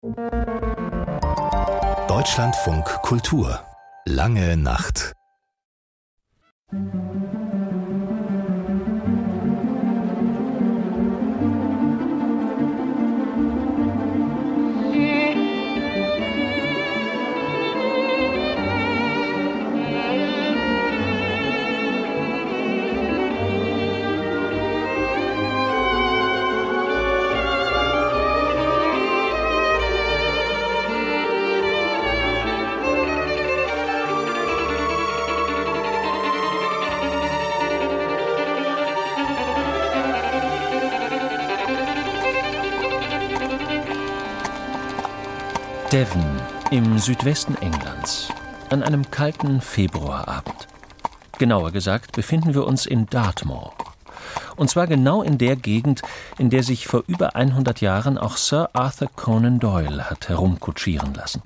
Deutschlandfunk Kultur. Lange Nacht. Devon im Südwesten Englands, an einem kalten Februarabend. Genauer gesagt befinden wir uns in Dartmoor. Und zwar genau in der Gegend, in der sich vor über 100 Jahren auch Sir Arthur Conan Doyle hat herumkutschieren lassen.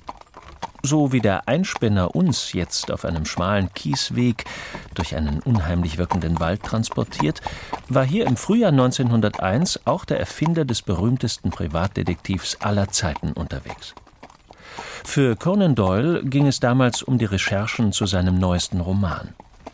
So wie der Einspänner uns jetzt auf einem schmalen Kiesweg durch einen unheimlich wirkenden Wald transportiert, war hier im Frühjahr 1901 auch der Erfinder des berühmtesten Privatdetektivs aller Zeiten unterwegs. Für Conan Doyle ging es damals um die Recherchen zu seinem neuesten Roman.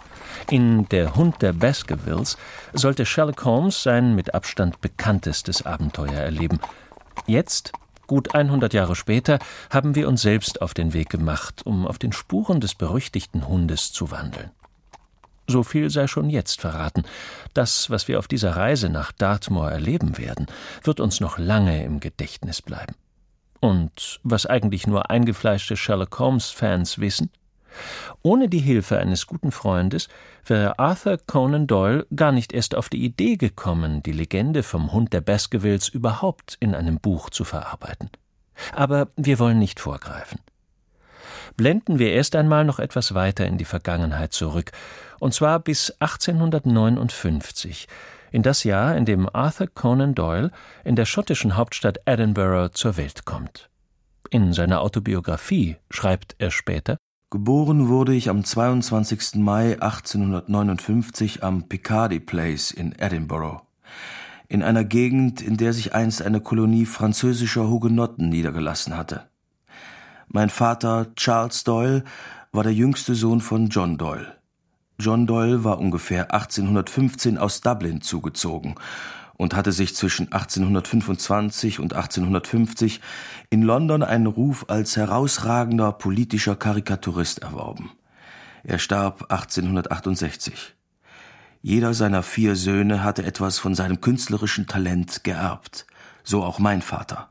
In Der Hund der Baskervilles sollte Sherlock Holmes sein mit Abstand bekanntestes Abenteuer erleben. Jetzt, gut 100 Jahre später, haben wir uns selbst auf den Weg gemacht, um auf den Spuren des berüchtigten Hundes zu wandeln. So viel sei schon jetzt verraten. Das, was wir auf dieser Reise nach Dartmoor erleben werden, wird uns noch lange im Gedächtnis bleiben. Und was eigentlich nur eingefleischte Sherlock-Holmes-Fans wissen? Ohne die Hilfe eines guten Freundes wäre Arthur Conan Doyle gar nicht erst auf die Idee gekommen, die Legende vom Hund der Baskervilles überhaupt in einem Buch zu verarbeiten. Aber wir wollen nicht vorgreifen. Blenden wir erst einmal noch etwas weiter in die Vergangenheit zurück, und zwar bis 1859, in das Jahr, in dem Arthur Conan Doyle in der schottischen Hauptstadt Edinburgh zur Welt kommt. In seiner Autobiografie schreibt er später: Geboren wurde ich am 22. Mai 1859 am Piccadilly Place in Edinburgh, in einer Gegend, in der sich einst eine Kolonie französischer Hugenotten niedergelassen hatte. Mein Vater Charles Doyle war der jüngste Sohn von John Doyle. John Doyle war ungefähr 1815 aus Dublin zugezogen und hatte sich zwischen 1825 und 1850 in London einen Ruf als herausragender politischer Karikaturist erworben. Er starb 1868. Jeder seiner 4 Söhne hatte etwas von seinem künstlerischen Talent geerbt, so auch mein Vater.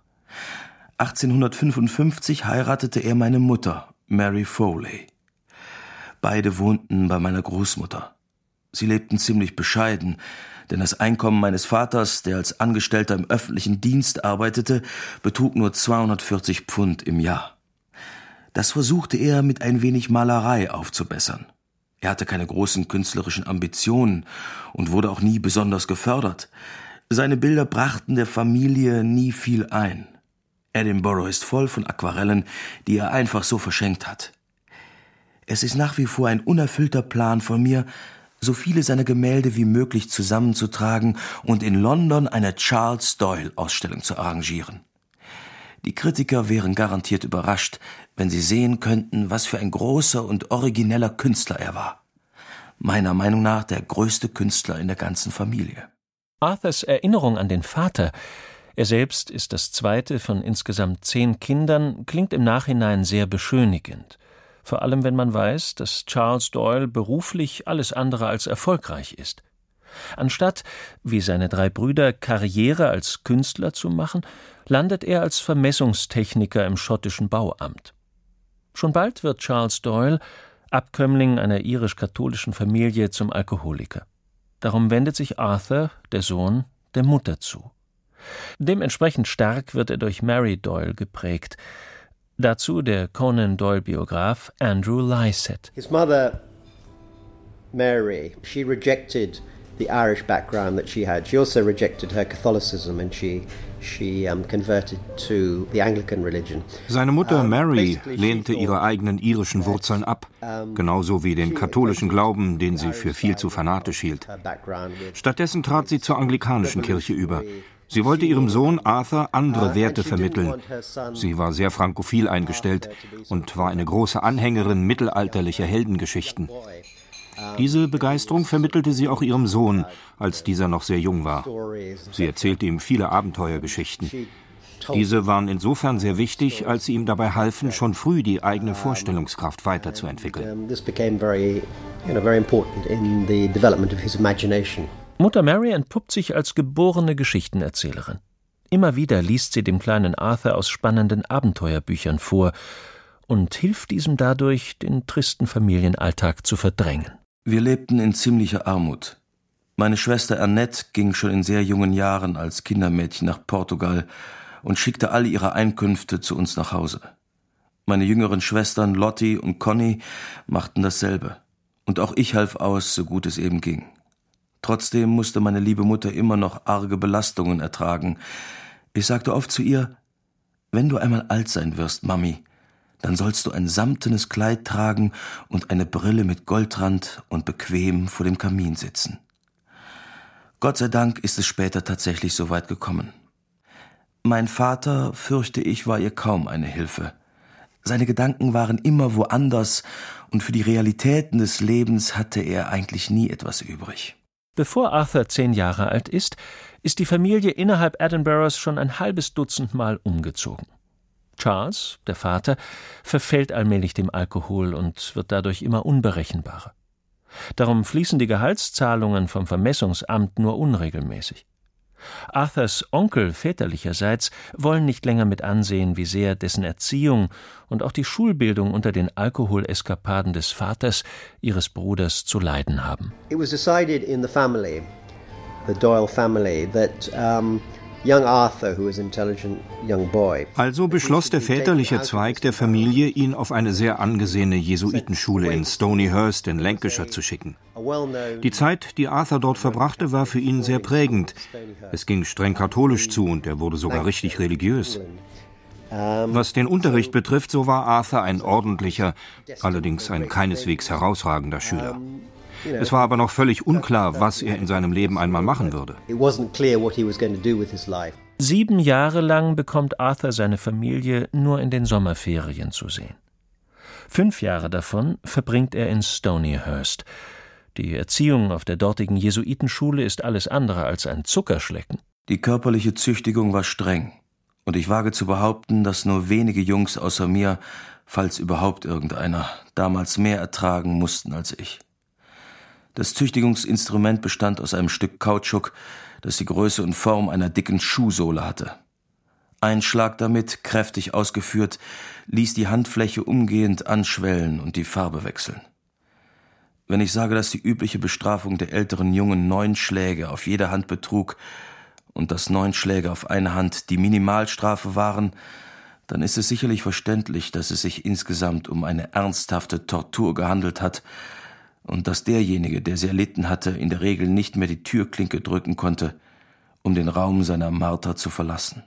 1855 heiratete er meine Mutter, Mary Foley. Beide wohnten bei meiner Großmutter. Sie lebten ziemlich bescheiden, denn das Einkommen meines Vaters, der als Angestellter im öffentlichen Dienst arbeitete, betrug nur 240 Pfund im Jahr. Das versuchte er mit ein wenig Malerei aufzubessern. Er hatte keine großen künstlerischen Ambitionen und wurde auch nie besonders gefördert. Seine Bilder brachten der Familie nie viel ein. Edinburgh ist voll von Aquarellen, die er einfach so verschenkt hat. Es ist nach wie vor ein unerfüllter Plan von mir, so viele seiner Gemälde wie möglich zusammenzutragen und in London eine Charles Doyle-Ausstellung zu arrangieren. Die Kritiker wären garantiert überrascht, wenn sie sehen könnten, was für ein großer und origineller Künstler er war. Meiner Meinung nach der größte Künstler in der ganzen Familie. Arthurs Erinnerung an den Vater, er selbst ist das zweite von insgesamt 10 Kindern, klingt im Nachhinein sehr beschönigend. Vor allem, wenn man weiß, dass Charles Doyle beruflich alles andere als erfolgreich ist. Anstatt, wie seine 3 Brüder, Karriere als Künstler zu machen, landet er als Vermessungstechniker im schottischen Bauamt. Schon bald wird Charles Doyle, Abkömmling einer irisch-katholischen Familie, zum Alkoholiker. Darum wendet sich Arthur, der Sohn, der Mutter zu. Dementsprechend stark wird er durch Mary Doyle geprägt. Dazu der Conan Doyle-Biograf Andrew Lycett. His mother, Mary, she rejected the Irish background that she had. She also rejected her Catholicism and she converted to the Anglican religion. Seine Mutter Mary lehnte ihre eigenen irischen Wurzeln ab, genauso wie den katholischen Glauben, den sie für viel zu fanatisch hielt. Stattdessen trat sie zur anglikanischen Kirche über. Sie wollte ihrem Sohn Arthur andere Werte vermitteln. Sie war sehr frankophil eingestellt und war eine große Anhängerin mittelalterlicher Heldengeschichten. Diese Begeisterung vermittelte sie auch ihrem Sohn, als dieser noch sehr jung war. Sie erzählte ihm viele Abenteuergeschichten. Diese waren insofern sehr wichtig, als sie ihm dabei halfen, schon früh die eigene Vorstellungskraft weiterzuentwickeln. Mutter Mary entpuppt sich als geborene Geschichtenerzählerin. Immer wieder liest sie dem kleinen Arthur aus spannenden Abenteuerbüchern vor und hilft diesem dadurch, den tristen Familienalltag zu verdrängen. Wir lebten in ziemlicher Armut. Meine Schwester Annette ging schon in sehr jungen Jahren als Kindermädchen nach Portugal und schickte alle ihre Einkünfte zu uns nach Hause. Meine jüngeren Schwestern Lottie und Conny machten dasselbe. Und auch ich half aus, so gut es eben ging. Trotzdem musste meine liebe Mutter immer noch arge Belastungen ertragen. Ich sagte oft zu ihr: Wenn du einmal alt sein wirst, Mami, dann sollst du ein samtenes Kleid tragen und eine Brille mit Goldrand und bequem vor dem Kamin sitzen. Gott sei Dank ist es später tatsächlich so weit gekommen. Mein Vater, fürchte ich, war ihr kaum eine Hilfe. Seine Gedanken waren immer woanders und für die Realitäten des Lebens hatte er eigentlich nie etwas übrig. Bevor Arthur 10 Jahre alt ist die Familie innerhalb Edinburghs schon ein halbes Dutzend Mal umgezogen. Charles, der Vater, verfällt allmählich dem Alkohol und wird dadurch immer unberechenbarer. Darum fließen die Gehaltszahlungen vom Vermessungsamt nur unregelmäßig. Arthurs Onkel väterlicherseits wollen nicht länger mit ansehen, wie sehr dessen Erziehung und auch die Schulbildung unter den Alkoholeskapaden des Vaters ihres Bruders zu leiden haben. It was decided in the family, the Doyle family, that young Arthur, who was an intelligent young boy. Also beschloss der väterliche Zweig der Familie, ihn auf eine sehr angesehene Jesuitenschule in Stonyhurst in Lancashire zu schicken. Die Zeit, die Arthur dort verbrachte, war für ihn sehr prägend. Es ging streng katholisch zu und er wurde sogar richtig religiös. Was den Unterricht betrifft, so war Arthur ein ordentlicher, allerdings ein keineswegs herausragender Schüler. Es war aber noch völlig unklar, was er in seinem Leben einmal machen würde. 7 Jahre lang bekommt Arthur seine Familie nur in den Sommerferien zu sehen. 5 Jahre davon verbringt er in Stonyhurst. Die Erziehung auf der dortigen Jesuitenschule ist alles andere als ein Zuckerschlecken. Die körperliche Züchtigung war streng. Und ich wage zu behaupten, dass nur wenige Jungs außer mir, falls überhaupt irgendeiner, damals mehr ertragen mussten als ich. Das Züchtigungsinstrument bestand aus einem Stück Kautschuk, das die Größe und Form einer dicken Schuhsohle hatte. Ein Schlag damit, kräftig ausgeführt, ließ die Handfläche umgehend anschwellen und die Farbe wechseln. Wenn ich sage, dass die übliche Bestrafung der älteren Jungen 9 Schläge auf jede Hand betrug und dass 9 Schläge auf eine Hand die Minimalstrafe waren, dann ist es sicherlich verständlich, dass es sich insgesamt um eine ernsthafte Tortur gehandelt hat und dass derjenige, der sie erlitten hatte, in der Regel nicht mehr die Türklinke drücken konnte, um den Raum seiner Marter zu verlassen.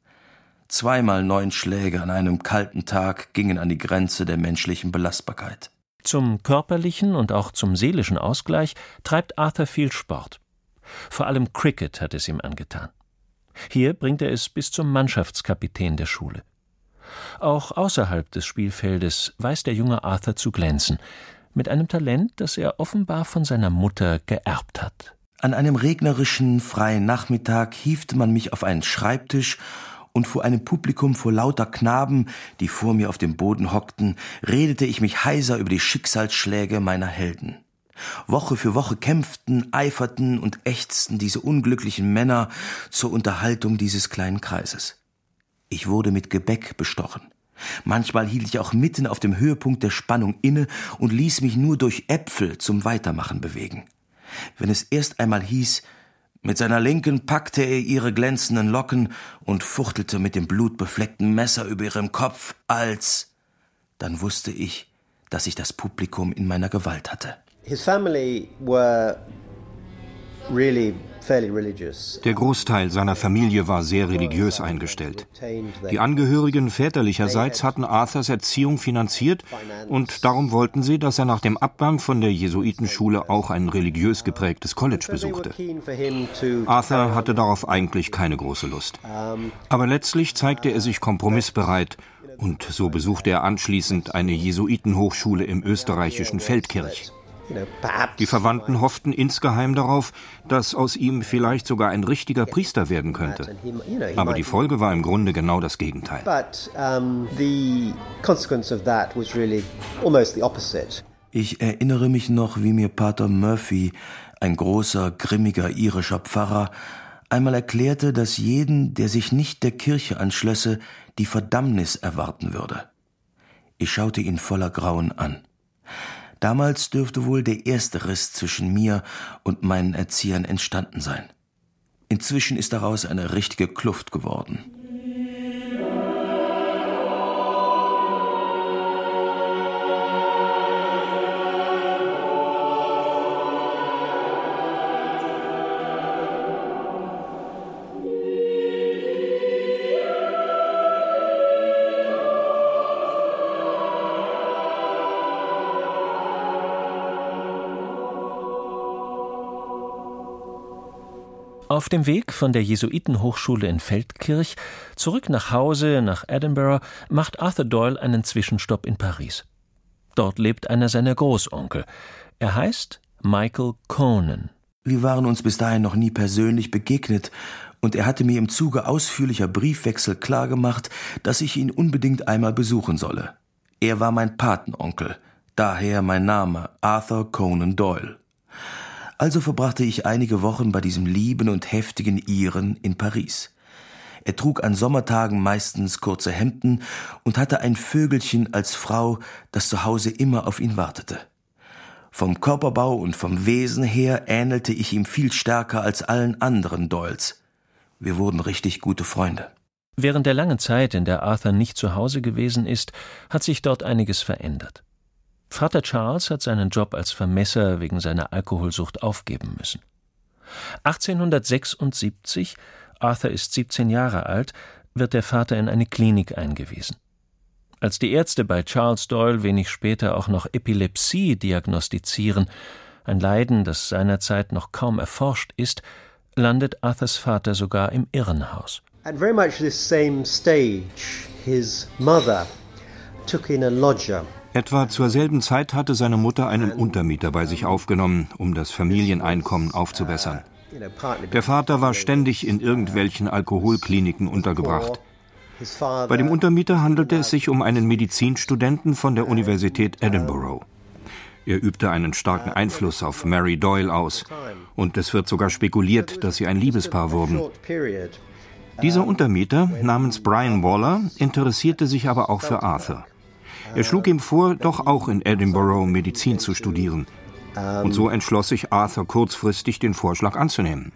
2-mal 9 Schläge an einem kalten Tag gingen an die Grenze der menschlichen Belastbarkeit. Zum körperlichen und auch zum seelischen Ausgleich treibt Arthur viel Sport. Vor allem Cricket hat es ihm angetan. Hier bringt er es bis zum Mannschaftskapitän der Schule. Auch außerhalb des Spielfeldes weiß der junge Arthur zu glänzen, mit einem Talent, das er offenbar von seiner Mutter geerbt hat. An einem regnerischen, freien Nachmittag hiefte man mich auf einen Schreibtisch und vor einem Publikum vor lauter Knaben, die vor mir auf dem Boden hockten, redete ich mich heiser über die Schicksalsschläge meiner Helden. Woche für Woche kämpften, eiferten und ächzten diese unglücklichen Männer zur Unterhaltung dieses kleinen Kreises. Ich wurde mit Gebäck bestochen. Manchmal hielt ich auch mitten auf dem Höhepunkt der Spannung inne und ließ mich nur durch Äpfel zum Weitermachen bewegen. Wenn es erst einmal hieß, mit seiner Linken packte er ihre glänzenden Locken und fuchtelte mit dem blutbefleckten Messer über ihrem Kopf, dann wusste ich, dass ich das Publikum in meiner Gewalt hatte. His family were really Der Großteil seiner Familie war sehr religiös eingestellt. Die Angehörigen väterlicherseits hatten Arthurs Erziehung finanziert und darum wollten sie, dass er nach dem Abgang von der Jesuitenschule auch ein religiös geprägtes College besuchte. Arthur hatte darauf eigentlich keine große Lust. Aber letztlich zeigte er sich kompromissbereit und so besuchte er anschließend eine Jesuitenhochschule im österreichischen Feldkirch. Die Verwandten hofften insgeheim darauf, dass aus ihm vielleicht sogar ein richtiger Priester werden könnte. Aber die Folge war im Grunde genau das Gegenteil. Ich erinnere mich noch, wie mir Pater Murphy, ein großer, grimmiger irischer Pfarrer, einmal erklärte, dass jeden, der sich nicht der Kirche anschlösse, die Verdammnis erwarten würde. Ich schaute ihn voller Grauen an. Damals dürfte wohl der erste Riss zwischen mir und meinen Erziehern entstanden sein. Inzwischen ist daraus eine richtige Kluft geworden. Auf dem Weg von der Jesuitenhochschule in Feldkirch zurück nach Hause nach Edinburgh macht Arthur Doyle einen Zwischenstopp in Paris. Dort lebt einer seiner Großonkel. Er heißt Michael Conan. Wir waren uns bis dahin noch nie persönlich begegnet und er hatte mir im Zuge ausführlicher Briefwechsel klargemacht, dass ich ihn unbedingt einmal besuchen solle. Er war mein Patenonkel, daher mein Name Arthur Conan Doyle. Also verbrachte ich einige Wochen bei diesem lieben und heftigen Iren in Paris. Er trug an Sommertagen meistens kurze Hemden und hatte ein Vögelchen als Frau, das zu Hause immer auf ihn wartete. Vom Körperbau und vom Wesen her ähnelte ich ihm viel stärker als allen anderen Doyles. Wir wurden richtig gute Freunde. Während der langen Zeit, in der Arthur nicht zu Hause gewesen ist, hat sich dort einiges verändert. Vater Charles hat seinen Job als Vermesser wegen seiner Alkoholsucht aufgeben müssen. 1876, Arthur ist 17 Jahre alt, wird der Vater in eine Klinik eingewiesen. Als die Ärzte bei Charles Doyle wenig später auch noch Epilepsie diagnostizieren, ein Leiden, das seinerzeit noch kaum erforscht ist, landet Arthurs Vater sogar im Irrenhaus. At very much this same stage, his mother took in a lodger. Etwa zur selben Zeit hatte seine Mutter einen Untermieter bei sich aufgenommen, um das Familieneinkommen aufzubessern. Der Vater war ständig in irgendwelchen Alkoholkliniken untergebracht. Bei dem Untermieter handelte es sich um einen Medizinstudenten von der Universität Edinburgh. Er übte einen starken Einfluss auf Mary Doyle aus und es wird sogar spekuliert, dass sie ein Liebespaar wurden. Dieser Untermieter namens Brian Waller interessierte sich aber auch für Arthur. Er schlug ihm vor, doch auch in Edinburgh Medizin zu studieren. Und so entschloss sich Arthur kurzfristig, den Vorschlag anzunehmen.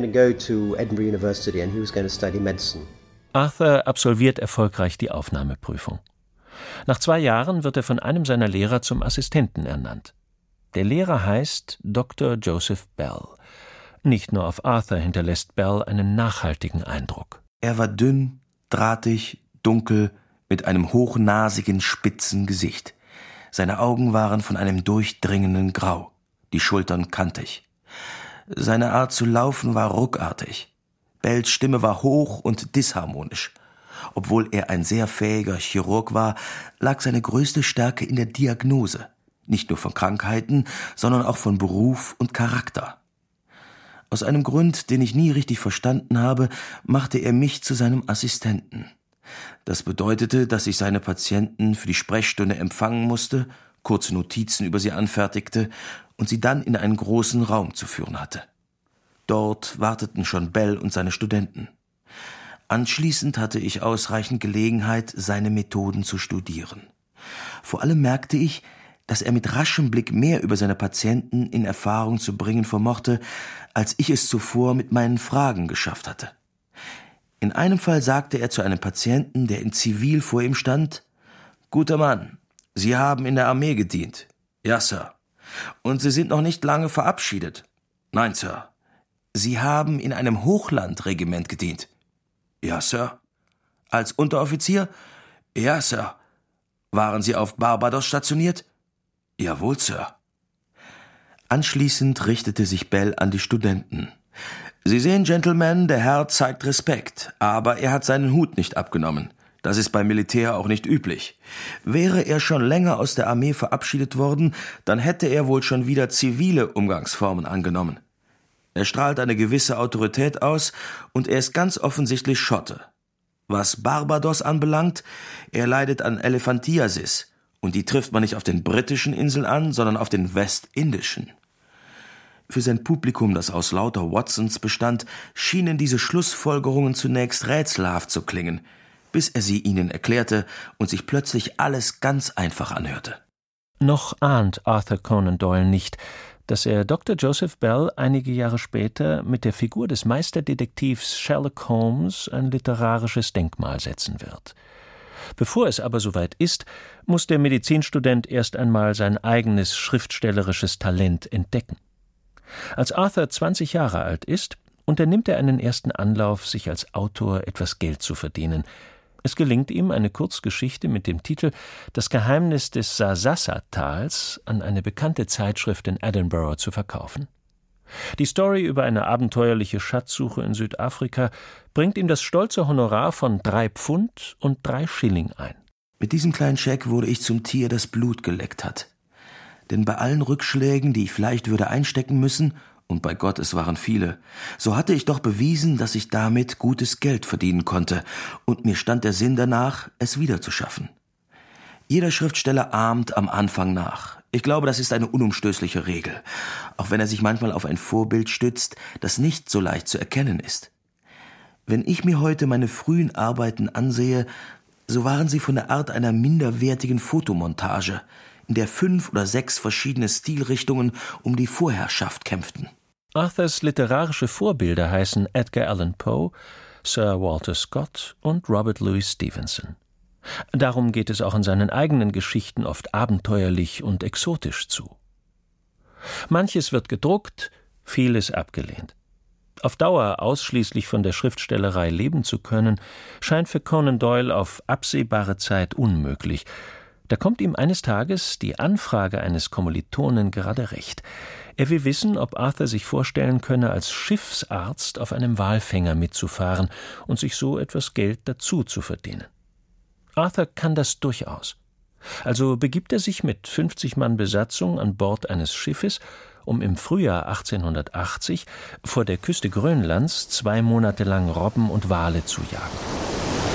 Arthur absolviert erfolgreich die Aufnahmeprüfung. Nach 2 Jahren wird er von einem seiner Lehrer zum Assistenten ernannt. Der Lehrer heißt Dr. Joseph Bell. Nicht nur auf Arthur hinterlässt Bell einen nachhaltigen Eindruck. Er war dünn, drahtig, dunkel, mit einem hochnasigen, spitzen Gesicht. Seine Augen waren von einem durchdringenden Grau, die Schultern kantig. Seine Art zu laufen war ruckartig. Bells Stimme war hoch und disharmonisch. Obwohl er ein sehr fähiger Chirurg war, lag seine größte Stärke in der Diagnose. Nicht nur von Krankheiten, sondern auch von Beruf und Charakter. Aus einem Grund, den ich nie richtig verstanden habe, machte er mich zu seinem Assistenten. Das bedeutete, dass ich seine Patienten für die Sprechstunde empfangen musste, kurze Notizen über sie anfertigte und sie dann in einen großen Raum zu führen hatte. Dort warteten schon Bell und seine Studenten. Anschließend hatte ich ausreichend Gelegenheit, seine Methoden zu studieren. Vor allem merkte ich, dass er mit raschem Blick mehr über seine Patienten in Erfahrung zu bringen vermochte, als ich es zuvor mit meinen Fragen geschafft hatte. In einem Fall sagte er zu einem Patienten, der in Zivil vor ihm stand: »Guter Mann, Sie haben in der Armee gedient.« »Ja, Sir.« »Und Sie sind noch nicht lange verabschiedet?« »Nein, Sir.« »Sie haben in einem Hochlandregiment gedient?« »Ja, Sir.« »Als Unteroffizier?« »Ja, Sir.« »Waren Sie auf Barbados stationiert?« »Jawohl, Sir.« Anschließend richtete sich Bell an die Studenten. »Sie sehen, Gentlemen, der Herr zeigt Respekt, aber er hat seinen Hut nicht abgenommen. Das ist beim Militär auch nicht üblich. Wäre er schon länger aus der Armee verabschiedet worden, dann hätte er wohl schon wieder zivile Umgangsformen angenommen. Er strahlt eine gewisse Autorität aus und er ist ganz offensichtlich Schotte. Was Barbados anbelangt, er leidet an Elephantiasis und die trifft man nicht auf den britischen Inseln an, sondern auf den westindischen.« Für sein Publikum, das aus lauter Watsons bestand, schienen diese Schlussfolgerungen zunächst rätselhaft zu klingen, bis er sie ihnen erklärte und sich plötzlich alles ganz einfach anhörte. Noch ahnt Arthur Conan Doyle nicht, dass er Dr. Joseph Bell einige Jahre später mit der Figur des Meisterdetektivs Sherlock Holmes ein literarisches Denkmal setzen wird. Bevor es aber soweit ist, muss der Medizinstudent erst einmal sein eigenes schriftstellerisches Talent entdecken. Als Arthur 20 Jahre alt ist, unternimmt er einen ersten Anlauf, sich als Autor etwas Geld zu verdienen. Es gelingt ihm, eine Kurzgeschichte mit dem Titel »Das Geheimnis des Sasassa-Tals« an eine bekannte Zeitschrift in Edinburgh zu verkaufen. Die Story über eine abenteuerliche Schatzsuche in Südafrika bringt ihm das stolze Honorar von 3 Pfund und 3 Schilling ein. Mit diesem kleinen Scheck wurde ich zum Tier, das Blut geleckt hat. Denn bei allen Rückschlägen, die ich vielleicht würde einstecken müssen, und bei Gott, es waren viele, so hatte ich doch bewiesen, dass ich damit gutes Geld verdienen konnte, und mir stand der Sinn danach, es wiederzuschaffen. Jeder Schriftsteller ahmt am Anfang nach. Ich glaube, das ist eine unumstößliche Regel, auch wenn er sich manchmal auf ein Vorbild stützt, das nicht so leicht zu erkennen ist. Wenn ich mir heute meine frühen Arbeiten ansehe, so waren sie von der Art einer minderwertigen Fotomontage, in der 5 oder 6 verschiedene Stilrichtungen um die Vorherrschaft kämpften. Arthurs literarische Vorbilder heißen Edgar Allan Poe, Sir Walter Scott und Robert Louis Stevenson. Darum geht es auch in seinen eigenen Geschichten oft abenteuerlich und exotisch zu. Manches wird gedruckt, vieles abgelehnt. Auf Dauer ausschließlich von der Schriftstellerei leben zu können, scheint für Conan Doyle auf absehbare Zeit unmöglich. Da kommt ihm eines Tages die Anfrage eines Kommilitonen gerade recht. Er will wissen, ob Arthur sich vorstellen könne, als Schiffsarzt auf einem Walfänger mitzufahren und sich so etwas Geld dazu zu verdienen. Arthur kann das durchaus. Also begibt er sich mit 50 Mann Besatzung an Bord eines Schiffes, um im Frühjahr 1880 vor der Küste Grönlands 2 Monate lang Robben und Wale zu jagen.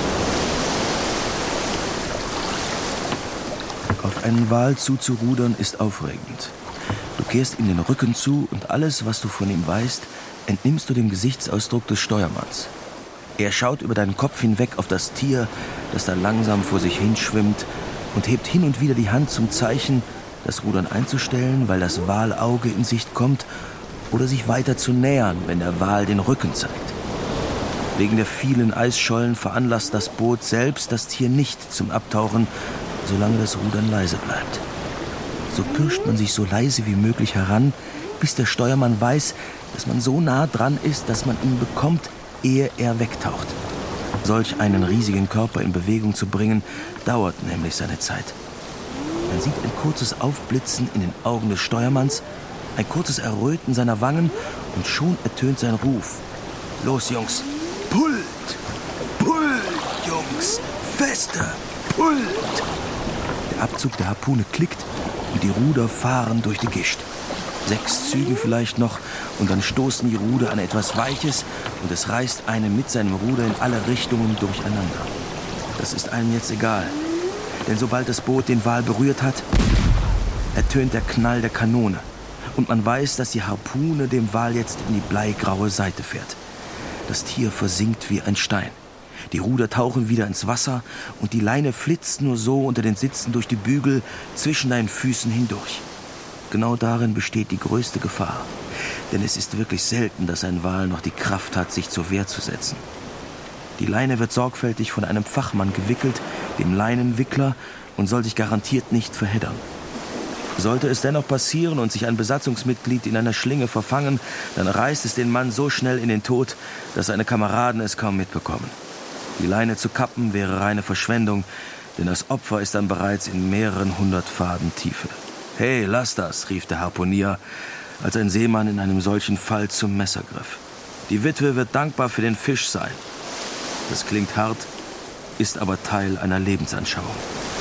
Auf einen Wal zuzurudern ist aufregend. Du kehrst ihm den Rücken zu und alles, was du von ihm weißt, entnimmst du dem Gesichtsausdruck des Steuermanns. Er schaut über deinen Kopf hinweg auf das Tier, das da langsam vor sich hinschwimmt, und hebt hin und wieder die Hand zum Zeichen, das Rudern einzustellen, weil das Walauge in Sicht kommt, oder sich weiter zu nähern, wenn der Wal den Rücken zeigt. Wegen der vielen Eisschollen veranlasst das Boot selbst das Tier nicht zum Abtauchen, solange das Rudern leise bleibt. So pirscht man sich so leise wie möglich heran, bis der Steuermann weiß, dass man so nah dran ist, dass man ihn bekommt, ehe er wegtaucht. Solch einen riesigen Körper in Bewegung zu bringen, dauert nämlich seine Zeit. Man sieht ein kurzes Aufblitzen in den Augen des Steuermanns, ein kurzes Erröten seiner Wangen, und schon ertönt sein Ruf. Los, Jungs, pullt! Pullt, Jungs! Fester! Pullt! Der Abzug der Harpune klickt und die Ruder fahren durch die Gischt. 6 Züge vielleicht noch, und dann stoßen die Ruder an etwas Weiches und es reißt einen mit seinem Ruder in alle Richtungen durcheinander. Das ist einem jetzt egal, denn sobald das Boot den Wal berührt hat, ertönt der Knall der Kanone und man weiß, dass die Harpune dem Wal jetzt in die bleigraue Seite fährt. Das Tier versinkt wie ein Stein. Die Ruder tauchen wieder ins Wasser und die Leine flitzt nur so unter den Sitzen durch die Bügel zwischen deinen Füßen hindurch. Genau darin besteht die größte Gefahr. Denn es ist wirklich selten, dass ein Wal noch die Kraft hat, sich zur Wehr zu setzen. Die Leine wird sorgfältig von einem Fachmann gewickelt, dem Leinenwickler, und soll sich garantiert nicht verheddern. Sollte es dennoch passieren und sich ein Besatzungsmitglied in einer Schlinge verfangen, dann reißt es den Mann so schnell in den Tod, dass seine Kameraden es kaum mitbekommen. Die Leine zu kappen wäre reine Verschwendung, denn das Opfer ist dann bereits in mehreren 100 Faden Tiefe. »Hey, lass das«, rief der Harpunier, als ein Seemann in einem solchen Fall zum Messer griff. »Die Witwe wird dankbar für den Fisch sein.« Das klingt hart, ist aber Teil einer Lebensanschauung.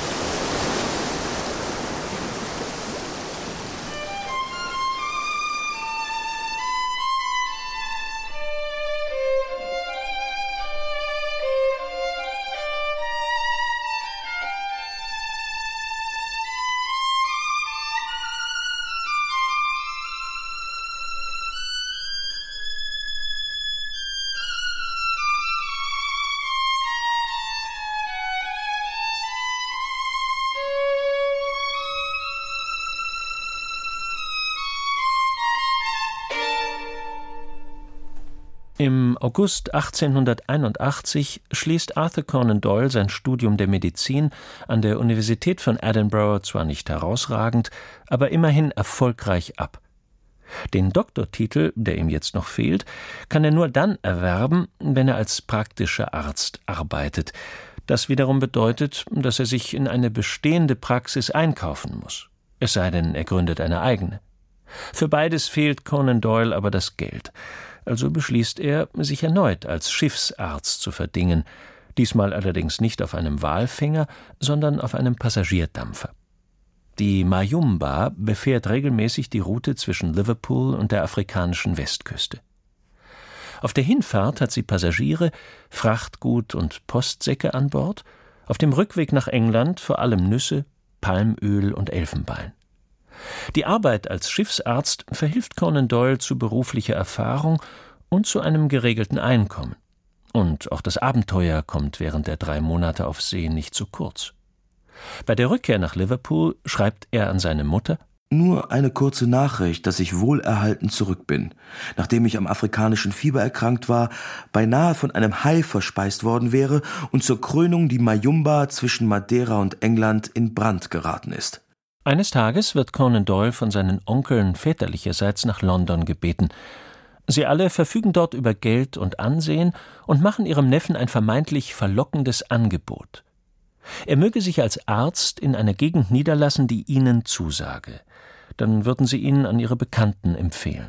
Im August 1881 schließt Arthur Conan Doyle sein Studium der Medizin an der Universität von Edinburgh zwar nicht herausragend, aber immerhin erfolgreich ab. Den Doktortitel, der ihm jetzt noch fehlt, kann er nur dann erwerben, wenn er als praktischer Arzt arbeitet. Das wiederum bedeutet, dass er sich in eine bestehende Praxis einkaufen muss. Es sei denn, er gründet eine eigene. Für beides fehlt Conan Doyle aber das Geld. Also beschließt er, sich erneut als Schiffsarzt zu verdingen, diesmal allerdings nicht auf einem Walfänger, sondern auf einem Passagierdampfer. Die Mayumba befährt regelmäßig die Route zwischen Liverpool und der afrikanischen Westküste. Auf der Hinfahrt hat sie Passagiere, Frachtgut und Postsäcke an Bord, auf dem Rückweg nach England vor allem Nüsse, Palmöl und Elfenbein. Die Arbeit als Schiffsarzt verhilft Conan Doyle zu beruflicher Erfahrung und zu einem geregelten Einkommen. Und auch das Abenteuer kommt während der 3 Monate auf See nicht zu kurz. Bei der Rückkehr nach Liverpool schreibt er an seine Mutter: »Nur eine kurze Nachricht, dass ich wohlerhalten zurück bin, nachdem ich am afrikanischen Fieber erkrankt war, beinahe von einem Hai verspeist worden wäre und zur Krönung die Mayumba zwischen Madeira und England in Brand geraten ist.« Eines Tages wird Conan Doyle von seinen Onkeln väterlicherseits nach London gebeten. Sie alle verfügen dort über Geld und Ansehen und machen ihrem Neffen ein vermeintlich verlockendes Angebot. Er möge sich als Arzt in einer Gegend niederlassen, die ihnen zusage. Dann würden sie ihn an ihre Bekannten empfehlen.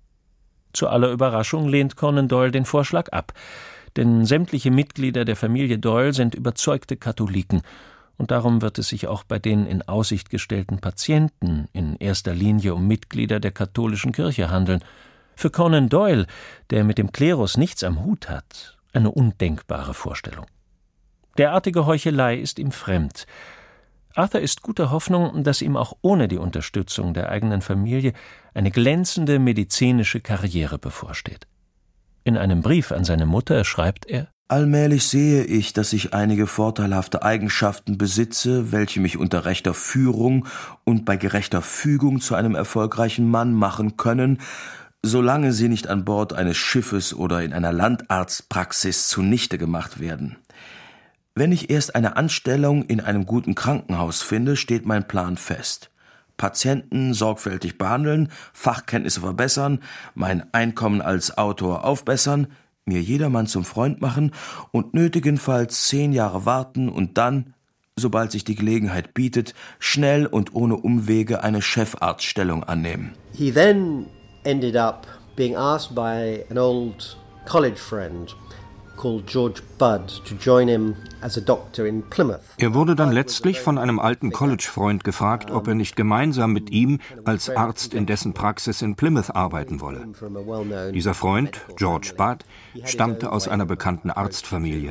Zu aller Überraschung lehnt Conan Doyle den Vorschlag ab, denn sämtliche Mitglieder der Familie Doyle sind überzeugte Katholiken, und darum wird es sich auch bei den in Aussicht gestellten Patienten in erster Linie um Mitglieder der katholischen Kirche handeln. Für Conan Doyle, der mit dem Klerus nichts am Hut hat, eine undenkbare Vorstellung. Derartige Heuchelei ist ihm fremd. Arthur ist guter Hoffnung, dass ihm auch ohne die Unterstützung der eigenen Familie eine glänzende medizinische Karriere bevorsteht. In einem Brief an seine Mutter schreibt er: »Allmählich sehe ich, dass ich einige vorteilhafte Eigenschaften besitze, welche mich unter rechter Führung und bei gerechter Fügung zu einem erfolgreichen Mann machen können, solange sie nicht an Bord eines Schiffes oder in einer Landarztpraxis zunichte gemacht werden. Wenn ich erst eine Anstellung in einem guten Krankenhaus finde, steht mein Plan fest. Patienten sorgfältig behandeln, Fachkenntnisse verbessern, mein Einkommen als Autor aufbessern, mir jedermann zum Freund machen und nötigenfalls 10 Jahre warten und dann, sobald sich die Gelegenheit bietet, schnell und ohne Umwege eine Chefarztstellung annehmen.« He then ended up being asked by an old college friend called George Budd to join him as a doctor in Plymouth. Er wurde dann letztlich von einem alten College-Freund gefragt, ob er nicht gemeinsam mit ihm als Arzt in dessen Praxis in Plymouth arbeiten wolle. Dieser Freund, George Budd, stammte aus einer bekannten Arztfamilie.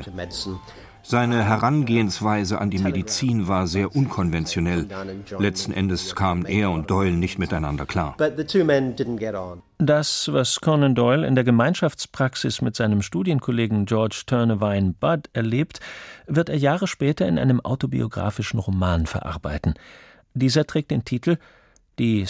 Seine Herangehensweise an die Medizin war sehr unkonventionell. Letzten Endes kamen er und Doyle nicht miteinander klar. Das, was Conan Doyle in der Gemeinschaftspraxis mit seinem Studienkollegen George Turnevine Budd erlebt, wird er Jahre später in einem autobiografischen Roman verarbeiten. Dieser trägt den Titel »Die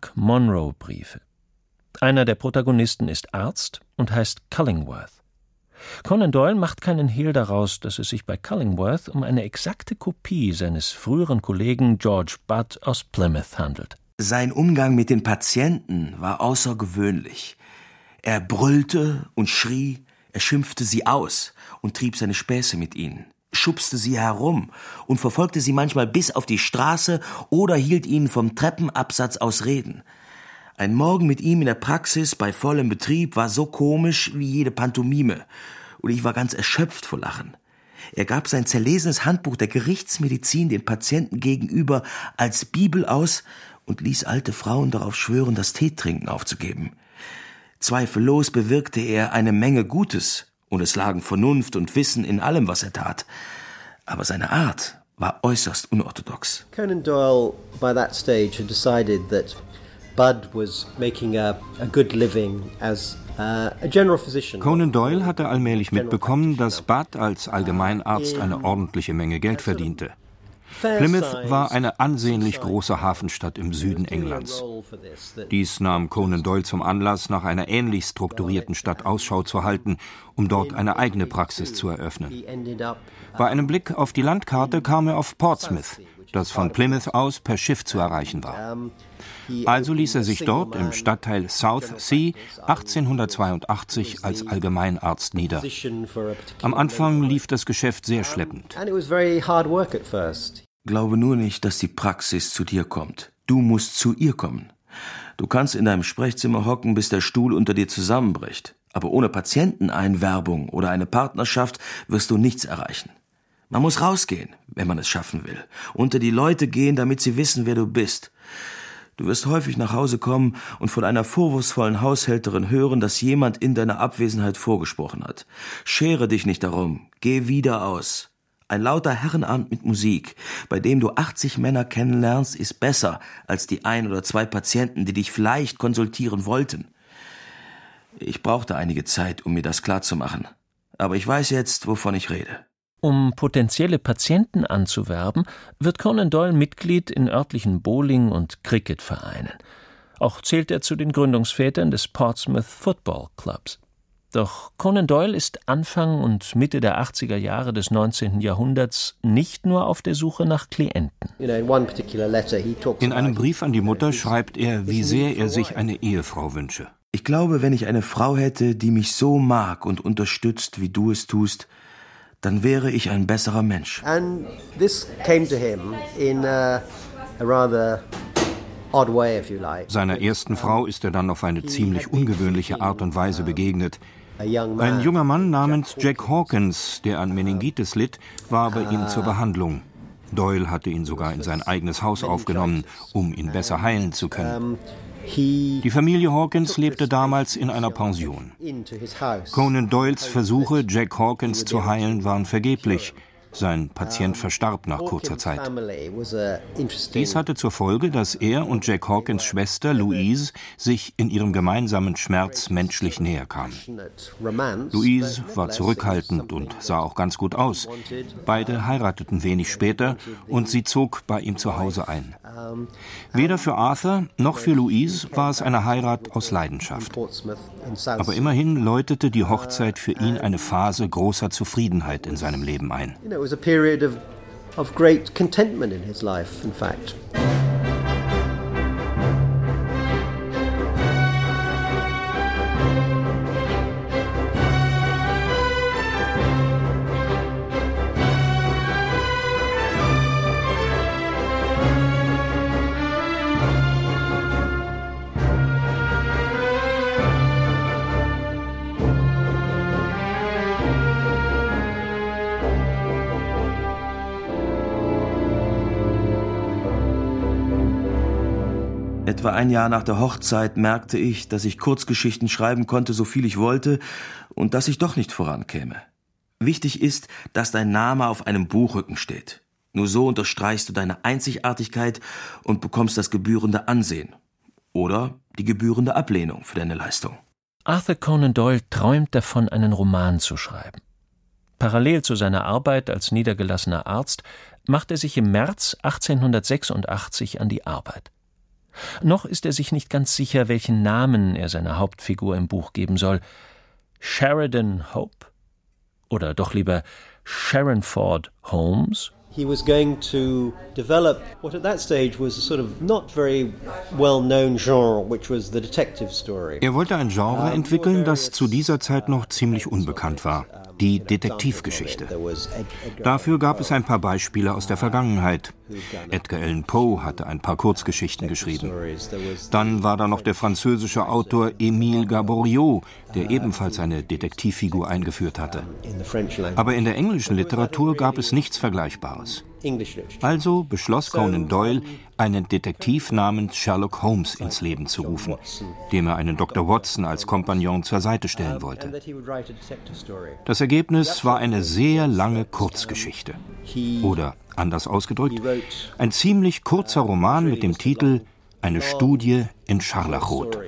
Stark-Monroe-Briefe«. Einer der Protagonisten ist Arzt und heißt Cullingworth. Conan Doyle macht keinen Hehl daraus, dass es sich bei Cullingworth um eine exakte Kopie seines früheren Kollegen George Budd aus Plymouth handelt. Sein Umgang mit den Patienten war außergewöhnlich. Er brüllte und schrie, er schimpfte sie aus und trieb seine Späße mit ihnen, schubste sie herum und verfolgte sie manchmal bis auf die Straße oder hielt ihnen vom Treppenabsatz aus Reden. Ein Morgen mit ihm in der Praxis bei vollem Betrieb war so komisch wie jede Pantomime, und ich war ganz erschöpft vor Lachen. Er gab sein zerlesenes Handbuch der Gerichtsmedizin den Patienten gegenüber als Bibel aus und ließ alte Frauen darauf schwören, das Teetrinken aufzugeben. Zweifellos bewirkte er eine Menge Gutes, und es lagen Vernunft und Wissen in allem, was er tat. Aber seine Art war äußerst unorthodox. Conan Doyle, by that stage, had decided that Budd was making a good living as a general physician. Conan Doyle hatte allmählich mitbekommen, dass Budd als Allgemeinarzt eine ordentliche Menge Geld verdiente. Plymouth war eine ansehnlich große Hafenstadt im Süden Englands. Dies nahm Conan Doyle zum Anlass, nach einer ähnlich strukturierten Stadt Ausschau zu halten, um dort eine eigene Praxis zu eröffnen. Bei einem Blick auf die Landkarte kam er auf Portsmouth, das von Plymouth aus per Schiff zu erreichen war. Also ließ er sich dort im Stadtteil Southsea 1882 als Allgemeinarzt nieder. Am Anfang lief das Geschäft sehr schleppend. Glaube nur nicht, dass die Praxis zu dir kommt. Du musst zu ihr kommen. Du kannst in deinem Sprechzimmer hocken, bis der Stuhl unter dir zusammenbricht. Aber ohne Patienteneinwerbung oder eine Partnerschaft wirst du nichts erreichen. Man muss rausgehen, wenn man es schaffen will. Unter die Leute gehen, damit sie wissen, wer du bist. Du wirst häufig nach Hause kommen und von einer vorwurfsvollen Haushälterin hören, dass jemand in deiner Abwesenheit vorgesprochen hat. Schere dich nicht darum, geh wieder aus. Ein lauter Herrenabend mit Musik, bei dem du 80 Männer kennenlernst, ist besser als die 1 oder 2 Patienten, die dich vielleicht konsultieren wollten. Ich brauchte einige Zeit, um mir das klarzumachen. Aber ich weiß jetzt, wovon ich rede. Um potenzielle Patienten anzuwerben, wird Conan Doyle Mitglied in örtlichen Bowling- und Cricketvereinen. Auch zählt er zu den Gründungsvätern des Portsmouth Football Clubs. Doch Conan Doyle ist Anfang und Mitte der 80er Jahre des 19. Jahrhunderts nicht nur auf der Suche nach Klienten. In einem Brief an die Mutter schreibt er, wie sehr er sich eine Ehefrau wünsche. Ich glaube, wenn ich eine Frau hätte, die mich so mag und unterstützt, wie du es tust, dann wäre ich ein besserer Mensch. And this came to him in a rather odd way, if you like. Seiner ersten Frau ist er dann auf eine ziemlich ungewöhnliche Art und Weise begegnet. Ein junger Mann namens Jack Hawkins, der an Meningitis litt, war bei ihm zur Behandlung. Doyle hatte ihn sogar in sein eigenes Haus aufgenommen, um ihn besser heilen zu können. Die Familie Hawkins lebte damals in einer Pension. Conan Doyles Versuche, Jack Hawkins zu heilen, waren vergeblich. Sein Patient verstarb nach kurzer Zeit. Dies hatte zur Folge, dass er und Jack Hawkins' Schwester Louise sich in ihrem gemeinsamen Schmerz menschlich näher kamen. Louise war zurückhaltend und sah auch ganz gut aus. Beide heirateten wenig später und sie zog bei ihm zu Hause ein. Weder für Arthur noch für Louise war es eine Heirat aus Leidenschaft. Aber immerhin läutete die Hochzeit für ihn eine Phase großer Zufriedenheit in seinem Leben ein. It was a period of great contentment in his life, in fact. Etwa ein Jahr nach der Hochzeit merkte ich, dass ich Kurzgeschichten schreiben konnte, so viel ich wollte, und dass ich doch nicht vorankäme. Wichtig ist, dass dein Name auf einem Buchrücken steht. Nur so unterstreichst du deine Einzigartigkeit und bekommst das gebührende Ansehen. Oder die gebührende Ablehnung für deine Leistung. Arthur Conan Doyle träumt davon, einen Roman zu schreiben. Parallel zu seiner Arbeit als niedergelassener Arzt macht er sich im März 1886 an die Arbeit. Noch ist er sich nicht ganz sicher, welchen Namen er seiner Hauptfigur im Buch geben soll. Sheridan Hope, Oder doch lieber Sharon Ford Holmes? He was going to develop what at that stage was a sort of not very well-known genre, which was the detective story. Er wollte ein Genre entwickeln, das zu dieser Zeit noch ziemlich unbekannt war, die Detektivgeschichte. Dafür gab es ein paar Beispiele aus der Vergangenheit. Edgar Allan Poe hatte ein paar Kurzgeschichten geschrieben. Dann war da noch der französische Autor Émile Gaboriau, der ebenfalls eine Detektivfigur eingeführt hatte. Aber in der englischen Literatur gab es nichts Vergleichbares. Also beschloss Conan Doyle, einen Detektiv namens Sherlock Holmes ins Leben zu rufen, dem er einen Dr. Watson als Kompagnon zur Seite stellen wollte. Das Ergebnis war eine sehr lange Kurzgeschichte. Oder, anders ausgedrückt, ein ziemlich kurzer Roman mit dem Titel Eine Studie in Scharlachrot.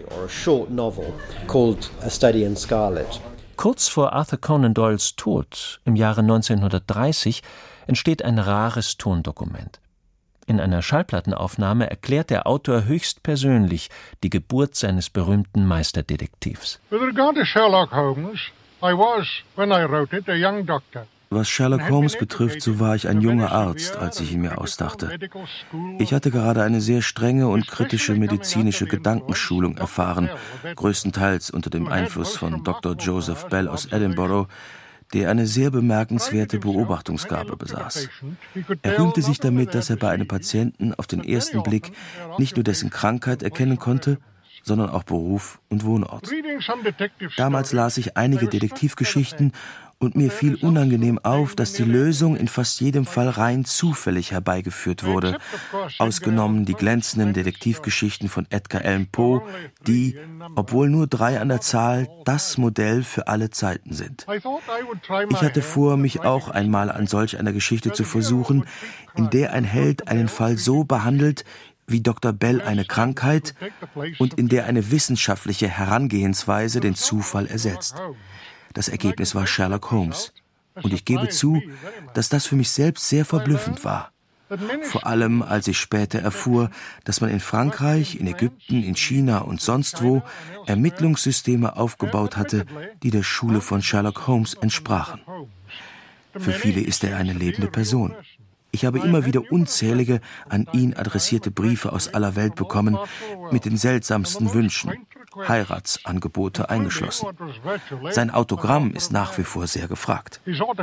Kurz vor Arthur Conan Doyles Tod im Jahre 1930 entsteht ein rares Tondokument. In einer Schallplattenaufnahme erklärt der Autor höchstpersönlich die Geburt seines berühmten Meisterdetektivs. With regard to Sherlock Holmes, I was, when I wrote it, a young doctor. Was Sherlock Holmes betrifft, so war ich ein junger Arzt, als ich ihn mir ausdachte. Ich hatte gerade eine sehr strenge und kritische medizinische Gedankenschulung erfahren, größtenteils unter dem Einfluss von Dr. Joseph Bell aus Edinburgh, der eine sehr bemerkenswerte Beobachtungsgabe besaß. Er rühmte sich damit, dass er bei einem Patienten auf den ersten Blick nicht nur dessen Krankheit erkennen konnte, sondern auch Beruf und Wohnort. Damals las ich einige Detektivgeschichten und mir fiel unangenehm auf, dass die Lösung in fast jedem Fall rein zufällig herbeigeführt wurde, ausgenommen die glänzenden Detektivgeschichten von Edgar Allan Poe, die, obwohl nur 3 an der Zahl, das Modell für alle Zeiten sind. Ich hatte vor, mich auch einmal an solch einer Geschichte zu versuchen, in der ein Held einen Fall so behandelt, wie Dr. Bell eine Krankheit und in der eine wissenschaftliche Herangehensweise den Zufall ersetzt. Das Ergebnis war Sherlock Holmes. Und ich gebe zu, dass das für mich selbst sehr verblüffend war. Vor allem, als ich später erfuhr, dass man in Frankreich, in Ägypten, in China und sonst wo Ermittlungssysteme aufgebaut hatte, die der Schule von Sherlock Holmes entsprachen. Für viele ist er eine lebende Person. Ich habe immer wieder unzählige an ihn adressierte Briefe aus aller Welt bekommen, mit den seltsamsten Wünschen, Heiratsangebote eingeschlossen. Sein Autogramm ist nach wie vor sehr gefragt.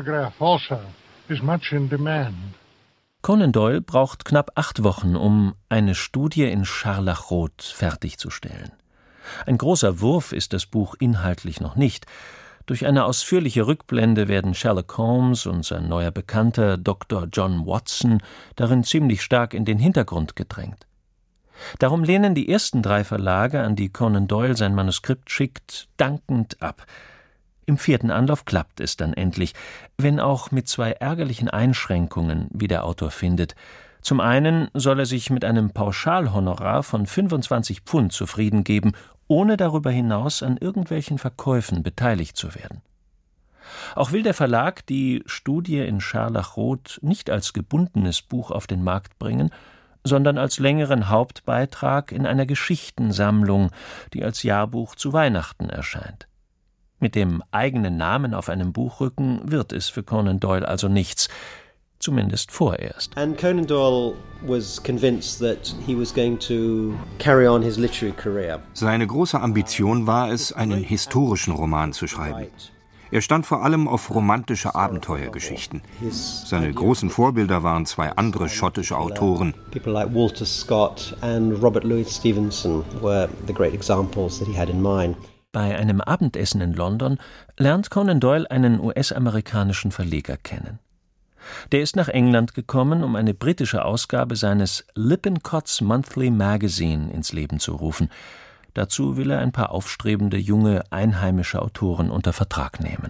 Conan Doyle braucht knapp 8 Wochen, um Eine Studie in Scharlachrot fertigzustellen. Ein großer Wurf ist das Buch inhaltlich noch nicht. Durch eine ausführliche Rückblende werden Sherlock Holmes und sein neuer Bekannter Dr. John Watson darin ziemlich stark in den Hintergrund gedrängt. Darum lehnen die ersten 3 Verlage, an die Conan Doyle sein Manuskript schickt, dankend ab. Im 4. Anlauf klappt es dann endlich, wenn auch mit 2 ärgerlichen Einschränkungen, wie der Autor findet. Zum einen soll er sich mit einem Pauschalhonorar von 25 Pfund zufrieden geben, ohne darüber hinaus an irgendwelchen Verkäufen beteiligt zu werden. Auch will der Verlag die Studie in Scharlachrot nicht als gebundenes Buch auf den Markt bringen, sondern als längeren Hauptbeitrag in einer Geschichtensammlung, die als Jahrbuch zu Weihnachten erscheint. Mit dem eigenen Namen auf einem Buchrücken wird es für Conan Doyle also nichts, zumindest vorerst. And Conan Doyle was convinced that he was going to carry on his literary career. Seine große Ambition war es, einen historischen Roman zu schreiben. Er stand vor allem auf romantische Abenteuergeschichten. Seine großen Vorbilder waren 2 andere schottische Autoren. People like Walter Scott and Robert Louis Stevenson were the great examples that he had in mind. Bei einem Abendessen in London lernt Conan Doyle einen US-amerikanischen Verleger kennen. Der ist nach England gekommen, um eine britische Ausgabe seines Lippincott's Monthly Magazine ins Leben zu rufen. Dazu will er ein paar aufstrebende junge einheimische Autoren unter Vertrag nehmen.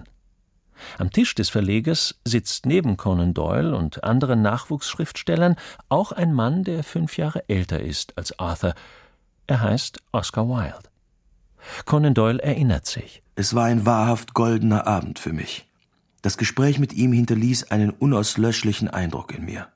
Am Tisch des Verlegers sitzt neben Conan Doyle und anderen Nachwuchsschriftstellern auch ein Mann, der 5 Jahre älter ist als Arthur. Er heißt Oscar Wilde. Conan Doyle erinnert sich. Es war ein wahrhaft goldener Abend für mich. Das Gespräch mit ihm hinterließ einen unauslöschlichen Eindruck in mir.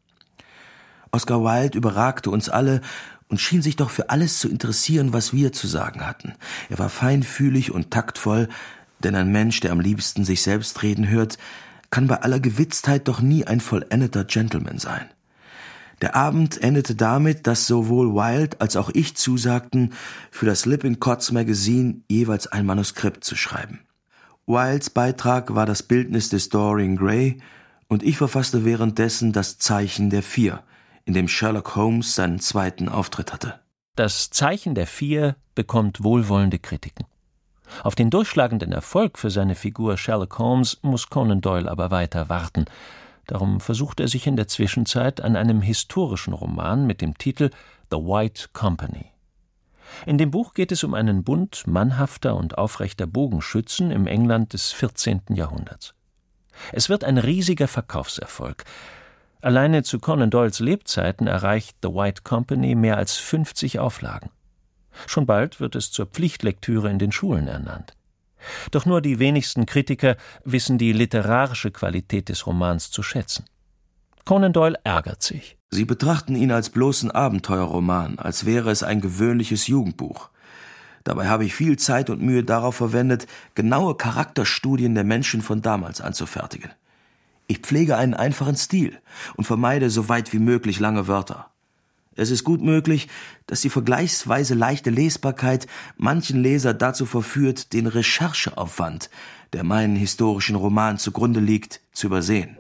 Oscar Wilde überragte uns alle und schien sich doch für alles zu interessieren, was wir zu sagen hatten. Er war feinfühlig und taktvoll, Denn ein Mensch, der am liebsten sich selbst reden hört, kann bei aller Gewitztheit doch nie ein vollendeter Gentleman sein. Der Abend endete damit, dass sowohl Wilde als auch ich zusagten, für das Lippincott's Magazine jeweils ein Manuskript zu schreiben. Wildes Beitrag war das Bildnis des Dorian Gray und ich verfasste währenddessen das Zeichen der 4, in dem Sherlock Holmes seinen zweiten Auftritt hatte. Das Zeichen der 4 bekommt wohlwollende Kritiken. Auf den durchschlagenden Erfolg für seine Figur Sherlock Holmes muss Conan Doyle aber weiter warten. Darum versucht er sich in der Zwischenzeit an einem historischen Roman mit dem Titel The White Company. In dem Buch geht es um einen Bund mannhafter und aufrechter Bogenschützen im England des 14. Jahrhunderts. Es wird ein riesiger Verkaufserfolg. Alleine zu Conan Doyles Lebzeiten erreicht The White Company mehr als 50 Auflagen. Schon bald wird es zur Pflichtlektüre in den Schulen ernannt. Doch nur die wenigsten Kritiker wissen die literarische Qualität des Romans zu schätzen. Conan Doyle ärgert sich. Sie betrachten ihn als bloßen Abenteuerroman, als wäre es ein gewöhnliches Jugendbuch. Dabei habe ich viel Zeit und Mühe darauf verwendet, genaue Charakterstudien der Menschen von damals anzufertigen. Ich pflege einen einfachen Stil und vermeide so weit wie möglich lange Wörter. Es ist gut möglich, dass die vergleichsweise leichte Lesbarkeit manchen Leser dazu verführt, den Rechercheaufwand, der meinen historischen Roman zugrunde liegt, zu übersehen.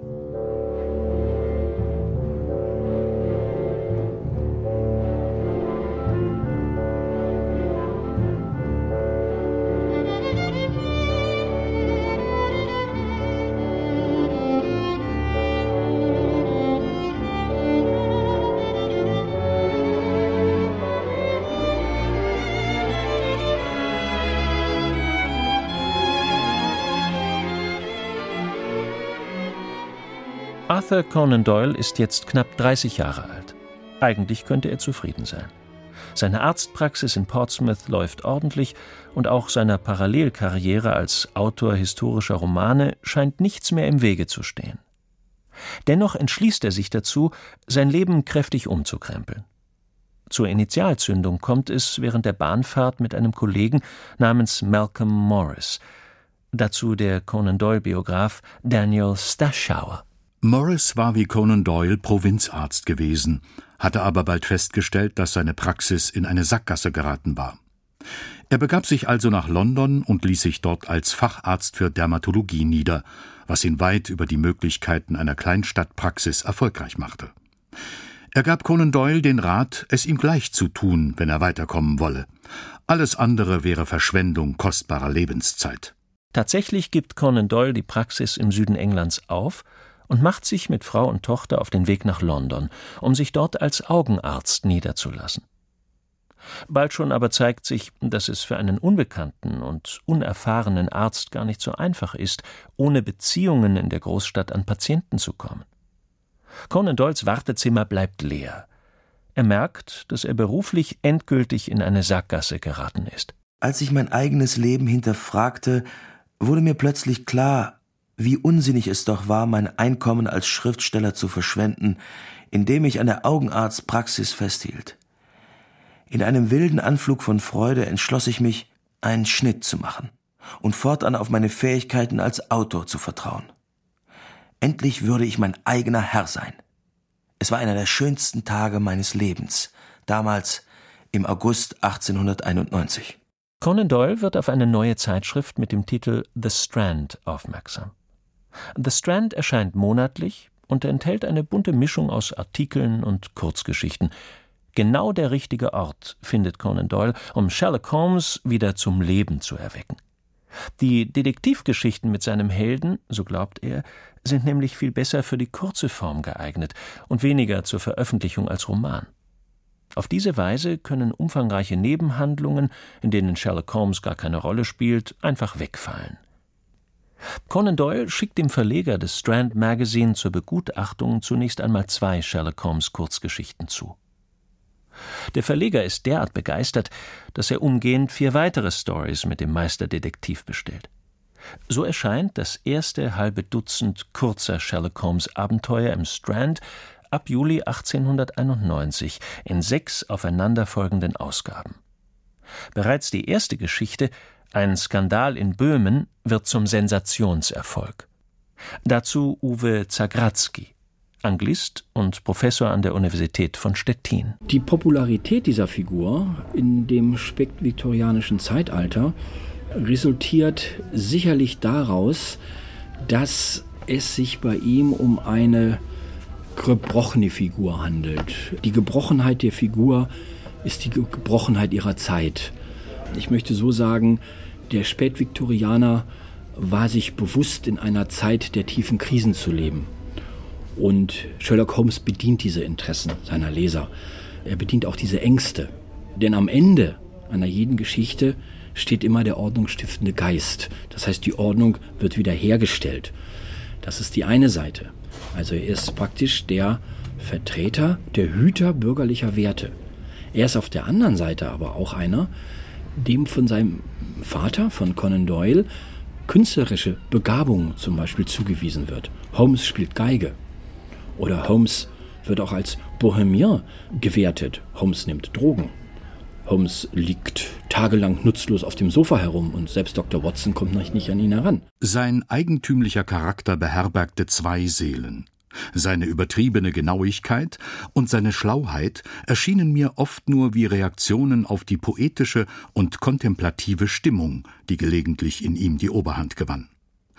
Arthur Conan Doyle ist jetzt knapp 30 Jahre alt. Eigentlich könnte er zufrieden sein. Seine Arztpraxis in Portsmouth läuft ordentlich und auch seiner Parallelkarriere als Autor historischer Romane scheint nichts mehr im Wege zu stehen. Dennoch entschließt er sich dazu, sein Leben kräftig umzukrempeln. Zur Initialzündung kommt es während der Bahnfahrt mit einem Kollegen namens Malcolm Morris. Dazu der Conan Doyle-Biograf Daniel Stashower. Morris war wie Conan Doyle Provinzarzt gewesen, hatte aber bald festgestellt, dass seine Praxis in eine Sackgasse geraten war. Er begab sich also nach London und ließ sich dort als Facharzt für Dermatologie nieder, was ihn weit über die Möglichkeiten einer Kleinstadtpraxis erfolgreich machte. Er gab Conan Doyle den Rat, es ihm gleich zu tun, wenn er weiterkommen wolle. Alles andere wäre Verschwendung kostbarer Lebenszeit. Tatsächlich gibt Conan Doyle die Praxis im Süden Englands auf und macht sich mit Frau und Tochter auf den Weg nach London, um sich dort als Augenarzt niederzulassen. Bald schon aber zeigt sich, dass es für einen unbekannten und unerfahrenen Arzt gar nicht so einfach ist, ohne Beziehungen in der Großstadt an Patienten zu kommen. Conan Doyles Wartezimmer bleibt leer. Er merkt, dass er beruflich endgültig in eine Sackgasse geraten ist. Als ich mein eigenes Leben hinterfragte, wurde mir plötzlich klar, wie unsinnig es doch war, mein Einkommen als Schriftsteller zu verschwenden, indem ich an der Augenarztpraxis festhielt. In einem wilden Anflug von Freude entschloss ich mich, einen Schnitt zu machen und fortan auf meine Fähigkeiten als Autor zu vertrauen. Endlich würde ich mein eigener Herr sein. Es war einer der schönsten Tage meines Lebens, damals im August 1891. Conan Doyle wird auf eine neue Zeitschrift mit dem Titel The Strand aufmerksam. The Strand erscheint monatlich und enthält eine bunte Mischung aus Artikeln und Kurzgeschichten. Genau der richtige Ort findet Conan Doyle, um Sherlock Holmes wieder zum Leben zu erwecken. Die Detektivgeschichten mit seinem Helden, so glaubt er, sind nämlich viel besser für die kurze Form geeignet und weniger zur Veröffentlichung als Roman. Auf diese Weise können umfangreiche Nebenhandlungen, in denen Sherlock Holmes gar keine Rolle spielt, einfach wegfallen. Conan Doyle schickt dem Verleger des Strand Magazine zur Begutachtung zunächst einmal 2 Sherlock Holmes Kurzgeschichten zu. Der Verleger ist derart begeistert, dass er umgehend 4 weitere Stories mit dem Meisterdetektiv bestellt. So erscheint das erste halbe Dutzend kurzer Sherlock Holmes Abenteuer im Strand ab Juli 1891 in 6 aufeinanderfolgenden Ausgaben. Bereits die erste Geschichte, Ein Skandal in Böhmen wird zum Sensationserfolg. Dazu Uwe Zagratzki, Anglist und Professor an der Universität von Stettin. Die Popularität dieser Figur in dem spätviktorianischen Zeitalter resultiert sicherlich daraus, dass es sich bei ihm um eine gebrochene Figur handelt. Die Gebrochenheit der Figur ist die Gebrochenheit ihrer Zeit. Ich möchte so sagen, der Spätviktorianer war sich bewusst, in einer Zeit der tiefen Krisen zu leben. Und Sherlock Holmes bedient diese Interessen seiner Leser. Er bedient auch diese Ängste. Denn am Ende einer jeden Geschichte steht immer der ordnungsstiftende Geist. Das heißt, die Ordnung wird wiederhergestellt. Das ist die eine Seite. Also er ist praktisch der Vertreter, der Hüter bürgerlicher Werte. Er ist auf der anderen Seite aber auch einer, dem von seinem Vater, von Conan Doyle, künstlerische Begabung zum Beispiel zugewiesen wird. Holmes spielt Geige. Oder Holmes wird auch als Bohemian gewertet. Holmes nimmt Drogen. Holmes liegt tagelang nutzlos auf dem Sofa herum und selbst Dr. Watson kommt noch nicht an ihn heran. Sein eigentümlicher Charakter beherbergte zwei Seelen. Seine übertriebene Genauigkeit und seine Schlauheit erschienen mir oft nur wie Reaktionen auf die poetische und kontemplative Stimmung, die gelegentlich in ihm die Oberhand gewann.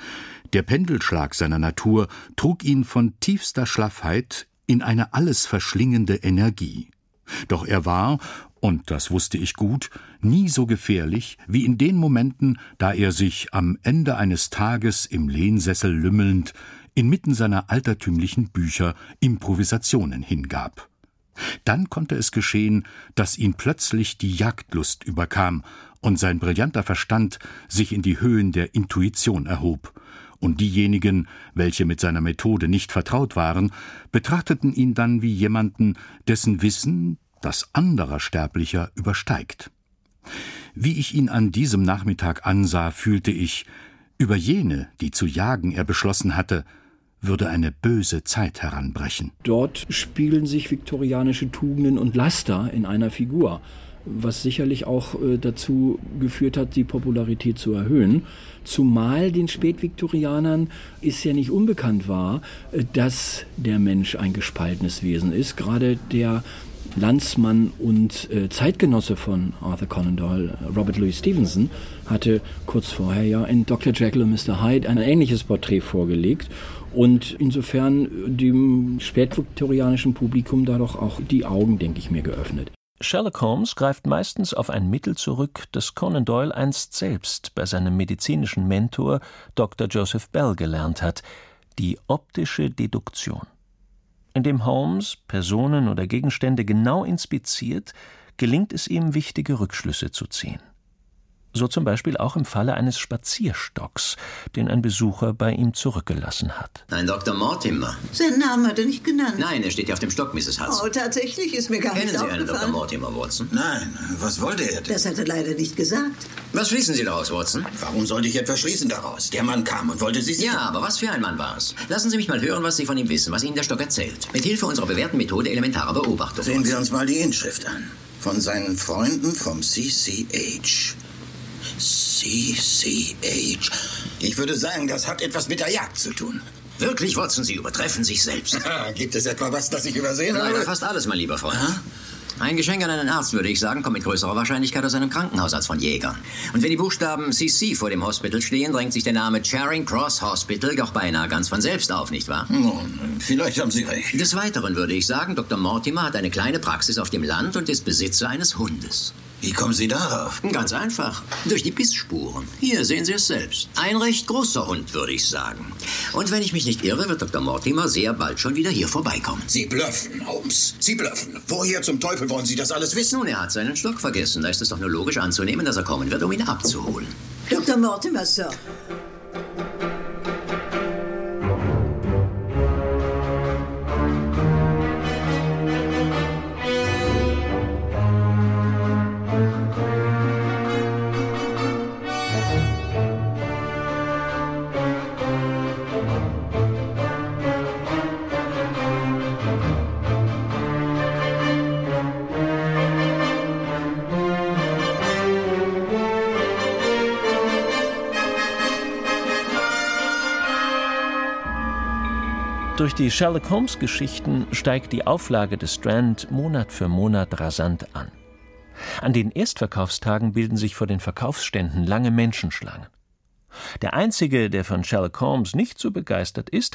Der Pendelschlag seiner Natur trug ihn von tiefster Schlaffheit in eine alles verschlingende Energie. Doch er war, und das wusste ich gut, nie so gefährlich wie in den Momenten, da er sich am Ende eines Tages im Lehnsessel lümmelnd inmitten seiner altertümlichen Bücher Improvisationen hingab. Dann konnte es geschehen, dass ihn plötzlich die Jagdlust überkam und sein brillanter Verstand sich in die Höhen der Intuition erhob, und diejenigen, welche mit seiner Methode nicht vertraut waren, betrachteten ihn dann wie jemanden, dessen Wissen das anderer Sterblicher übersteigt. Wie ich ihn an diesem Nachmittag ansah, fühlte ich, über jene, die zu jagen er beschlossen hatte, würde eine böse Zeit heranbrechen. Dort spiegeln sich viktorianische Tugenden und Laster in einer Figur, was sicherlich auch dazu geführt hat, die Popularität zu erhöhen. Zumal den Spätviktorianern ist ja nicht unbekannt war, dass der Mensch ein gespaltenes Wesen ist. Gerade der Landsmann und Zeitgenosse von Arthur Conan Doyle, Robert Louis Stevenson, hatte kurz vorher ja in Dr. Jekyll und Mr. Hyde ein ähnliches Porträt vorgelegt und insofern dem spätviktorianischen Publikum da doch auch die Augen, denke ich mir, geöffnet. Sherlock Holmes greift meistens auf ein Mittel zurück, das Conan Doyle einst selbst bei seinem medizinischen Mentor Dr. Joseph Bell gelernt hat, die optische Deduktion. Indem Holmes Personen oder Gegenstände genau inspiziert, gelingt es ihm, wichtige Rückschlüsse zu ziehen. So zum Beispiel auch im Falle eines Spazierstocks, den ein Besucher bei ihm zurückgelassen hat. Ein Dr. Mortimer. Seinen Namen hat er nicht genannt. Nein, er steht ja auf dem Stock, Mrs. Hudson. Oh, tatsächlich, ist mir gar nicht aufgefallen. Kennen Sie einen Dr. Mortimer, Watson? Nein, was wollte er denn? Das hat er leider nicht gesagt. Was schließen Sie daraus, Watson? Warum sollte ich etwas schließen daraus? Der Mann kam und wollte Sie sehen. Ja, aber was für ein Mann war es? Lassen Sie mich mal hören, was Sie von ihm wissen, was Ihnen der Stock erzählt. Mit Hilfe unserer bewährten Methode elementarer Beobachtung. Sehen wir uns mal die Inschrift an. Von seinen Freunden vom CCH. CCH. Ich würde sagen, das hat etwas mit der Jagd zu tun. Wirklich, Watson, Sie übertreffen sich selbst. Gibt es etwa was, das ich übersehen habe? Leider fast alles, mein lieber Freund. Ein Geschenk an einen Arzt, würde ich sagen, kommt mit größerer Wahrscheinlichkeit aus einem Krankenhaus als von Jägern. Und wenn die Buchstaben CC vor dem Hospital stehen, drängt sich der Name Charing Cross Hospital doch beinahe ganz von selbst auf, nicht wahr? Nun, vielleicht haben Sie recht. Des Weiteren würde ich sagen, Dr. Mortimer hat eine kleine Praxis auf dem Land und ist Besitzer eines Hundes. Wie kommen Sie darauf? Ganz einfach. Durch die Bissspuren. Hier sehen Sie es selbst. Ein recht großer Hund, würde ich sagen. Und wenn ich mich nicht irre, wird Dr. Mortimer sehr bald schon wieder hier vorbeikommen. Sie blöffen, Holmes. Sie blöffen. Woher zum Teufel wollen Sie das alles wissen? Nun, er hat seinen Stock vergessen. Da ist es doch nur logisch anzunehmen, dass er kommen wird, um ihn abzuholen. Dr. Mortimer, Sir. Durch die Sherlock-Holmes-Geschichten steigt die Auflage des Strand Monat für Monat rasant an. An den Erstverkaufstagen bilden sich vor den Verkaufsständen lange Menschenschlangen. Der Einzige, der von Sherlock Holmes nicht so begeistert ist,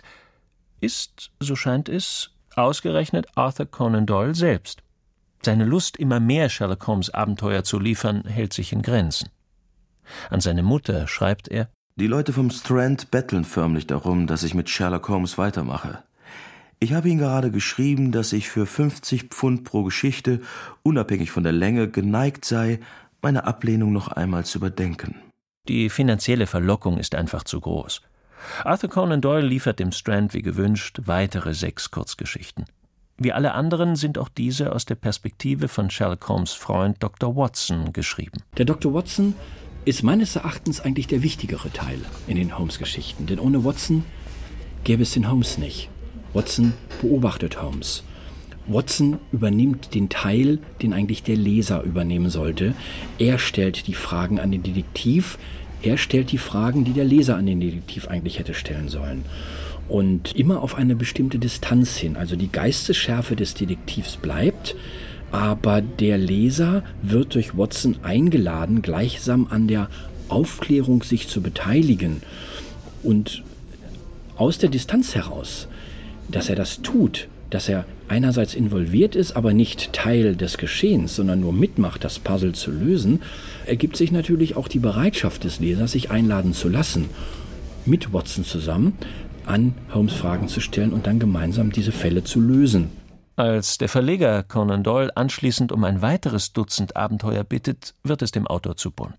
so scheint es, ausgerechnet Arthur Conan Doyle selbst. Seine Lust, immer mehr Sherlock Holmes Abenteuer zu liefern, hält sich in Grenzen. An seine Mutter schreibt er: Die Leute vom Strand betteln förmlich darum, dass ich mit Sherlock Holmes weitermache. Ich habe Ihnen gerade geschrieben, dass ich für 50 Pfund pro Geschichte, unabhängig von der Länge, geneigt sei, meine Ablehnung noch einmal zu überdenken. Die finanzielle Verlockung ist einfach zu groß. Arthur Conan Doyle liefert dem Strand wie gewünscht weitere 6 Kurzgeschichten. Wie alle anderen sind auch diese aus der Perspektive von Sherlock Holmes' Freund Dr. Watson geschrieben. Der Dr. Watson ist meines Erachtens eigentlich der wichtigere Teil in den Holmes-Geschichten. Denn ohne Watson gäbe es den Holmes nicht. Watson beobachtet Holmes. Watson übernimmt den Teil, den eigentlich der Leser übernehmen sollte. Er stellt die Fragen an den Detektiv. Er stellt die Fragen, die der Leser an den Detektiv eigentlich hätte stellen sollen. Und immer auf eine bestimmte Distanz hin. Also die Geistesschärfe des Detektivs bleibt, aber der Leser wird durch Watson eingeladen, gleichsam an der Aufklärung sich zu beteiligen. Und aus der Distanz heraus, dass er das tut, dass er einerseits involviert ist, aber nicht Teil des Geschehens, sondern nur mitmacht, das Puzzle zu lösen, ergibt sich natürlich auch die Bereitschaft des Lesers, sich einladen zu lassen, mit Watson zusammen an Holmes Fragen zu stellen und dann gemeinsam diese Fälle zu lösen. Als der Verleger Conan Doyle anschließend um ein weiteres Dutzend Abenteuer bittet, wird es dem Autor zu bunt.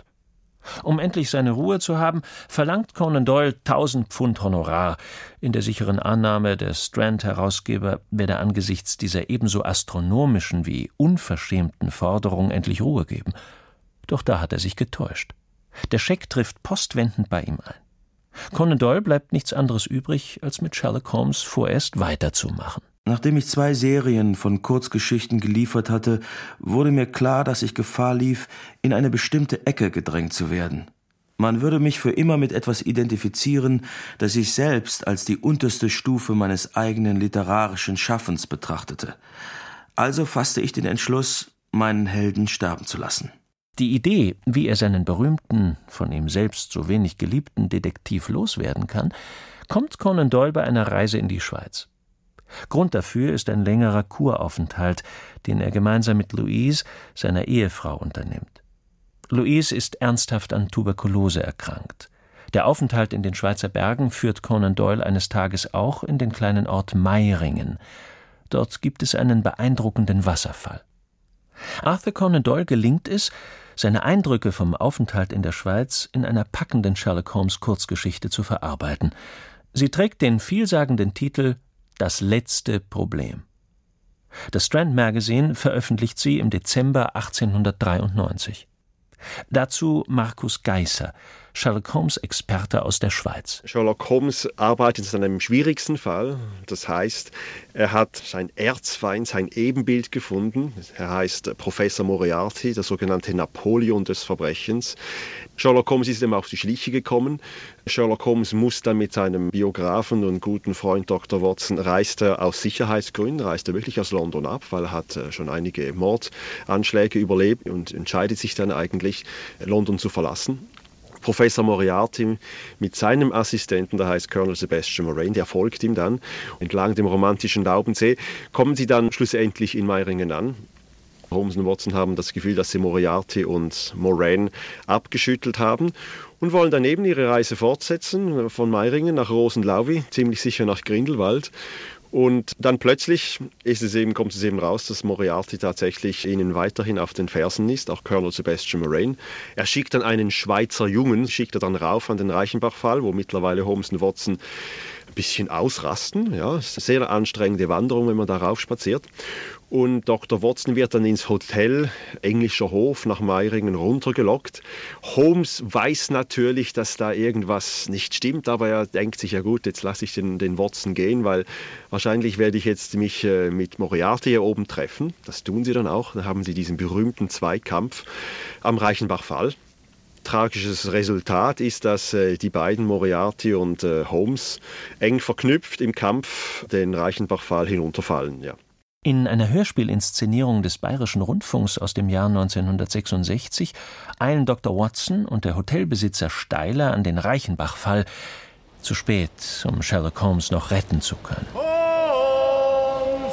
Um endlich seine Ruhe zu haben, verlangt Conan Doyle 1000 Pfund Honorar, in der sicheren Annahme, der Strand-Herausgeber werde angesichts dieser ebenso astronomischen wie unverschämten Forderung endlich Ruhe geben. Doch da hat er sich getäuscht. Der Scheck trifft postwendend bei ihm ein. Conan Doyle bleibt nichts anderes übrig, als mit Sherlock Holmes vorerst weiterzumachen. Nachdem ich 2 Serien von Kurzgeschichten geliefert hatte, wurde mir klar, dass ich Gefahr lief, in eine bestimmte Ecke gedrängt zu werden. Man würde mich für immer mit etwas identifizieren, das ich selbst als die unterste Stufe meines eigenen literarischen Schaffens betrachtete. Also fasste ich den Entschluss, meinen Helden sterben zu lassen. Die Idee, wie er seinen berühmten, von ihm selbst so wenig geliebten Detektiv loswerden kann, kommt Conan Doyle bei einer Reise in die Schweiz. Grund dafür ist ein längerer Kuraufenthalt, den er gemeinsam mit Louise, seiner Ehefrau, unternimmt. Louise ist ernsthaft an Tuberkulose erkrankt. Der Aufenthalt in den Schweizer Bergen führt Conan Doyle eines Tages auch in den kleinen Ort Meiringen. Dort gibt es einen beeindruckenden Wasserfall. Arthur Conan Doyle gelingt es, seine Eindrücke vom Aufenthalt in der Schweiz in einer packenden Sherlock-Holmes-Kurzgeschichte zu verarbeiten. Sie trägt den vielsagenden Titel »Das letzte Problem«. Das Strand Magazine veröffentlicht sie im Dezember 1893. Dazu Markus Geisser, Sherlock Holmes-Experte aus der Schweiz. Sherlock Holmes arbeitet an einem schwierigsten Fall. Das heißt, er hat sein Erzfeind, sein Ebenbild gefunden. Er heißt Professor Moriarty, der sogenannte Napoleon des Verbrechens. Sherlock Holmes ist ihm auf die Schliche gekommen. Sherlock Holmes muss dann mit seinem Biografen und guten Freund Dr. Watson, reist er aus Sicherheitsgründen, reist er wirklich aus London ab, weil er hat schon einige Mordanschläge überlebt und entscheidet sich dann eigentlich, London zu verlassen. Professor Moriarty mit seinem Assistenten, der heißt Colonel Sebastian Moraine, der folgt ihm dann. Entlang dem romantischen Laubensee kommen sie dann schlussendlich in Meiringen an. Holmes und Watson haben das Gefühl, dass sie Moriarty und Moraine abgeschüttelt haben und wollen daneben ihre Reise fortsetzen, von Meiringen nach Rosenlaui, ziemlich sicher nach Grindelwald. Und dann plötzlich kommt es eben raus, dass Moriarty tatsächlich ihnen weiterhin auf den Fersen ist, auch Colonel Sebastian Moraine. Er schickt dann einen Schweizer Jungen, schickt er dann rauf an den Reichenbachfall, wo mittlerweile Holmes und Watson ein bisschen ausrasten. Ja, es ist eine sehr anstrengende Wanderung, wenn man da rauf spaziert. Und Dr. Watson wird dann ins Hotel Englischer Hof nach Meiringen runtergelockt. Holmes weiß natürlich, dass da irgendwas nicht stimmt, aber er denkt sich, ja gut, jetzt lasse ich den Watson gehen, weil wahrscheinlich werde ich jetzt mich mit Moriarty hier oben treffen. Das tun sie dann auch. Dann haben sie diesen berühmten Zweikampf am Reichenbachfall. tragisches Resultat ist, dass die beiden, Moriarty und Holmes, eng verknüpft im Kampf den Reichenbach-Fall hinunterfallen. Ja. In einer Hörspielinszenierung des Bayerischen Rundfunks aus dem Jahr 1966 eilen Dr. Watson und der Hotelbesitzer Steiler an den Reichenbach-Fall. Zu spät, um Sherlock Holmes noch retten zu können. Holmes!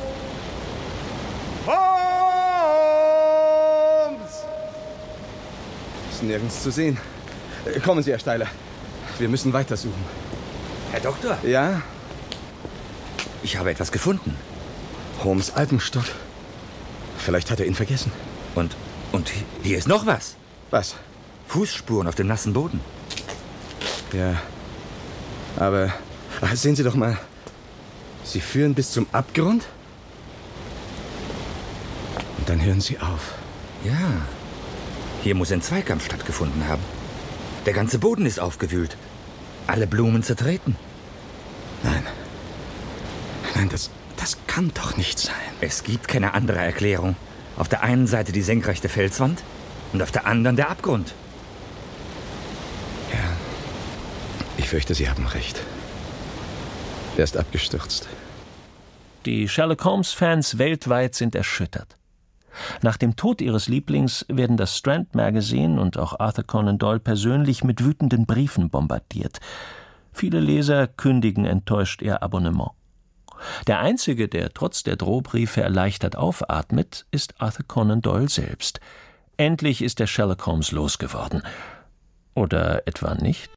Ist nirgends zu sehen. Kommen Sie, Herr Steiler. Wir müssen weitersuchen. Herr Doktor? Ja? Ich habe etwas gefunden. Holmes' Alpenstock. Vielleicht hat er ihn vergessen. Und hier ist noch was. Was? Fußspuren auf dem nassen Boden. Ja. Aber sehen Sie doch mal. Sie führen bis zum Abgrund? Und dann hören Sie auf. Ja. Hier muss ein Zweikampf stattgefunden haben. Der ganze Boden ist aufgewühlt. Alle Blumen zertreten. Nein, das kann doch nicht sein. Es gibt keine andere Erklärung. Auf der einen Seite die senkrechte Felswand und auf der anderen der Abgrund. Ja, ich fürchte, Sie haben recht. Er ist abgestürzt. Die Sherlock Holmes-Fans weltweit sind erschüttert. Nach dem Tod ihres Lieblings werden das Strand Magazine und auch Arthur Conan Doyle persönlich mit wütenden Briefen bombardiert. Viele Leser kündigen enttäuscht ihr Abonnement. Der Einzige, der trotz der Drohbriefe erleichtert aufatmet, ist Arthur Conan Doyle selbst. Endlich ist er Sherlock Holmes losgeworden. Oder etwa nicht?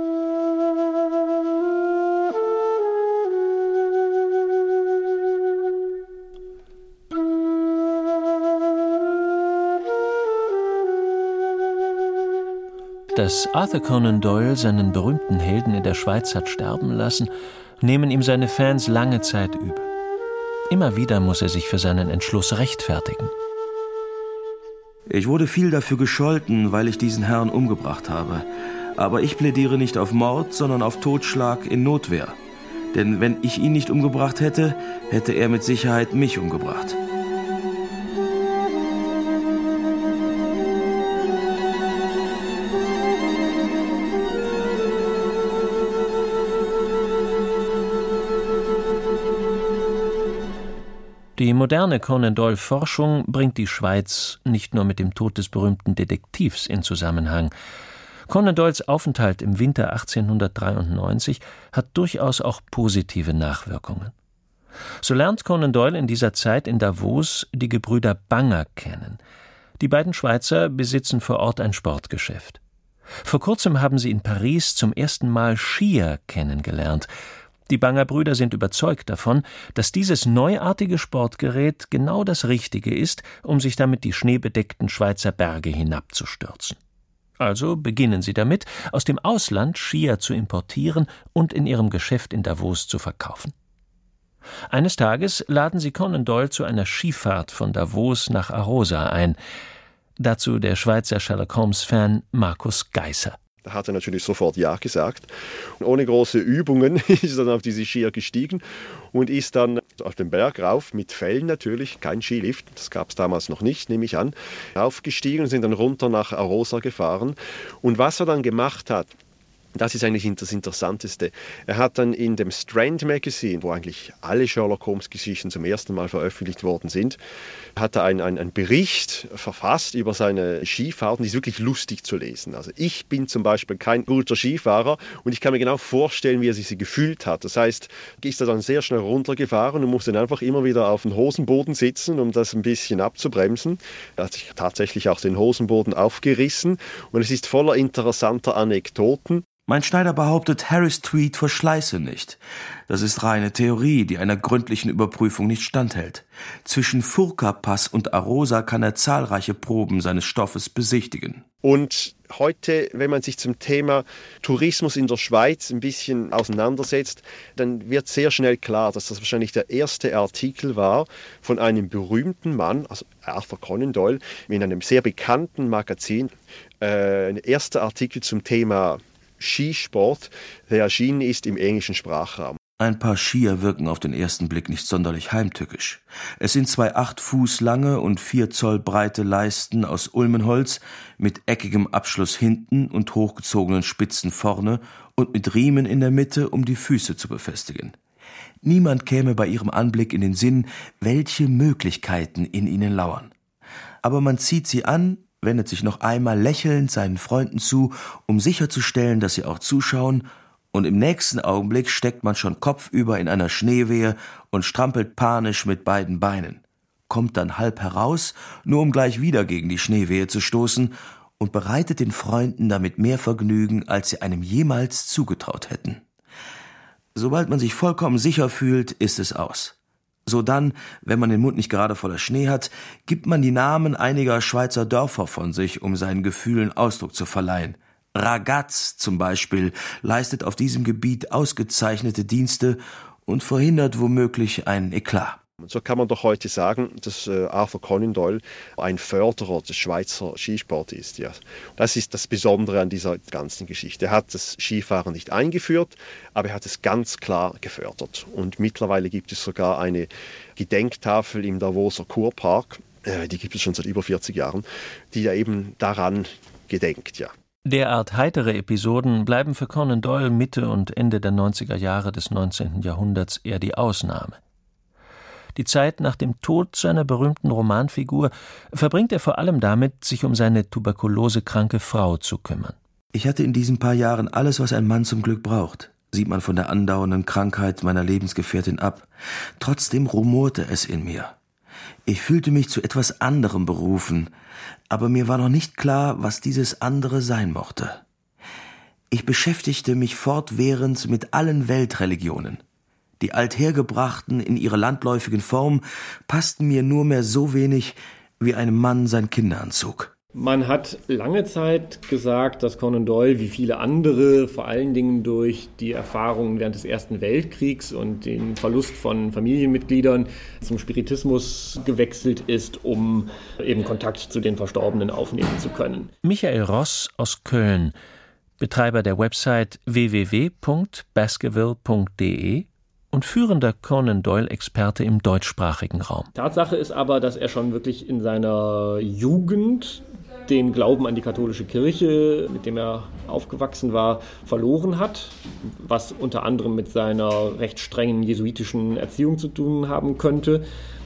Dass Arthur Conan Doyle seinen berühmten Helden in der Schweiz hat sterben lassen, nehmen ihm seine Fans lange Zeit übel. Immer wieder muss er sich für seinen Entschluss rechtfertigen. Ich wurde viel dafür gescholten, weil ich diesen Herrn umgebracht habe. Aber ich plädiere nicht auf Mord, sondern auf Totschlag in Notwehr. Denn wenn ich ihn nicht umgebracht hätte, hätte er mit Sicherheit mich umgebracht. Die moderne Conan Doyle-Forschung bringt die Schweiz nicht nur mit dem Tod des berühmten Detektivs in Zusammenhang. Conan Doyles Aufenthalt im Winter 1893 hat durchaus auch positive Nachwirkungen. So lernt Conan Doyle in dieser Zeit in Davos die Gebrüder Banger kennen. Die beiden Schweizer besitzen vor Ort ein Sportgeschäft. Vor kurzem haben sie in Paris zum ersten Mal Skier kennengelernt. Die Banger-Brüder sind überzeugt davon, dass dieses neuartige Sportgerät genau das Richtige ist, um sich damit die schneebedeckten Schweizer Berge hinabzustürzen. Also beginnen sie damit, aus dem Ausland Skier zu importieren und in ihrem Geschäft in Davos zu verkaufen. Eines Tages laden sie Conan Doyle zu einer Skifahrt von Davos nach Arosa ein. Dazu der Schweizer Sherlock-Holmes-Fan Markus Geisser. Da hat er natürlich sofort Ja gesagt. Und ohne große Übungen ist er dann auf diese Skier gestiegen und ist dann auf den Berg rauf, mit Fällen natürlich, kein Skilift, das gab es damals noch nicht, nehme ich an, raufgestiegen und sind dann runter nach Arosa gefahren. Und was er dann gemacht hat, das ist eigentlich das Interessanteste. Er hat dann in dem Strand Magazine, wo eigentlich alle Sherlock Holmes Geschichten zum ersten Mal veröffentlicht worden sind, hat er einen Bericht verfasst über seine Skifahrten, die ist wirklich lustig zu lesen. Also ich bin zum Beispiel kein guter Skifahrer und ich kann mir genau vorstellen, wie er sich gefühlt hat. Das heißt, ist er dann sehr schnell runtergefahren und musste dann einfach immer wieder auf dem Hosenboden sitzen, um das ein bisschen abzubremsen. Er hat sich tatsächlich auch den Hosenboden aufgerissen und es ist voller interessanter Anekdoten. Mein Schneider behauptet, Harris Tweed verschleiße nicht. Das ist reine Theorie, die einer gründlichen Überprüfung nicht standhält. Zwischen Furka Pass und Arosa kann er zahlreiche Proben seines Stoffes besichtigen. Und heute, wenn man sich zum Thema Tourismus in der Schweiz ein bisschen auseinandersetzt, dann wird sehr schnell klar, dass das wahrscheinlich der erste Artikel war von einem berühmten Mann, also Arthur Conan Doyle, in einem sehr bekannten Magazin. Ein erster Artikel zum Thema Skisport, der erschienen ist im englischen Sprachraum. Ein Paar Skier wirken auf den ersten Blick nicht sonderlich heimtückisch. Es sind 2 8 Fuß lange und 4 Zoll breite Leisten aus Ulmenholz mit eckigem Abschluss hinten und hochgezogenen Spitzen vorne und mit Riemen in der Mitte, um die Füße zu befestigen. Niemand käme bei ihrem Anblick in den Sinn, welche Möglichkeiten in ihnen lauern. Aber man zieht sie an, wendet sich noch einmal lächelnd seinen Freunden zu, um sicherzustellen, dass sie auch zuschauen, und im nächsten Augenblick steckt man schon kopfüber in einer Schneewehe und strampelt panisch mit beiden Beinen, kommt dann halb heraus, nur um gleich wieder gegen die Schneewehe zu stoßen, und bereitet den Freunden damit mehr Vergnügen, als sie einem jemals zugetraut hätten. Sobald man sich vollkommen sicher fühlt, ist es aus. Sodann, wenn man den Mund nicht gerade voller Schnee hat, gibt man die Namen einiger Schweizer Dörfer von sich, um seinen Gefühlen Ausdruck zu verleihen. Ragaz zum Beispiel leistet auf diesem Gebiet ausgezeichnete Dienste und verhindert womöglich einen Eklat. Und so kann man doch heute sagen, dass Arthur Conan Doyle ein Förderer des Schweizer Skisports ist. Ja. Das ist das Besondere an dieser ganzen Geschichte. Er hat das Skifahren nicht eingeführt, aber er hat es ganz klar gefördert. Und mittlerweile gibt es sogar eine Gedenktafel im Davoser Kurpark, die gibt es schon seit über 40 Jahren, die ja eben daran gedenkt. Ja. Derart heitere Episoden bleiben für Conan Doyle Mitte und Ende der 90er Jahre des 19. Jahrhunderts eher die Ausnahme. Die Zeit nach dem Tod seiner berühmten Romanfigur verbringt er vor allem damit, sich um seine tuberkulosekranke Frau zu kümmern. Ich hatte in diesen paar Jahren alles, was ein Mann zum Glück braucht, sieht man von der andauernden Krankheit meiner Lebensgefährtin ab. Trotzdem rumorte es in mir. Ich fühlte mich zu etwas anderem berufen, aber mir war noch nicht klar, was dieses andere sein mochte. Ich beschäftigte mich fortwährend mit allen Weltreligionen. Die althergebrachten in ihrer landläufigen Form passten mir nur mehr so wenig, wie einem Mann sein Kinderanzug. Man hat lange Zeit gesagt, dass Conan Doyle, wie viele andere, vor allen Dingen durch die Erfahrungen während des Ersten Weltkriegs und den Verlust von Familienmitgliedern zum Spiritismus gewechselt ist, um eben Kontakt zu den Verstorbenen aufnehmen zu können. Michael Ross aus Köln, Betreiber der Website www.baskerville.de und führender Conan Doyle-Experte im deutschsprachigen Raum. Tatsache ist aber, dass er schon wirklich in seiner Jugend den Glauben an die katholische Kirche, mit dem er aufgewachsen war, verloren hat, was unter anderem mit seiner recht strengen jesuitischen Erziehung zu tun haben könnte.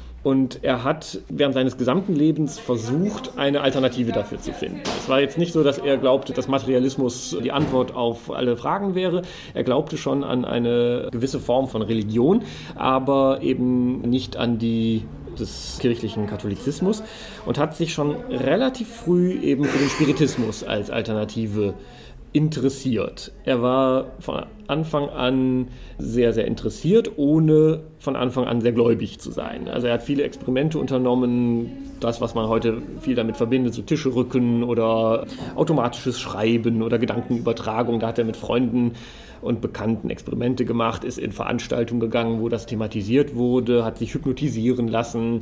Und er hat während seines gesamten Lebens versucht, eine Alternative dafür zu finden. Es war jetzt nicht so, dass er glaubte, dass Materialismus die Antwort auf alle Fragen wäre. Er glaubte schon an eine gewisse Form von Religion, aber eben nicht an die des kirchlichen Katholizismus und hat sich schon relativ früh eben für den Spiritismus als Alternative interessiert. Er war von Anfang an sehr, sehr interessiert, ohne von Anfang an sehr gläubig zu sein. Also er hat viele Experimente unternommen, das, was man heute viel damit verbindet, so Tischerücken oder automatisches Schreiben oder Gedankenübertragung. Da hat er mit Freunden und Bekannten Experimente gemacht, ist in Veranstaltungen gegangen, wo das thematisiert wurde, hat sich hypnotisieren lassen.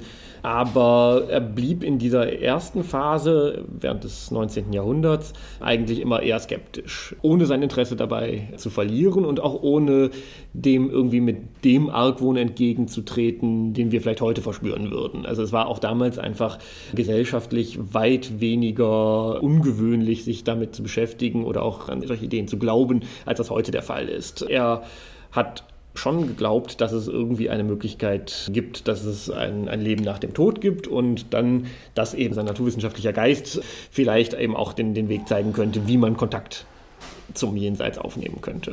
Aber er blieb in dieser ersten Phase während des 19. Jahrhunderts eigentlich immer eher skeptisch, ohne sein Interesse dabei zu verlieren und auch ohne dem irgendwie mit dem Argwohn entgegenzutreten, den wir vielleicht heute verspüren würden. Also es war auch damals einfach gesellschaftlich weit weniger ungewöhnlich, sich damit zu beschäftigen oder auch an solche Ideen zu glauben, als das heute der Fall ist. Er hat schon geglaubt, dass es irgendwie eine Möglichkeit gibt, dass es ein Leben nach dem Tod gibt und dann, dass eben sein naturwissenschaftlicher Geist vielleicht eben auch den Weg zeigen könnte, wie man Kontakt zum Jenseits aufnehmen könnte.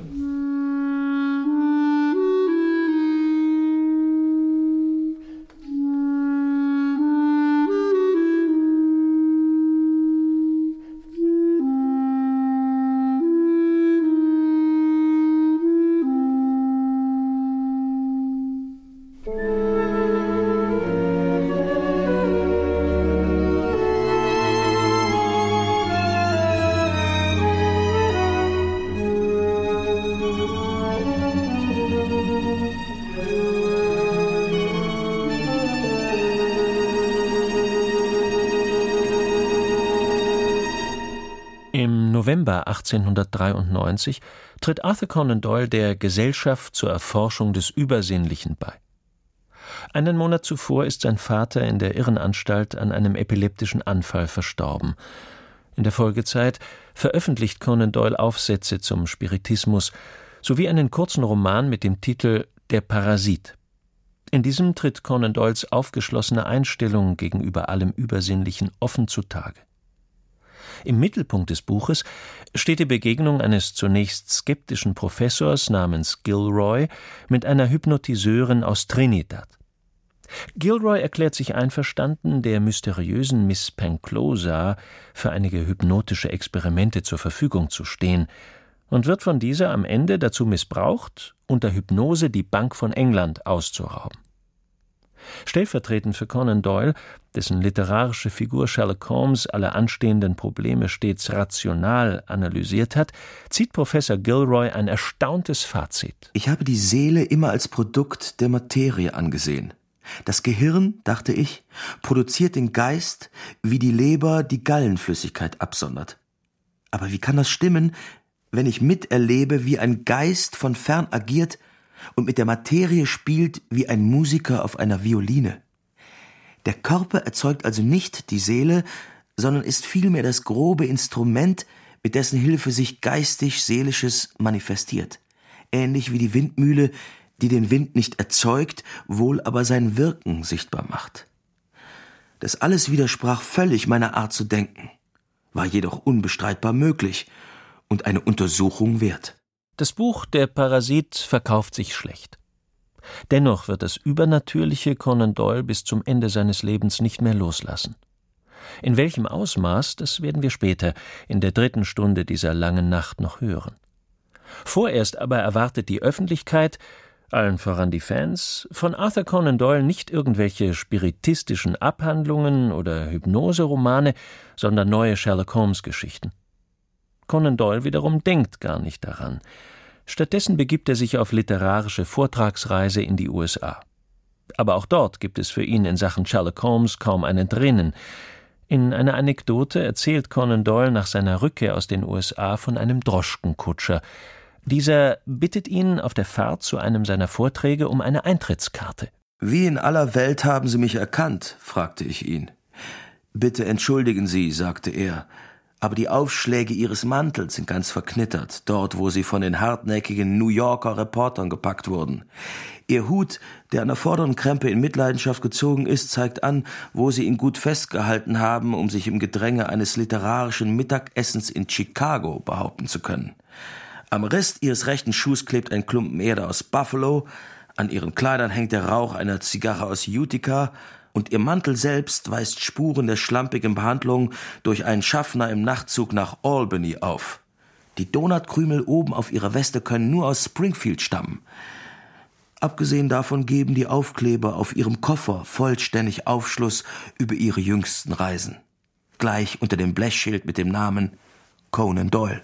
Im November 1893 tritt Arthur Conan Doyle der Gesellschaft zur Erforschung des Übersinnlichen bei. Einen Monat zuvor ist sein Vater in der Irrenanstalt an einem epileptischen Anfall verstorben. In der Folgezeit veröffentlicht Conan Doyle Aufsätze zum Spiritismus sowie einen kurzen Roman mit dem Titel »Der Parasit«. In diesem tritt Conan Doyles aufgeschlossene Einstellung gegenüber allem Übersinnlichen offen zutage. Im Mittelpunkt des Buches steht die Begegnung eines zunächst skeptischen Professors namens Gilroy mit einer Hypnotiseurin aus Trinidad. Gilroy erklärt sich einverstanden, der mysteriösen Miss Penclosa für einige hypnotische Experimente zur Verfügung zu stehen und wird von dieser am Ende dazu missbraucht, unter Hypnose die Bank von England auszurauben. Stellvertretend für Conan Doyle, dessen literarische Figur Sherlock Holmes alle anstehenden Probleme stets rational analysiert hat, zieht Professor Gilroy ein erstauntes Fazit. Ich habe die Seele immer als Produkt der Materie angesehen. Das Gehirn, dachte ich, produziert den Geist, wie die Leber die Gallenflüssigkeit absondert. Aber wie kann das stimmen, wenn ich miterlebe, wie ein Geist von fern agiert und mit der Materie spielt wie ein Musiker auf einer Violine? Der Körper erzeugt also nicht die Seele, sondern ist vielmehr das grobe Instrument, mit dessen Hilfe sich geistig-seelisches manifestiert. Ähnlich wie die Windmühle, die den Wind nicht erzeugt, wohl aber sein Wirken sichtbar macht. Das alles widersprach völlig meiner Art zu denken, war jedoch unbestreitbar möglich und eine Untersuchung wert. Das Buch »Der Parasit« verkauft sich schlecht. Dennoch wird das Übernatürliche Conan Doyle bis zum Ende seines Lebens nicht mehr loslassen. In welchem Ausmaß, das werden wir später in der 3. Stunde dieser langen Nacht noch hören. Vorerst aber erwartet die Öffentlichkeit, allen voran die Fans, von Arthur Conan Doyle nicht irgendwelche spiritistischen Abhandlungen oder Hypnoseromane, sondern neue Sherlock-Holmes-Geschichten. Conan Doyle wiederum denkt gar nicht daran. Stattdessen begibt er sich auf literarische Vortragsreise in die USA. Aber auch dort gibt es für ihn in Sachen Sherlock Holmes kaum ein Entrinnen. In einer Anekdote erzählt Conan Doyle nach seiner Rückkehr aus den USA von einem Droschkenkutscher. Dieser bittet ihn auf der Fahrt zu einem seiner Vorträge um eine Eintrittskarte. »Wie in aller Welt haben Sie mich erkannt?« fragte ich ihn. »Bitte entschuldigen Sie«, sagte er, »aber die Aufschläge Ihres Mantels sind ganz verknittert, dort, wo Sie von den hartnäckigen New Yorker Reportern gepackt wurden. Ihr Hut, der an der vorderen Krempe in Mitleidenschaft gezogen ist, zeigt an, wo Sie ihn gut festgehalten haben, um sich im Gedränge eines literarischen Mittagessens in Chicago behaupten zu können. Am Rest Ihres rechten Schuhs klebt ein Klumpen Erde aus Buffalo, an Ihren Kleidern hängt der Rauch einer Zigarre aus Utica, und Ihr Mantel selbst weist Spuren der schlampigen Behandlung durch einen Schaffner im Nachtzug nach Albany auf. Die Donutkrümel oben auf Ihrer Weste können nur aus Springfield stammen. Abgesehen davon geben die Aufkleber auf Ihrem Koffer vollständig Aufschluss über Ihre jüngsten Reisen. Gleich unter dem Blechschild mit dem Namen Conan Doyle.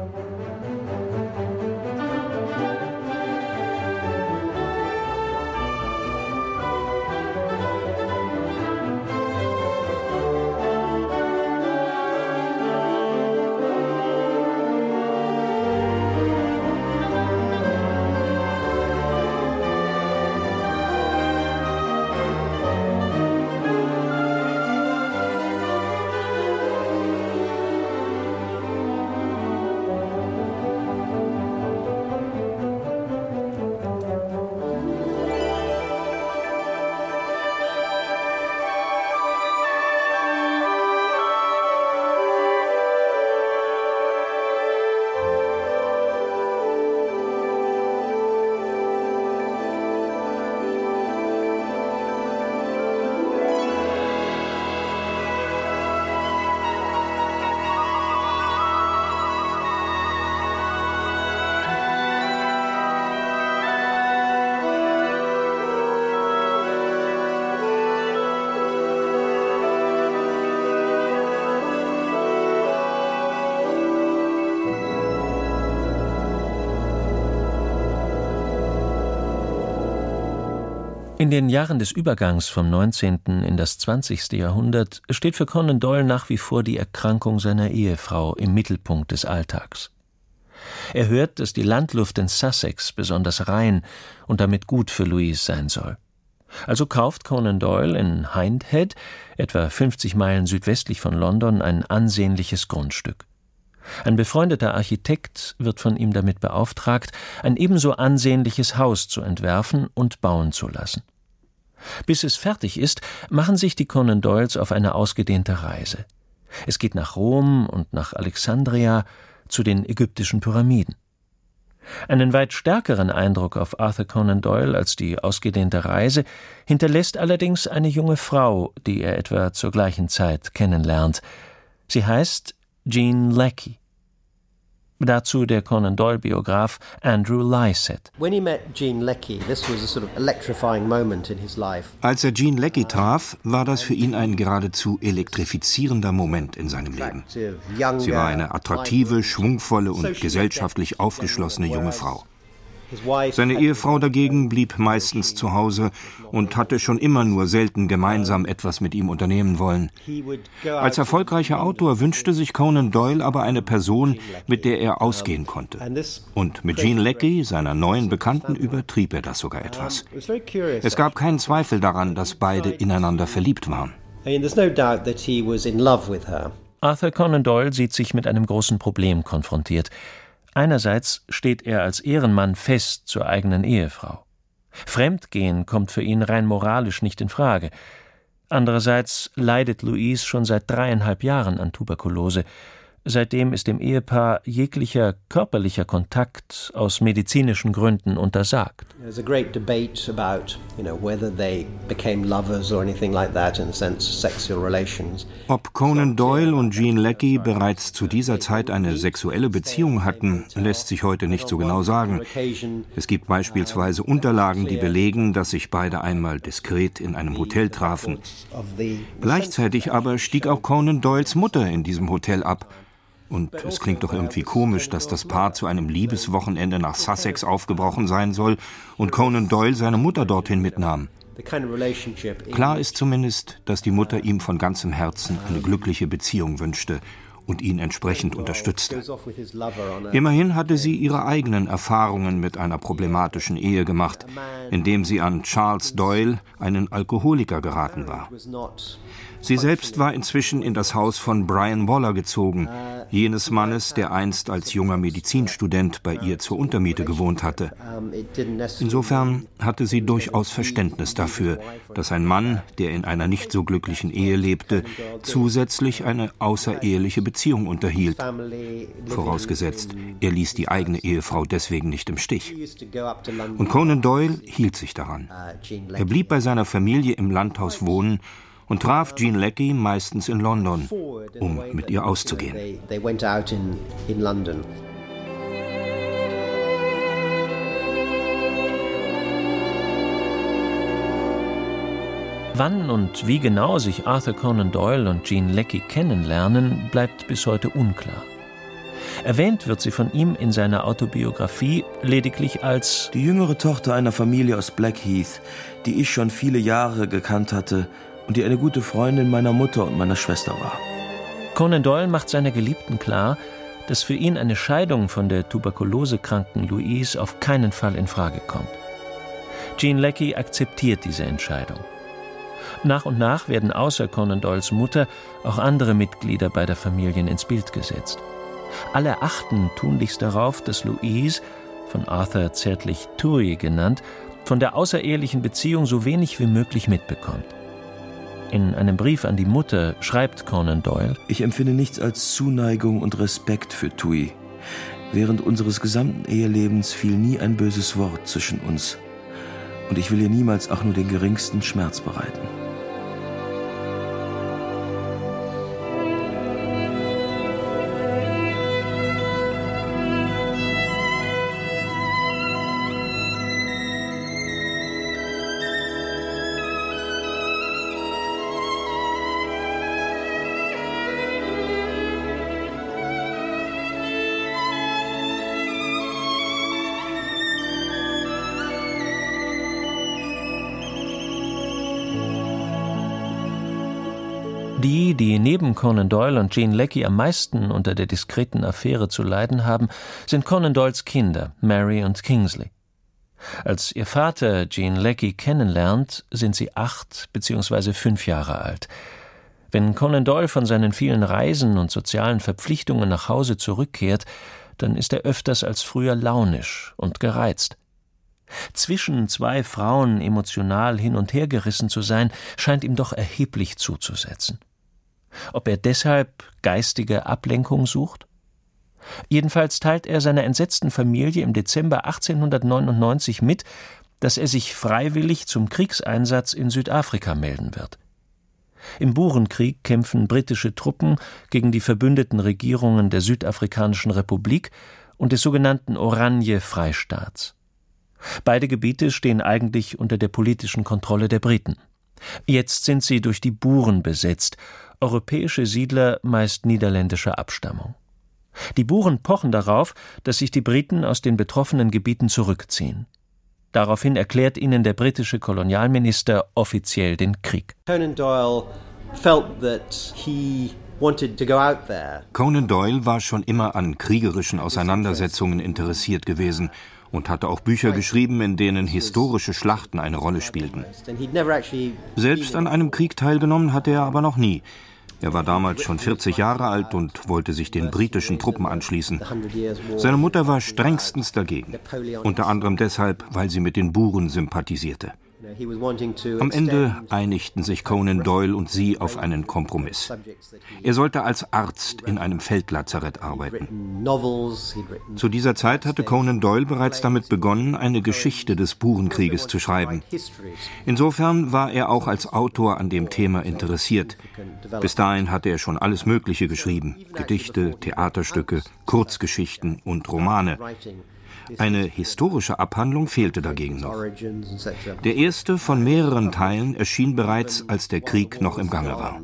In den Jahren des Übergangs vom 19. in das 20. Jahrhundert steht für Conan Doyle nach wie vor die Erkrankung seiner Ehefrau im Mittelpunkt des Alltags. Er hört, dass die Landluft in Sussex besonders rein und damit gut für Louise sein soll. Also kauft Conan Doyle in Hindhead, etwa 50 Meilen südwestlich von London, ein ansehnliches Grundstück. Ein befreundeter Architekt wird von ihm damit beauftragt, ein ebenso ansehnliches Haus zu entwerfen und bauen zu lassen. Bis es fertig ist, machen sich die Conan Doyles auf eine ausgedehnte Reise. Es geht nach Rom und nach Alexandria, zu den ägyptischen Pyramiden. Einen weit stärkeren Eindruck auf Arthur Conan Doyle als die ausgedehnte Reise hinterlässt allerdings eine junge Frau, die er etwa zur gleichen Zeit kennenlernt. Sie heißt Jean Leckie. Dazu der Conan Doyle-Biograf Andrew Lycett. Als er Jean Leckie traf, war das für ihn ein geradezu elektrifizierender Moment in seinem Leben. Sie war eine attraktive, schwungvolle und gesellschaftlich aufgeschlossene junge Frau. Seine Ehefrau dagegen blieb meistens zu Hause und hatte schon immer nur selten gemeinsam etwas mit ihm unternehmen wollen. Als erfolgreicher Autor wünschte sich Conan Doyle aber eine Person, mit der er ausgehen konnte. Und mit Jean Leckie, seiner neuen Bekannten, übertrieb er das sogar etwas. Es gab keinen Zweifel daran, dass beide ineinander verliebt waren. Arthur Conan Doyle sieht sich mit einem großen Problem konfrontiert. Einerseits steht er als Ehrenmann fest zur eigenen Ehefrau. Fremdgehen kommt für ihn rein moralisch nicht in Frage. Andererseits leidet Louise schon seit 3,5 Jahren an Tuberkulose. Seitdem ist dem Ehepaar jeglicher körperlicher Kontakt aus medizinischen Gründen untersagt. There's a great debate about, whether they became lovers or anything like that in the sense of sexual relations. Ob Conan Doyle und Jean Leckie bereits zu dieser Zeit eine sexuelle Beziehung hatten, lässt sich heute nicht so genau sagen. Es gibt beispielsweise Unterlagen, die belegen, dass sich beide einmal diskret in einem Hotel trafen. Gleichzeitig aber stieg auch Conan Doyles Mutter in diesem Hotel ab. Und es klingt doch irgendwie komisch, dass das Paar zu einem Liebeswochenende nach Sussex aufgebrochen sein soll und Conan Doyle seine Mutter dorthin mitnahm. Klar ist zumindest, dass die Mutter ihm von ganzem Herzen eine glückliche Beziehung wünschte und ihn entsprechend unterstützte. Immerhin hatte sie ihre eigenen Erfahrungen mit einer problematischen Ehe gemacht, indem sie an Charles Doyle, einen Alkoholiker, geraten war. Sie selbst war inzwischen in das Haus von Brian Waller gezogen, jenes Mannes, der einst als junger Medizinstudent bei ihr zur Untermiete gewohnt hatte. Insofern hatte sie durchaus Verständnis dafür, dass ein Mann, der in einer nicht so glücklichen Ehe lebte, zusätzlich eine außereheliche Beziehung unterhielt. Vorausgesetzt, er ließ die eigene Ehefrau deswegen nicht im Stich. Und Conan Doyle hielt sich daran. Er blieb bei seiner Familie im Landhaus wohnen und traf Jean Leckie meistens in London, um mit ihr auszugehen. Wann und wie genau sich Arthur Conan Doyle und Jean Leckie kennenlernen, bleibt bis heute unklar. Erwähnt wird sie von ihm in seiner Autobiografie lediglich als die jüngere Tochter einer Familie aus Blackheath, die ich schon viele Jahre gekannt hatte und die eine gute Freundin meiner Mutter und meiner Schwester war. Conan Doyle macht seiner Geliebten klar, dass für ihn eine Scheidung von der tuberkulosekranken Louise auf keinen Fall in Frage kommt. Jean Leckie akzeptiert diese Entscheidung. Nach und nach werden außer Conan Doyles Mutter auch andere Mitglieder beider Familien ins Bild gesetzt. Alle achten tunlichst darauf, dass Louise, von Arthur zärtlich Tui genannt, von der außerehelichen Beziehung so wenig wie möglich mitbekommt. In einem Brief an die Mutter schreibt Conan Doyle: Ich empfinde nichts als Zuneigung und Respekt für Tui. Während unseres gesamten Ehelebens fiel nie ein böses Wort zwischen uns. Und ich will ihr niemals auch nur den geringsten Schmerz bereiten. Die neben Conan Doyle und Jean Leckie am meisten unter der diskreten Affäre zu leiden haben, sind Conan Doyles Kinder, Mary und Kingsley. Als ihr Vater Jean Leckie kennenlernt, sind sie 8 bzw. 5 Jahre alt. Wenn Conan Doyle von seinen vielen Reisen und sozialen Verpflichtungen nach Hause zurückkehrt, dann ist er öfters als früher launisch und gereizt. Zwischen 2 Frauen emotional hin und her gerissen zu sein, scheint ihm doch erheblich zuzusetzen. Ob er deshalb geistige Ablenkung sucht? Jedenfalls teilt er seiner entsetzten Familie im Dezember 1899 mit, dass er sich freiwillig zum Kriegseinsatz in Südafrika melden wird. Im Burenkrieg kämpfen britische Truppen gegen die verbündeten Regierungen der Südafrikanischen Republik und des sogenannten Oranje-Freistaats. Beide Gebiete stehen eigentlich unter der politischen Kontrolle der Briten. Jetzt sind sie durch die Buren besetzt, europäische Siedler meist niederländischer Abstammung. Die Buren pochen darauf, dass sich die Briten aus den betroffenen Gebieten zurückziehen. Daraufhin erklärt ihnen der britische Kolonialminister offiziell den Krieg. Conan Doyle felt that he wanted to go out there. Conan Doyle war schon immer an kriegerischen Auseinandersetzungen interessiert gewesen und hatte auch Bücher geschrieben, in denen historische Schlachten eine Rolle spielten. Selbst an einem Krieg teilgenommen hatte er aber noch nie. Er war damals schon 40 Jahre alt und wollte sich den britischen Truppen anschließen. Seine Mutter war strengstens dagegen, unter anderem deshalb, weil sie mit den Buren sympathisierte. Am Ende einigten sich Conan Doyle und sie auf einen Kompromiss. Er sollte als Arzt in einem Feldlazarett arbeiten. Zu dieser Zeit hatte Conan Doyle bereits damit begonnen, eine Geschichte des Burenkrieges zu schreiben. Insofern war er auch als Autor an dem Thema interessiert. Bis dahin hatte er schon alles Mögliche geschrieben: Gedichte, Theaterstücke, Kurzgeschichten und Romane. Eine historische Abhandlung fehlte dagegen noch. Der erste von mehreren Teilen erschien bereits, als der Krieg noch im Gange war.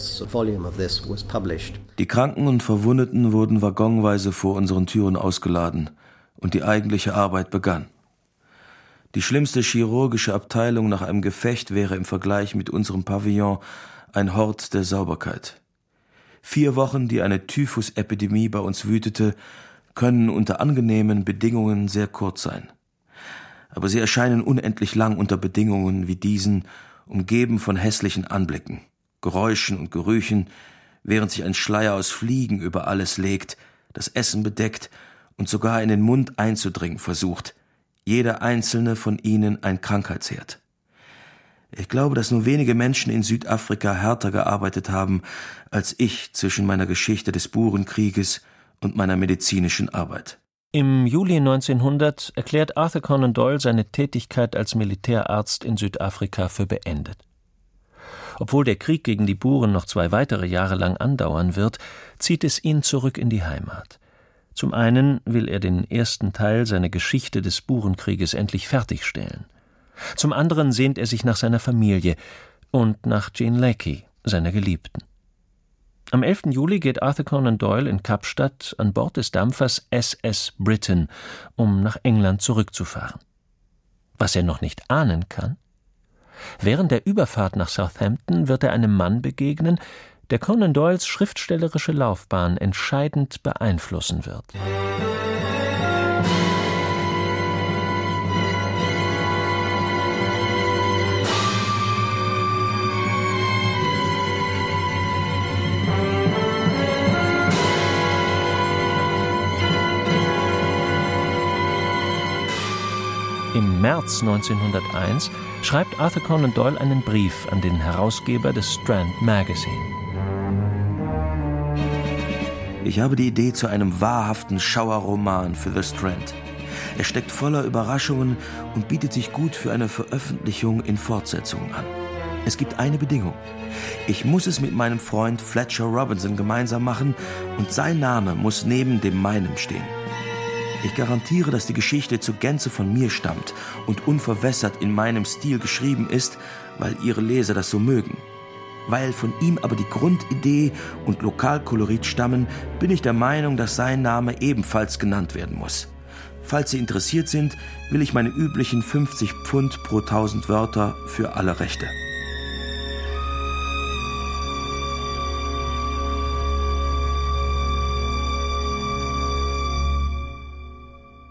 Die Kranken und Verwundeten wurden waggonweise vor unseren Türen ausgeladen und die eigentliche Arbeit begann. Die schlimmste chirurgische Abteilung nach einem Gefecht wäre im Vergleich mit unserem Pavillon ein Hort der Sauberkeit. 4 Wochen, die eine Typhusepidemie bei uns wütete, können unter angenehmen Bedingungen sehr kurz sein. Aber sie erscheinen unendlich lang unter Bedingungen wie diesen, umgeben von hässlichen Anblicken, Geräuschen und Gerüchen, während sich ein Schleier aus Fliegen über alles legt, das Essen bedeckt und sogar in den Mund einzudringen versucht, jeder einzelne von ihnen ein Krankheitsherd. Ich glaube, dass nur wenige Menschen in Südafrika härter gearbeitet haben als ich zwischen meiner Geschichte des Burenkrieges und meiner medizinischen Arbeit. Im Juli 1900 erklärt Arthur Conan Doyle seine Tätigkeit als Militärarzt in Südafrika für beendet. Obwohl der Krieg gegen die Buren noch 2 weitere Jahre lang andauern wird, zieht es ihn zurück in die Heimat. Zum einen will er den ersten Teil seiner Geschichte des Burenkrieges endlich fertigstellen. Zum anderen sehnt er sich nach seiner Familie und nach Jean Leckie, seiner Geliebten. Am 11. Juli geht Arthur Conan Doyle in Kapstadt an Bord des Dampfers SS Britain, um nach England zurückzufahren. Was er noch nicht ahnen kann? Während der Überfahrt nach Southampton wird er einem Mann begegnen, der Conan Doyles schriftstellerische Laufbahn entscheidend beeinflussen wird. Im März 1901 schreibt Arthur Conan Doyle einen Brief an den Herausgeber des Strand Magazine. Ich habe die Idee zu einem wahrhaften Schauerroman für The Strand. Er steckt voller Überraschungen und bietet sich gut für eine Veröffentlichung in Fortsetzungen an. Es gibt eine Bedingung. Ich muss es mit meinem Freund Fletcher Robinson gemeinsam machen und sein Name muss neben dem meinem stehen. Ich garantiere, dass die Geschichte zur Gänze von mir stammt und unverwässert in meinem Stil geschrieben ist, weil Ihre Leser das so mögen. Weil von ihm aber die Grundidee und Lokalkolorit stammen, bin ich der Meinung, dass sein Name ebenfalls genannt werden muss. Falls Sie interessiert sind, will ich meine üblichen 50 Pfund pro 1000 Wörter für alle Rechte.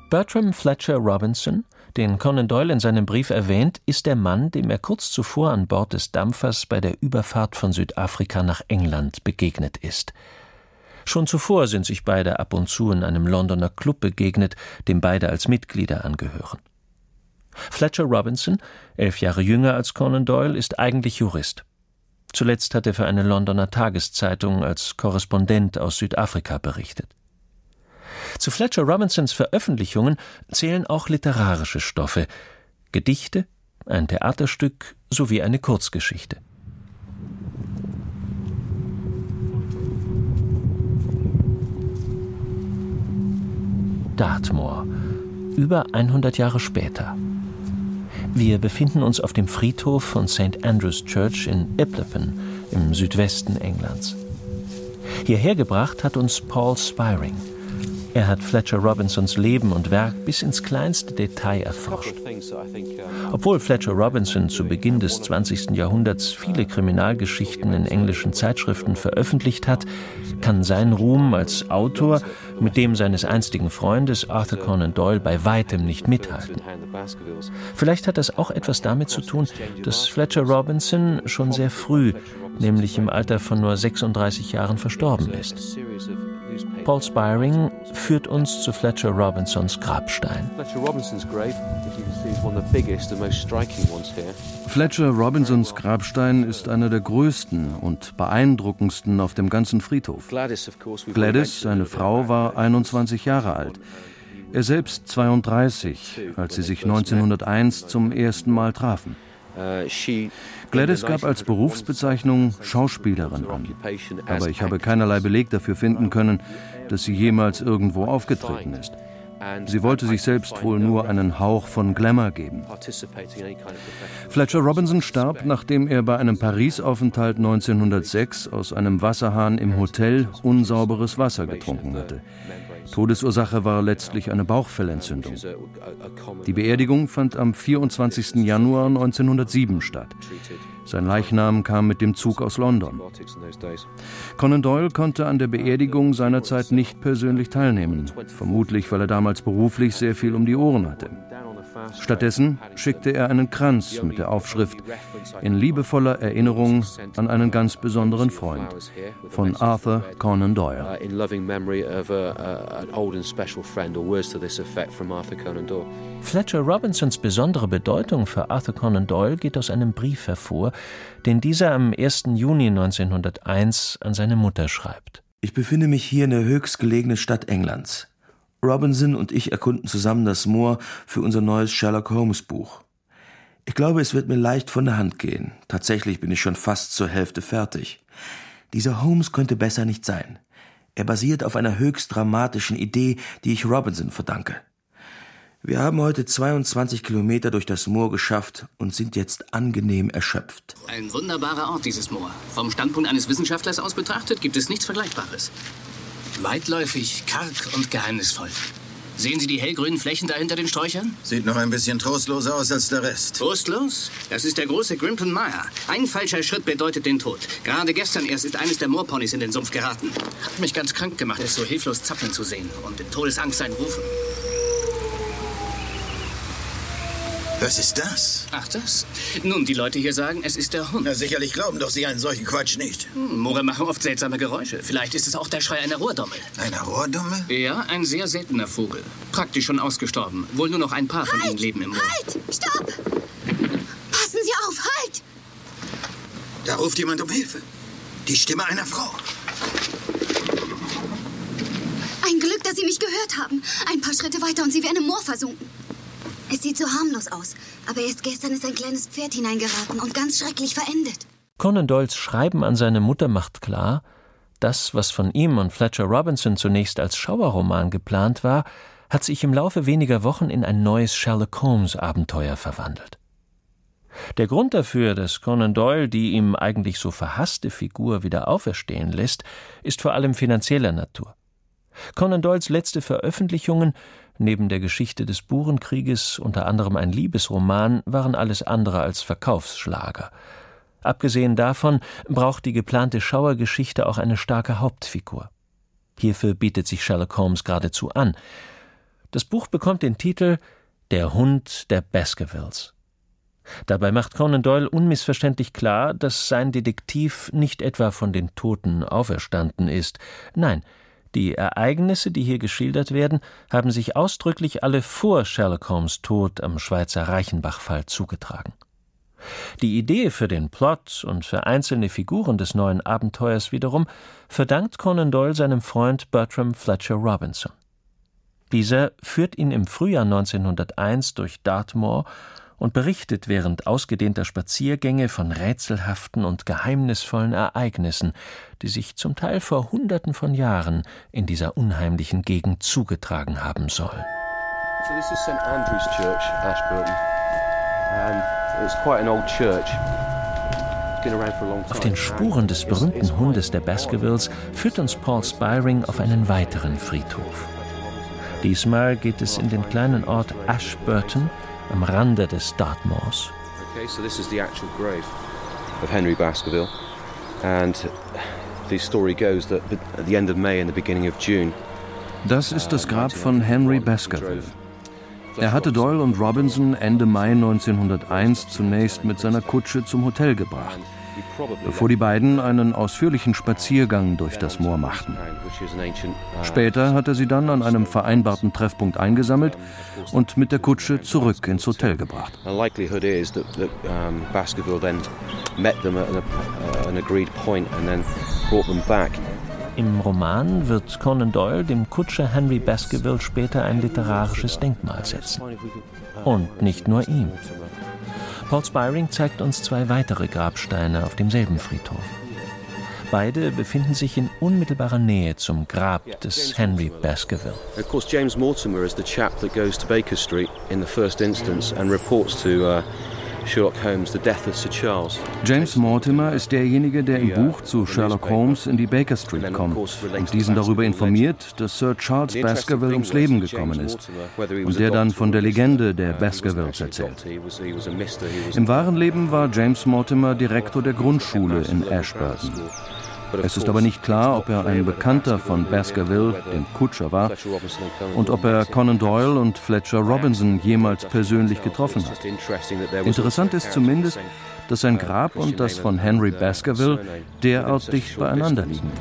Bertram Fletcher Robinson, den Conan Doyle in seinem Brief erwähnt, ist der Mann, dem er kurz zuvor an Bord des Dampfers bei der Überfahrt von Südafrika nach England begegnet ist. Schon zuvor sind sich beide ab und zu in einem Londoner Club begegnet, dem beide als Mitglieder angehören. Fletcher Robinson, 11 Jahre jünger als Conan Doyle, ist eigentlich Jurist. Zuletzt hat er für eine Londoner Tageszeitung als Korrespondent aus Südafrika berichtet. Zu Fletcher Robinsons Veröffentlichungen zählen auch literarische Stoffe, Gedichte, ein Theaterstück sowie eine Kurzgeschichte. Dartmoor, über 100 Jahre später. Wir befinden uns auf dem Friedhof von St. Andrew's Church in Iplepen im Südwesten Englands. Hierher gebracht hat uns Paul Spiring. Er hat Fletcher Robinsons Leben und Werk bis ins kleinste Detail erforscht. Obwohl Fletcher Robinson zu Beginn des 20. Jahrhunderts viele Kriminalgeschichten in englischen Zeitschriften veröffentlicht hat, kann sein Ruhm als Autor mit dem seines einstigen Freundes Arthur Conan Doyle bei weitem nicht mithalten. Vielleicht hat das auch etwas damit zu tun, dass Fletcher Robinson schon sehr früh, nämlich im Alter von nur 36 Jahren, verstorben ist. Paul Spiring führt uns zu Fletcher Robinsons Grabstein. Fletcher Robinsons Grabstein ist einer der größten und beeindruckendsten auf dem ganzen Friedhof. Gladys, seine Frau, war 21 Jahre alt. Er selbst 32, als sie sich 1901 zum ersten Mal trafen. Gladys gab als Berufsbezeichnung Schauspielerin an, aber ich habe keinerlei Beleg dafür finden können, dass sie jemals irgendwo aufgetreten ist. Sie wollte sich selbst wohl nur einen Hauch von Glamour geben. Fletcher Robinson starb, nachdem er bei einem Paris-Aufenthalt 1906 aus einem Wasserhahn im Hotel unsauberes Wasser getrunken hatte. Todesursache war letztlich eine Bauchfellentzündung. Die Beerdigung fand am 24. Januar 1907 statt. Sein Leichnam kam mit dem Zug aus London. Conan Doyle konnte an der Beerdigung seinerzeit nicht persönlich teilnehmen, vermutlich weil er damals beruflich sehr viel um die Ohren hatte. Stattdessen schickte er einen Kranz mit der Aufschrift »In liebevoller Erinnerung an einen ganz besonderen Freund« von Arthur Conan Doyle. Fletcher Robinsons besondere Bedeutung für Arthur Conan Doyle geht aus einem Brief hervor, den dieser am 1. Juni 1901 an seine Mutter schreibt. Ich befinde mich hier in der höchstgelegenen Stadt Englands. Robinson und ich erkunden zusammen das Moor für unser neues Sherlock Holmes Buch. Ich glaube, es wird mir leicht von der Hand gehen. Tatsächlich bin ich schon fast zur Hälfte fertig. Dieser Holmes könnte besser nicht sein. Er basiert auf einer höchst dramatischen Idee, die ich Robinson verdanke. Wir haben heute 22 Kilometer durch das Moor geschafft und sind jetzt angenehm erschöpft. Ein wunderbarer Ort, dieses Moor. Vom Standpunkt eines Wissenschaftlers aus betrachtet, gibt es nichts Vergleichbares. Weitläufig, karg und geheimnisvoll. Sehen Sie die hellgrünen Flächen da hinter den Sträuchern? Sieht noch ein bisschen trostloser aus als der Rest. Trostlos? Das ist der große Grimpen Mire. Ein falscher Schritt bedeutet den Tod. Gerade gestern erst ist eines der Moorponys in den Sumpf geraten. Hat mich ganz krank gemacht, es so hilflos zappeln zu sehen und in Todesangst sein Rufen. Was ist das? Ach, das? Nun, die Leute hier sagen, es ist der Hund. Na, sicherlich glauben doch Sie einen solchen Quatsch nicht. Moore machen oft seltsame Geräusche. Vielleicht ist es auch der Schrei einer Rohrdommel. Einer Rohrdommel? Ja, ein sehr seltener Vogel. Praktisch schon ausgestorben. Wohl nur noch ein paar von ihnen leben im Moor. Halt! Stopp! Passen Sie auf! Halt! Da ruft jemand um Hilfe. Die Stimme einer Frau. Ein Glück, dass Sie mich gehört haben. Ein paar Schritte weiter und Sie wären im Moor versunken. Es sieht so harmlos aus, aber erst gestern ist ein kleines Pferd hineingeraten und ganz schrecklich verendet. Conan Doyles Schreiben an seine Mutter macht klar, das, was von ihm und Fletcher Robinson zunächst als Schauerroman geplant war, hat sich im Laufe weniger Wochen in ein neues Sherlock-Holmes-Abenteuer verwandelt. Der Grund dafür, dass Conan Doyle die ihm eigentlich so verhasste Figur wieder auferstehen lässt, ist vor allem finanzieller Natur. Conan Doyles letzte Veröffentlichungen, neben der Geschichte des Burenkrieges unter anderem ein Liebesroman, waren alles andere als Verkaufsschlager. Abgesehen davon braucht die geplante Schauergeschichte auch eine starke Hauptfigur. Hierfür bietet sich Sherlock Holmes geradezu an. Das Buch bekommt den Titel »Der Hund der Baskervilles«. Dabei macht Conan Doyle unmissverständlich klar, dass sein Detektiv nicht etwa von den Toten auferstanden ist. Nein, die Ereignisse, die hier geschildert werden, haben sich ausdrücklich alle vor Sherlock Holmes' Tod am Schweizer Reichenbach-Fall zugetragen. Die Idee für den Plot und für einzelne Figuren des neuen Abenteuers wiederum verdankt Conan Doyle seinem Freund Bertram Fletcher Robinson. Dieser führt ihn im Frühjahr 1901 durch Dartmoor und berichtet während ausgedehnter Spaziergänge von rätselhaften und geheimnisvollen Ereignissen, die sich zum Teil vor Hunderten von Jahren in dieser unheimlichen Gegend zugetragen haben sollen. So this is St. Andrew's Church, Ashburton, and it's quite an old church. Auf den Spuren des berühmten Hundes der Baskervilles führt uns Paul Spiring auf einen weiteren Friedhof. Diesmal geht es in den kleinen Ort Ashburton am Rande des Dartmoors. Okay, so this is the actual grave of Henry Baskerville, and the story goes that at the end of May and the beginning of June. Das ist das Grab von Henry Baskerville. Er hatte Doyle und Robinson Ende Mai 1901 zunächst mit seiner Kutsche zum Hotel gebracht, bevor die beiden einen ausführlichen Spaziergang durch das Moor machten. Später hat er sie dann an einem vereinbarten Treffpunkt eingesammelt und mit der Kutsche zurück ins Hotel gebracht. Im Roman wird Conan Doyle dem Kutscher Henry Baskerville später ein literarisches Denkmal setzen. Und nicht nur ihm. Paul Spiring zeigt uns 2 weitere Grabsteine auf demselben Friedhof. Beide befinden sich in unmittelbarer Nähe zum Grab des Henry Baskerville. Of course, James Mortimer is the chap that goes to Baker Street in the first instance and reports to Sherlock Holmes the death of Sir Charles. James Mortimer ist derjenige, der im Buch zu Sherlock Holmes in die Baker Street kommt und diesen darüber informiert, dass Sir Charles Baskerville ums Leben gekommen ist und der dann von der Legende der Baskervilles erzählt. Im wahren Leben war James Mortimer Direktor der Grundschule in Ashburton. Es ist aber nicht klar, ob er ein Bekannter von Baskerville, dem Kutscher, war und ob er Conan Doyle und Fletcher Robinson jemals persönlich getroffen hat. Interessant ist zumindest, dass sein Grab und das von Henry Baskerville derart dicht beieinander liegen.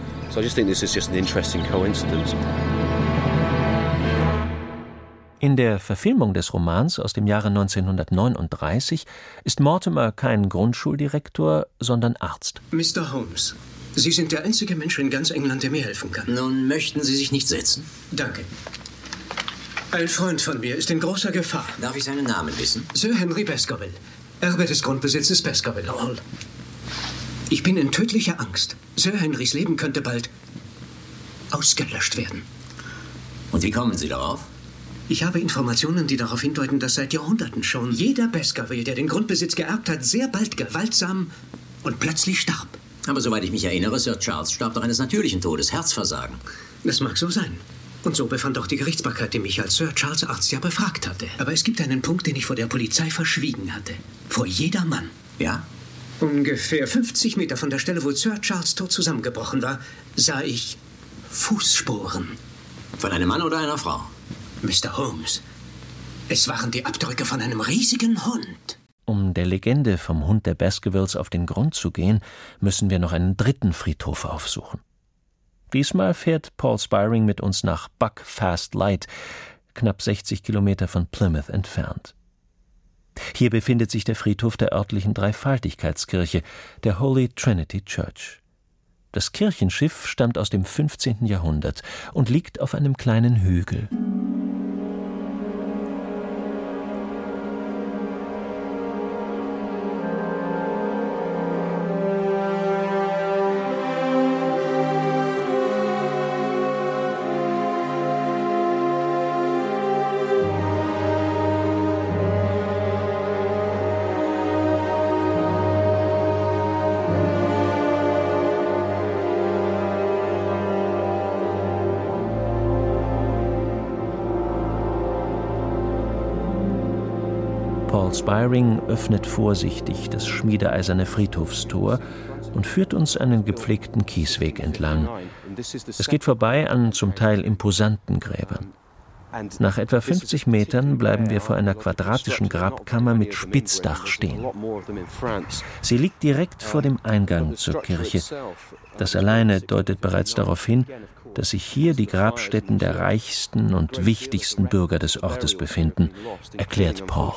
In der Verfilmung des Romans aus dem Jahre 1939 ist Mortimer kein Grundschuldirektor, sondern Arzt. Mr. Holmes, Sie sind der einzige Mensch in ganz England, der mir helfen kann. Nun möchten Sie sich nicht setzen? Danke. Ein Freund von mir ist in großer Gefahr. Darf ich seinen Namen wissen? Sir Henry Baskerville, Erbe des Grundbesitzes Baskerville Hall. Ich bin in tödlicher Angst. Sir Henrys Leben könnte bald ausgelöscht werden. Und wie kommen Sie darauf? Ich habe Informationen, die darauf hindeuten, dass seit Jahrhunderten schon jeder Baskerville, der den Grundbesitz geerbt hat, sehr bald gewaltsam und plötzlich starb. Aber soweit ich mich erinnere, Sir Charles starb doch eines natürlichen Todes, Herzversagen. Das mag so sein. Und so befand auch die Gerichtsbarkeit, die mich als Sir Charles Arzt ja befragt hatte. Aber es gibt einen Punkt, den ich vor der Polizei verschwiegen hatte. Vor jedermann. Ja? Ungefähr 50 Meter von der Stelle, wo Sir Charles tot zusammengebrochen war, sah ich Fußspuren. Von einem Mann oder einer Frau? Mr. Holmes, es waren die Abdrücke von einem riesigen Hund. Um der Legende vom Hund der Baskervilles auf den Grund zu gehen, müssen wir noch einen 3. Friedhof aufsuchen. Diesmal fährt Paul Spiring mit uns nach Buckfast Light, knapp 60 Kilometer von Plymouth entfernt. Hier befindet sich der Friedhof der örtlichen Dreifaltigkeitskirche, der Holy Trinity Church. Das Kirchenschiff stammt aus dem 15. Jahrhundert und liegt auf einem kleinen Hügel. Paul Spiring öffnet vorsichtig das schmiedeeiserne Friedhofstor und führt uns einen gepflegten Kiesweg entlang. Es geht vorbei an zum Teil imposanten Gräbern. Nach etwa 50 Metern bleiben wir vor einer quadratischen Grabkammer mit Spitzdach stehen. Sie liegt direkt vor dem Eingang zur Kirche. Das alleine deutet bereits darauf hin, dass sich hier die Grabstätten der reichsten und wichtigsten Bürger des Ortes befinden, erklärt Paul.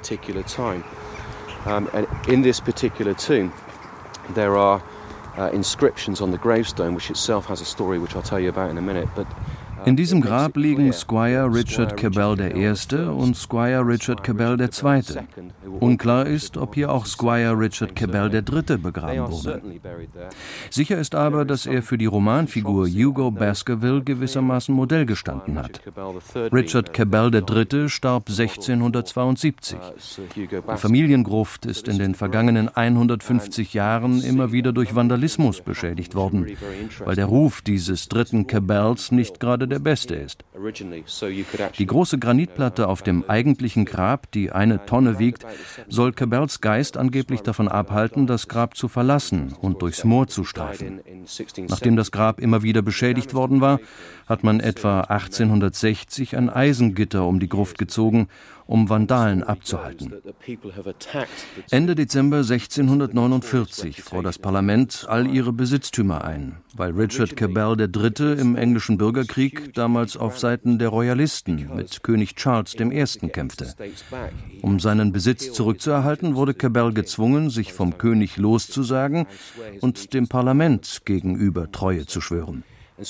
In this particular tomb, there are inscriptions on the gravestone, which itself has a story which I'll tell you about in a minute. But in diesem Grab liegen Squire Richard Cabell I. und Squire Richard Cabell II. Unklar ist, ob hier auch Squire Richard Cabell III. Begraben wurde. Sicher ist aber, dass er für die Romanfigur Hugo Baskerville gewissermaßen Modell gestanden hat. Richard Cabell III. starb 1672. Die Familiengruft ist in den vergangenen 150 Jahren immer wieder durch Vandalismus beschädigt worden, weil der Ruf dieses dritten Cabells nicht gerade der beste ist. Die große Granitplatte auf dem eigentlichen Grab, die 1 Tonne wiegt, soll Cabells Geist angeblich davon abhalten, das Grab zu verlassen und durchs Moor zu streifen. Nachdem das Grab immer wieder beschädigt worden war, hat man etwa 1860 ein Eisengitter um die Gruft gezogen, um Vandalen abzuhalten. Ende Dezember 1649 fror das Parlament all ihre Besitztümer ein, weil Richard Cabell III. Im englischen Bürgerkrieg damals auf Seiten der Royalisten mit König Charles I. kämpfte. Um seinen Besitz zurückzuerhalten, wurde Cabell gezwungen, sich vom König loszusagen und dem Parlament gegenüber Treue zu schwören.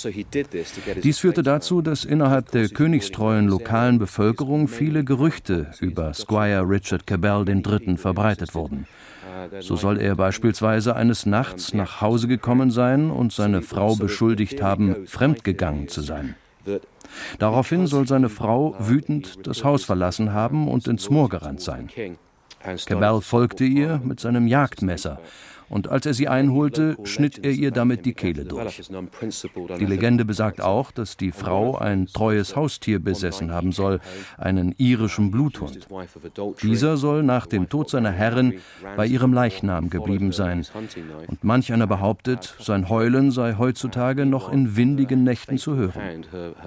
Dies führte dazu, dass innerhalb der königstreuen lokalen Bevölkerung viele Gerüchte über Squire Richard Cabell III. Verbreitet wurden. So soll er beispielsweise eines Nachts nach Hause gekommen sein und seine Frau beschuldigt haben, fremdgegangen zu sein. Daraufhin soll seine Frau wütend das Haus verlassen haben und ins Moor gerannt sein. Cabell folgte ihr mit seinem Jagdmesser. Und als er sie einholte, schnitt er ihr damit die Kehle durch. Die Legende besagt auch, dass die Frau ein treues Haustier besessen haben soll, einen irischen Bluthund. Dieser soll nach dem Tod seiner Herrin bei ihrem Leichnam geblieben sein. Und manch einer behauptet, sein Heulen sei heutzutage noch in windigen Nächten zu hören.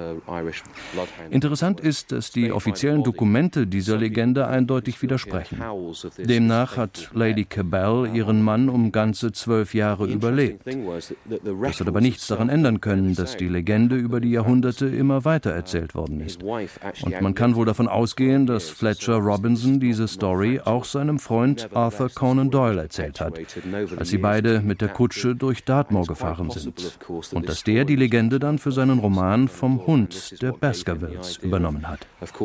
Interessant ist, dass die offiziellen Dokumente dieser Legende eindeutig widersprechen. Demnach hat Lady Cabell ihren Mann um ganze 12 Jahre überlebt. Das hat aber nichts daran ändern können, dass die Legende über die Jahrhunderte immer weiter erzählt worden ist. Und man kann wohl davon ausgehen, dass Fletcher Robinson diese Story auch seinem Freund Arthur Conan Doyle erzählt hat, als sie beide mit der Kutsche durch Dartmoor gefahren sind. Und dass der die Legende dann für seinen Roman vom Hund der Baskervilles übernommen hat.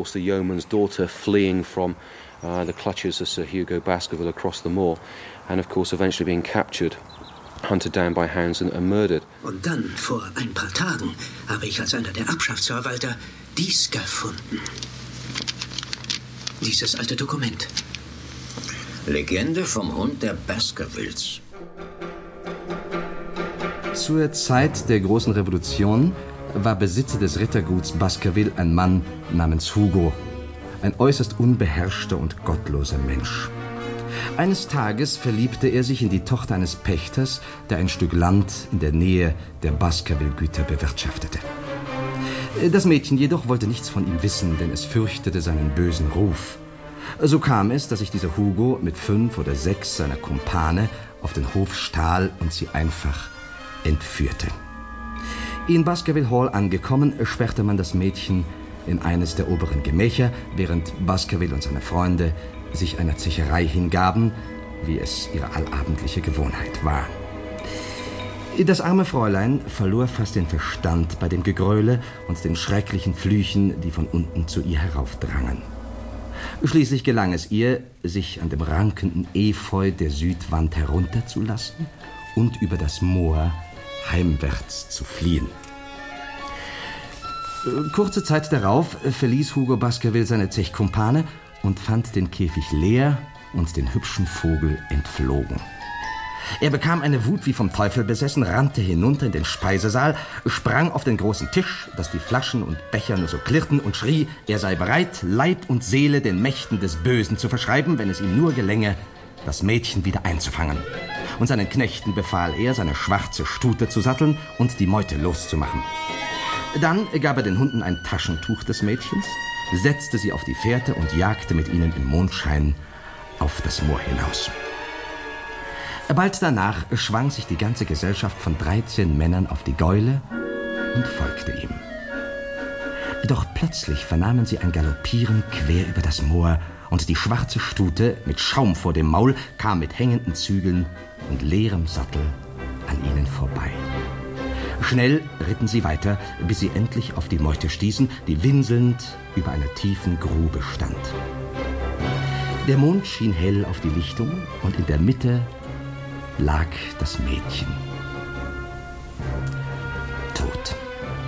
The clutches of Sir Hugo Baskerville across the moor, and of course eventually being captured, hunted down by hounds and murdered. Und dann, vor ein paar Tagen, habe ich als einer der Abschaftsverwalter dies gefunden. Dieses alte Dokument. Legende vom Hund der Baskervilles. Zur Zeit der großen Revolution war Besitzer des Ritterguts Baskerville ein Mann namens Hugo. Ein äußerst unbeherrschter und gottloser Mensch. Eines Tages verliebte er sich in die Tochter eines Pächters, der ein Stück Land in der Nähe der Baskerville-Güter bewirtschaftete. Das Mädchen jedoch wollte nichts von ihm wissen, denn es fürchtete seinen bösen Ruf. So kam es, dass sich dieser Hugo mit 5 oder 6 seiner Kumpane auf den Hof stahl und sie einfach entführte. In Baskerville Hall angekommen, sperrte man das Mädchen in eines der oberen Gemächer, während Baskerville und seine Freunde sich einer Zecherei hingaben, wie es ihre allabendliche Gewohnheit war. Das arme Fräulein verlor fast den Verstand bei dem Gegröle und den schrecklichen Flüchen, die von unten zu ihr heraufdrangen. Schließlich gelang es ihr, sich an dem rankenden Efeu der Südwand herunterzulassen und über das Moor heimwärts zu fliehen. Kurze Zeit darauf verließ Hugo Baskerville seine Zechkumpane und fand den Käfig leer und den hübschen Vogel entflogen. Er bekam eine Wut wie vom Teufel besessen, rannte hinunter in den Speisesaal, sprang auf den großen Tisch, dass die Flaschen und Becher nur so klirrten, und schrie, er sei bereit, Leib und Seele den Mächten des Bösen zu verschreiben, wenn es ihm nur gelänge, das Mädchen wieder einzufangen. Und seinen Knechten befahl er, seine schwarze Stute zu satteln und die Meute loszumachen. Dann gab er den Hunden ein Taschentuch des Mädchens, setzte sie auf die Fährte und jagte mit ihnen im Mondschein auf das Moor hinaus. Bald danach schwang sich die ganze Gesellschaft von 13 Männern auf die Gäule und folgte ihm. Doch plötzlich vernahmen sie ein Galoppieren quer über das Moor, und die schwarze Stute mit Schaum vor dem Maul kam mit hängenden Zügeln und leerem Sattel an ihnen vorbei. Schnell ritten sie weiter, bis sie endlich auf die Meute stießen, die winselnd über einer tiefen Grube stand. Der Mond schien hell auf die Lichtung, und in der Mitte lag das Mädchen. Tot.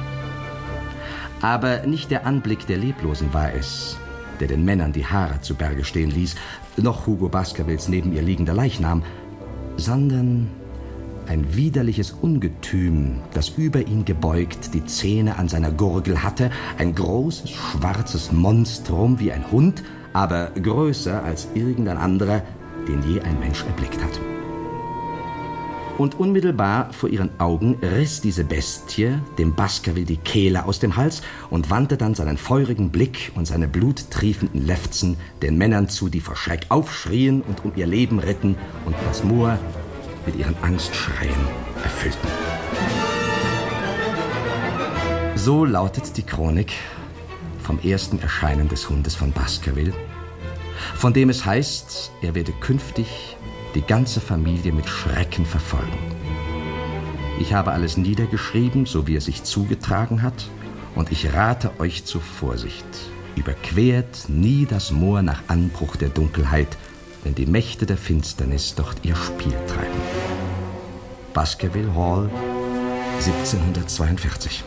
Aber nicht der Anblick der Leblosen war es, der den Männern die Haare zu Berge stehen ließ, noch Hugo Baskervilles neben ihr liegender Leichnam, sondern ein widerliches Ungetüm, das über ihn gebeugt die Zähne an seiner Gurgel hatte, ein großes, schwarzes Monstrum wie ein Hund, aber größer als irgendein anderer, den je ein Mensch erblickt hat. Und unmittelbar vor ihren Augen riss diese Bestie dem Baskerville die Kehle aus dem Hals und wandte dann seinen feurigen Blick und seine bluttriefenden Lefzen den Männern zu, die vor Schreck aufschrien und um ihr Leben ritten und das Moor mit ihren Angstschreien erfüllten. So lautet die Chronik vom ersten Erscheinen des Hundes von Baskerville, von dem es heißt, er werde künftig die ganze Familie mit Schrecken verfolgen. Ich habe alles niedergeschrieben, so wie es sich zugetragen hat, und ich rate euch zur Vorsicht. Überquert nie das Moor nach Anbruch der Dunkelheit, wenn die Mächte der Finsternis dort ihr Spiel treiben. Baskerville Hall, 1742.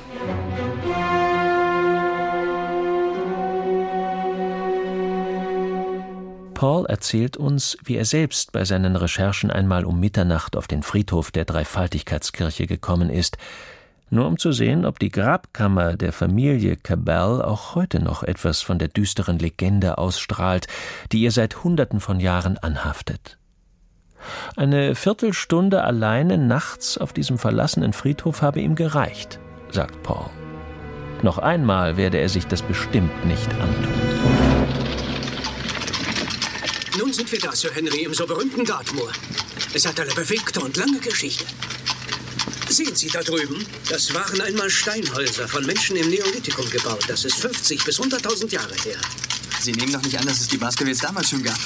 Paul erzählt uns, wie er selbst bei seinen Recherchen einmal um Mitternacht auf den Friedhof der Dreifaltigkeitskirche gekommen ist, nur um zu sehen, ob die Grabkammer der Familie Cabell auch heute noch etwas von der düsteren Legende ausstrahlt, die ihr seit Hunderten von Jahren anhaftet. Eine Viertelstunde alleine nachts auf diesem verlassenen Friedhof habe ihm gereicht, sagt Paul. Noch einmal werde er sich das bestimmt nicht antun. Nun sind wir da, Sir Henry, im so berühmten Dartmoor. Es hat eine bewegte und lange Geschichte. Sehen Sie da drüben? Das waren einmal Steinhäuser von Menschen im Neolithikum gebaut. Das ist 50 bis 100.000 Jahre her. Sie nehmen doch nicht an, dass es die Baskervilles damals schon gab.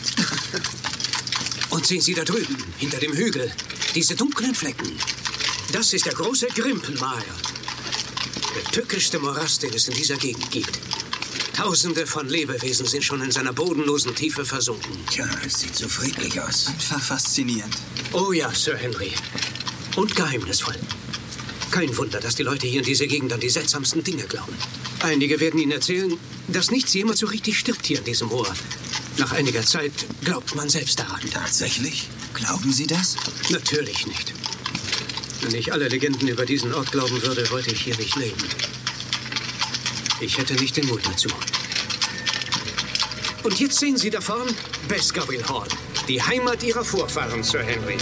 Und sehen Sie da drüben, hinter dem Hügel, diese dunklen Flecken. Das ist der große Grimpenmire. Der tückischste Morast, den es in dieser Gegend gibt. Tausende von Lebewesen sind schon in seiner bodenlosen Tiefe versunken. Tja, es sieht so friedlich aus. Einfach faszinierend. Oh ja, Sir Henry. Und geheimnisvoll. Kein Wunder, dass die Leute hier in dieser Gegend an die seltsamsten Dinge glauben. Einige werden Ihnen erzählen, dass nichts jemals so richtig stirbt hier in diesem Moor. Nach einiger Zeit glaubt man selbst daran. Tatsächlich? Glauben Sie das? Natürlich nicht. Wenn ich alle Legenden über diesen Ort glauben würde, wollte ich hier nicht leben. Ich hätte nicht den Mut dazu. Und jetzt sehen Sie da vorn Baskerville Hall, die Heimat Ihrer Vorfahren, Sir Henry.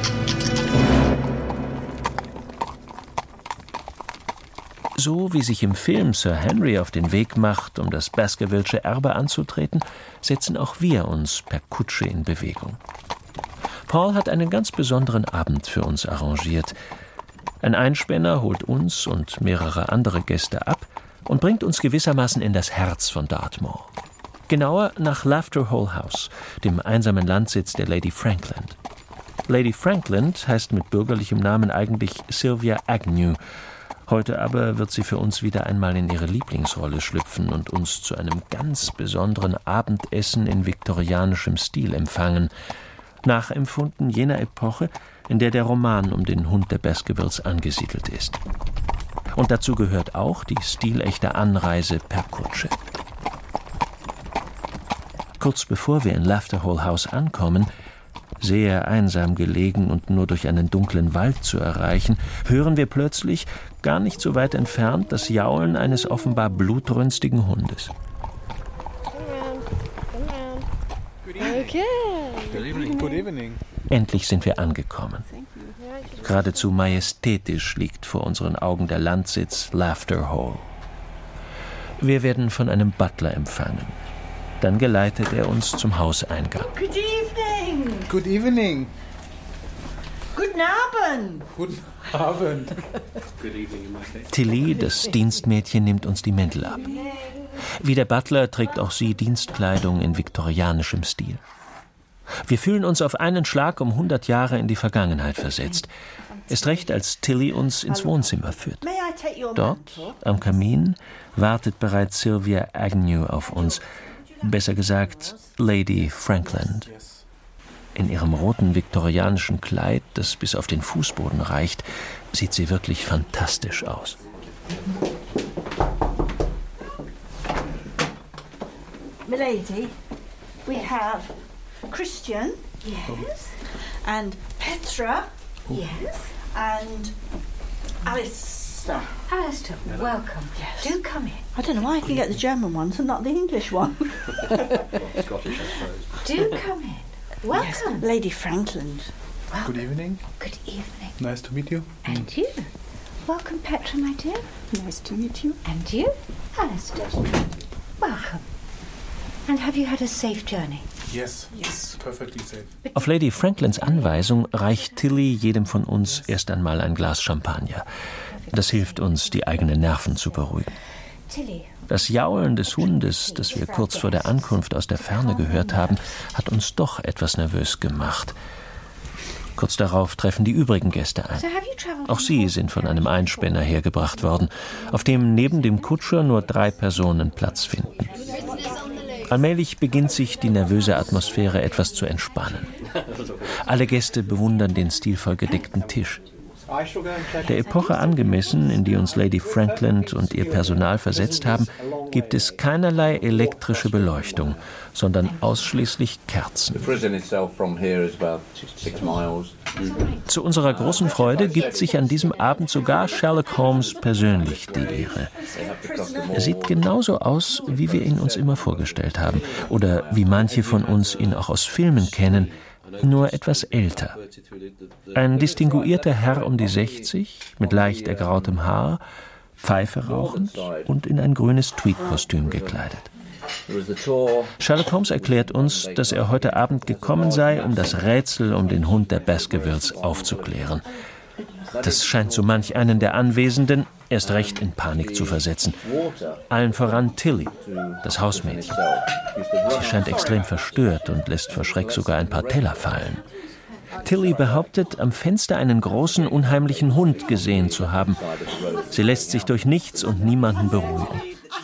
So wie sich im Film Sir Henry auf den Weg macht, um das Baskervillesche Erbe anzutreten, setzen auch wir uns per Kutsche in Bewegung. Paul hat einen ganz besonderen Abend für uns arrangiert. Ein Einspänner holt uns und mehrere andere Gäste ab und bringt uns gewissermaßen in das Herz von Dartmoor. Genauer nach Lafter Hall House, dem einsamen Landsitz der Lady Frankland. Lady Frankland heißt mit bürgerlichem Namen eigentlich Sylvia Agnew. Heute aber wird sie für uns wieder einmal in ihre Lieblingsrolle schlüpfen und uns zu einem ganz besonderen Abendessen in viktorianischem Stil empfangen, nachempfunden jener Epoche, in der der Roman um den Hund der Baskervilles angesiedelt ist. Und dazu gehört auch die stilechte Anreise per Kutsche. Kurz bevor wir in Lafter Hall House ankommen, sehr einsam gelegen und nur durch einen dunklen Wald zu erreichen, hören wir plötzlich, gar nicht so weit entfernt, das Jaulen eines offenbar blutrünstigen Hundes. Okay. Good evening. Good evening. Endlich sind wir angekommen. Geradezu majestätisch liegt vor unseren Augen der Landsitz Laughter Hall. Wir werden von einem Butler empfangen. Dann geleitet er uns zum Hauseingang. Good evening. Good evening. Guten Abend. Guten Abend. Tilly, das Dienstmädchen, nimmt uns die Mäntel ab. Wie der Butler trägt auch sie Dienstkleidung in viktorianischem Stil. Wir fühlen uns auf einen Schlag um 100 Jahre in die Vergangenheit versetzt. Erst recht, als Tilly uns ins Wohnzimmer führt. Dort, am Kamin, wartet bereits Sylvia Agnew auf uns. Besser gesagt, Lady Frankland. In ihrem roten viktorianischen Kleid, das bis auf den Fußboden reicht, sieht sie wirklich fantastisch aus. Milady, we have Christian. Yes. And Petra. Yes. And Alistair. Alistair, welcome. Yes. Do come in. I don't know why I can get the German ones and not the English one. Scottish, I suppose. Do come in. Welcome. Yes. Lady Frankland. Welcome. Good evening. Good evening. Nice to meet you. And you. Welcome, Petra, my dear. Nice to meet you. And you, Alistair. Welcome. And have you had a safe journey? Yes. Yes. Perfectly safe. Auf Lady Franklands Anweisung reicht Tilly jedem von uns erst einmal ein Glas Champagner. Das hilft uns, die eigenen Nerven zu beruhigen. Das Jaulen des Hundes, das wir kurz vor der Ankunft aus der Ferne gehört haben, hat uns doch etwas nervös gemacht. Kurz darauf treffen die übrigen Gäste ein. Auch sie sind von einem Einspänner hergebracht worden, auf dem neben dem Kutscher nur 3 Personen Platz finden. Allmählich beginnt sich die nervöse Atmosphäre etwas zu entspannen. Alle Gäste bewundern den stilvoll gedeckten Tisch. Der Epoche angemessen, in die uns Lady Frankland und ihr Personal versetzt haben, gibt es keinerlei elektrische Beleuchtung, sondern ausschließlich Kerzen. Zu unserer großen Freude gibt sich an diesem Abend sogar Sherlock Holmes persönlich die Ehre. Er sieht genauso aus, wie wir ihn uns immer vorgestellt haben, oder wie manche von uns ihn auch aus Filmen kennen, nur etwas älter. Ein distinguierter Herr um die 60, mit leicht ergrautem Haar, Pfeife rauchend und in ein grünes Tweed-Kostüm gekleidet. Sherlock Holmes erklärt uns, dass er heute Abend gekommen sei, um das Rätsel um den Hund der Baskervilles aufzuklären. Das scheint so manch einen der Anwesenden erst recht in Panik zu versetzen. Allen voran Tilly, das Hausmädchen. Sie scheint extrem verstört und lässt vor Schreck sogar ein paar Teller fallen. Tilly behauptet, am Fenster einen großen, unheimlichen Hund gesehen zu haben. Sie lässt sich durch nichts und niemanden beruhigen.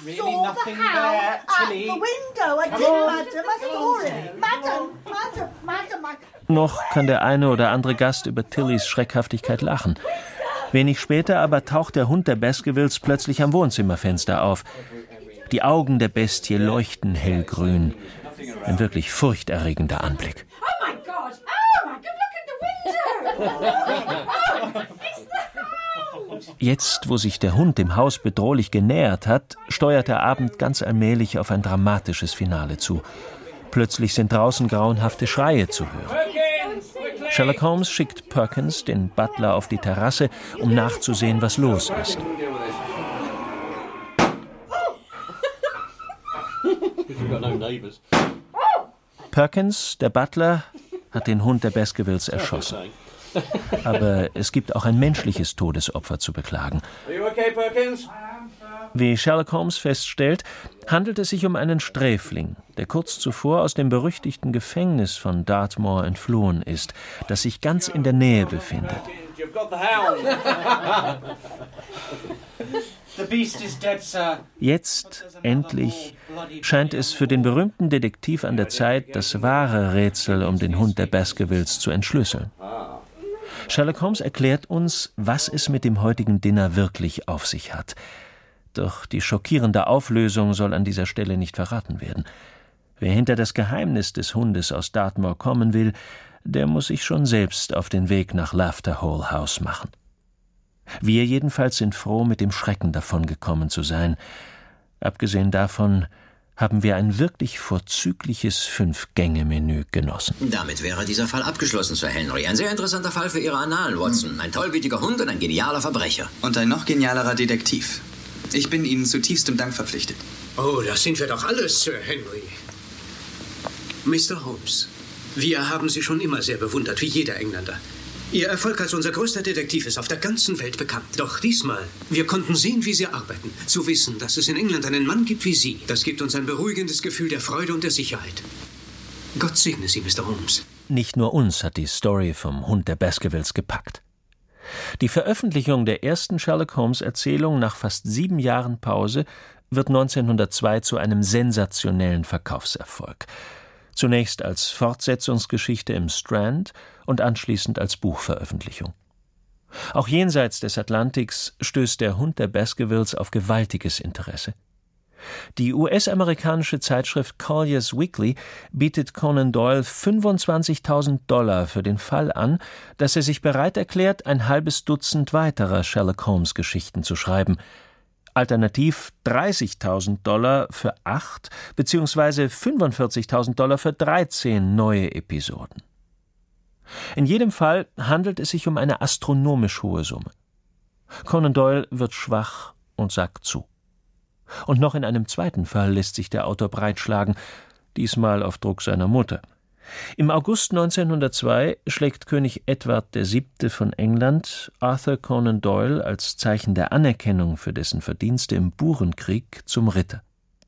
Noch kann der eine oder andere Gast über Tillys Schreckhaftigkeit lachen. Wenig später aber taucht der Hund der Baskervilles plötzlich am Wohnzimmerfenster auf. Die Augen der Bestie leuchten hellgrün. Ein wirklich furchterregender Anblick. Oh my God! Oh my God, look at the window! Jetzt, wo sich der Hund dem Haus bedrohlich genähert hat, steuert der Abend ganz allmählich auf ein dramatisches Finale zu. Plötzlich sind draußen grauenhafte Schreie zu hören. Sherlock Holmes schickt Perkins, den Butler, auf die Terrasse, um nachzusehen, was los ist. Perkins, der Butler, hat den Hund der Baskervilles erschossen. Aber es gibt auch ein menschliches Todesopfer zu beklagen. Wie Sherlock Holmes feststellt, handelt es sich um einen Sträfling, der kurz zuvor aus dem berüchtigten Gefängnis von Dartmoor entflohen ist, das sich ganz in der Nähe befindet. Jetzt, endlich, scheint es für den berühmten Detektiv an der Zeit, das wahre Rätsel um den Hund der Baskervilles zu entschlüsseln. Sherlock Holmes erklärt uns, was es mit dem heutigen Dinner wirklich auf sich hat. Doch die schockierende Auflösung soll an dieser Stelle nicht verraten werden. Wer hinter das Geheimnis des Hundes aus Dartmoor kommen will, der muss sich schon selbst auf den Weg nach Laughter Hall House machen. Wir jedenfalls sind froh, mit dem Schrecken davongekommen zu sein. Abgesehen davon haben wir ein wirklich vorzügliches 5-Gänge-Menü genossen. Damit wäre dieser Fall abgeschlossen, Sir Henry. Ein sehr interessanter Fall für Ihre Annalen, Watson. Ein tollwütiger Hund und ein genialer Verbrecher. Und ein noch genialerer Detektiv. Ich bin Ihnen zu tiefstem Dank verpflichtet. Oh, das sind wir doch alles, Sir Henry. Mr. Holmes, wir haben Sie schon immer sehr bewundert, wie jeder Engländer. Ihr Erfolg als unser größter Detektiv ist auf der ganzen Welt bekannt. Doch diesmal, wir konnten sehen, wie Sie arbeiten. Zu wissen, dass es in England einen Mann gibt wie Sie, das gibt uns ein beruhigendes Gefühl der Freude und der Sicherheit. Gott segne Sie, Mr. Holmes. Nicht nur uns hat die Story vom Hund der Baskervilles gepackt. Die Veröffentlichung der ersten Sherlock-Holmes-Erzählung nach fast 7 Jahren Pause wird 1902 zu einem sensationellen Verkaufserfolg. Zunächst als Fortsetzungsgeschichte im Strand und anschließend als Buchveröffentlichung. Auch jenseits des Atlantiks stößt der Hund der Baskervilles auf gewaltiges Interesse. Die US-amerikanische Zeitschrift Collier's Weekly bietet Conan Doyle $25.000 für den Fall an, dass er sich bereit erklärt, ein halbes Dutzend weiterer Sherlock-Holmes-Geschichten zu schreiben. Alternativ $30.000 für 8 bzw. $45.000 für 13 neue Episoden. In jedem Fall handelt es sich um eine astronomisch hohe Summe. Conan Doyle wird schwach und sagt zu. Und noch in einem zweiten Fall lässt sich der Autor breitschlagen, diesmal auf Druck seiner Mutter. Im August 1902 schlägt König Edward VII. Von England Arthur Conan Doyle als Zeichen der Anerkennung für dessen Verdienste im Burenkrieg zum Ritter.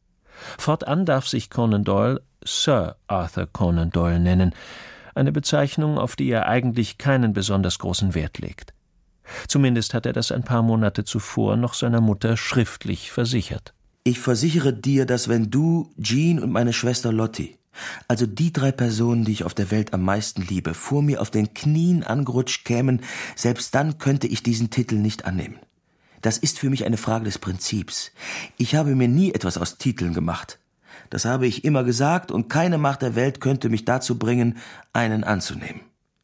Fortan darf sich Conan Doyle Sir Arthur Conan Doyle nennen, eine Bezeichnung, auf die er eigentlich keinen besonders großen Wert legt. Zumindest hat er das ein paar Monate zuvor noch seiner Mutter schriftlich versichert. Ich versichere dir, dass wenn du, Jean und meine Schwester Lottie, also die 3 Personen, die ich auf der Welt am meisten liebe, vor mir auf den Knien angerutscht kämen, selbst dann könnte ich diesen Titel nicht annehmen. Das ist für mich eine Frage des Prinzips. Ich habe mir nie etwas aus Titeln gemacht. Das habe ich immer gesagt, und keine Macht der Welt könnte mich dazu bringen, einen anzunehmen.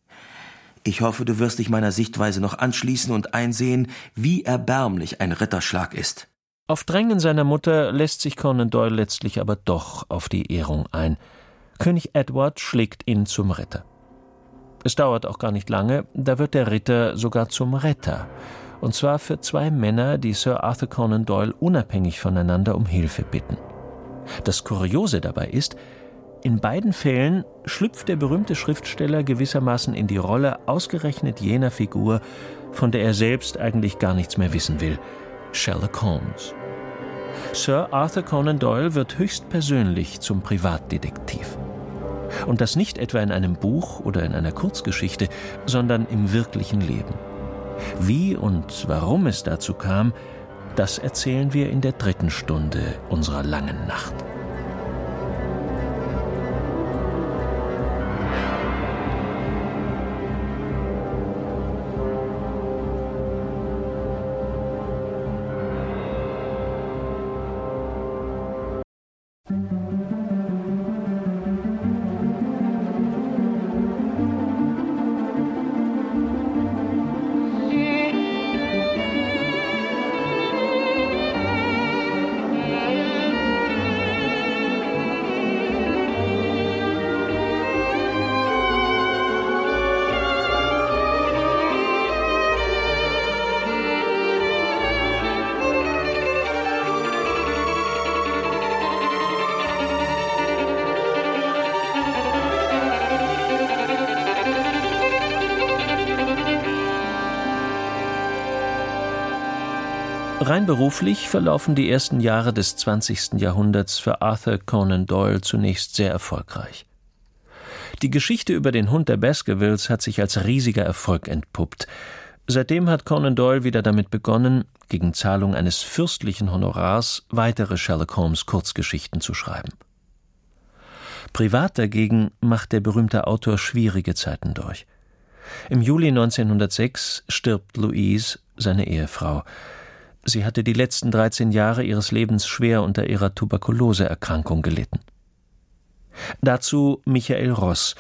Ich hoffe, du wirst dich meiner Sichtweise noch anschließen und einsehen, wie erbärmlich ein Ritterschlag ist. Auf Drängen seiner Mutter lässt sich Conan Doyle letztlich aber doch auf die Ehrung ein. König Edward schlägt ihn zum Ritter. Es dauert auch gar nicht lange, da wird der Ritter sogar zum Retter. Und zwar für 2 Männer, die Sir Arthur Conan Doyle unabhängig voneinander um Hilfe bitten. Das Kuriose dabei ist, in beiden Fällen schlüpft der berühmte Schriftsteller gewissermaßen in die Rolle ausgerechnet jener Figur, von der er selbst eigentlich gar nichts mehr wissen will: Sherlock Holmes. Sir Arthur Conan Doyle wird höchstpersönlich zum Privatdetektiv. Und das nicht etwa in einem Buch oder in einer Kurzgeschichte, sondern im wirklichen Leben. Wie und warum es dazu kam, das erzählen wir in der 3. Stunde unserer langen Nacht. Rein beruflich verlaufen die ersten Jahre des 20. Jahrhunderts für Arthur Conan Doyle zunächst sehr erfolgreich. Die Geschichte über den Hund der Baskervilles hat sich als riesiger Erfolg entpuppt. Seitdem hat Conan Doyle wieder damit begonnen, gegen Zahlung eines fürstlichen Honorars weitere Sherlock-Holmes-Kurzgeschichten zu schreiben. Privat dagegen macht der berühmte Autor schwierige Zeiten durch. Im Juli 1906 stirbt Louise, seine Ehefrau. Sie hatte die letzten 13 Jahre ihres Lebens schwer unter ihrer Tuberkuloseerkrankung gelitten. Dazu Michael Ross,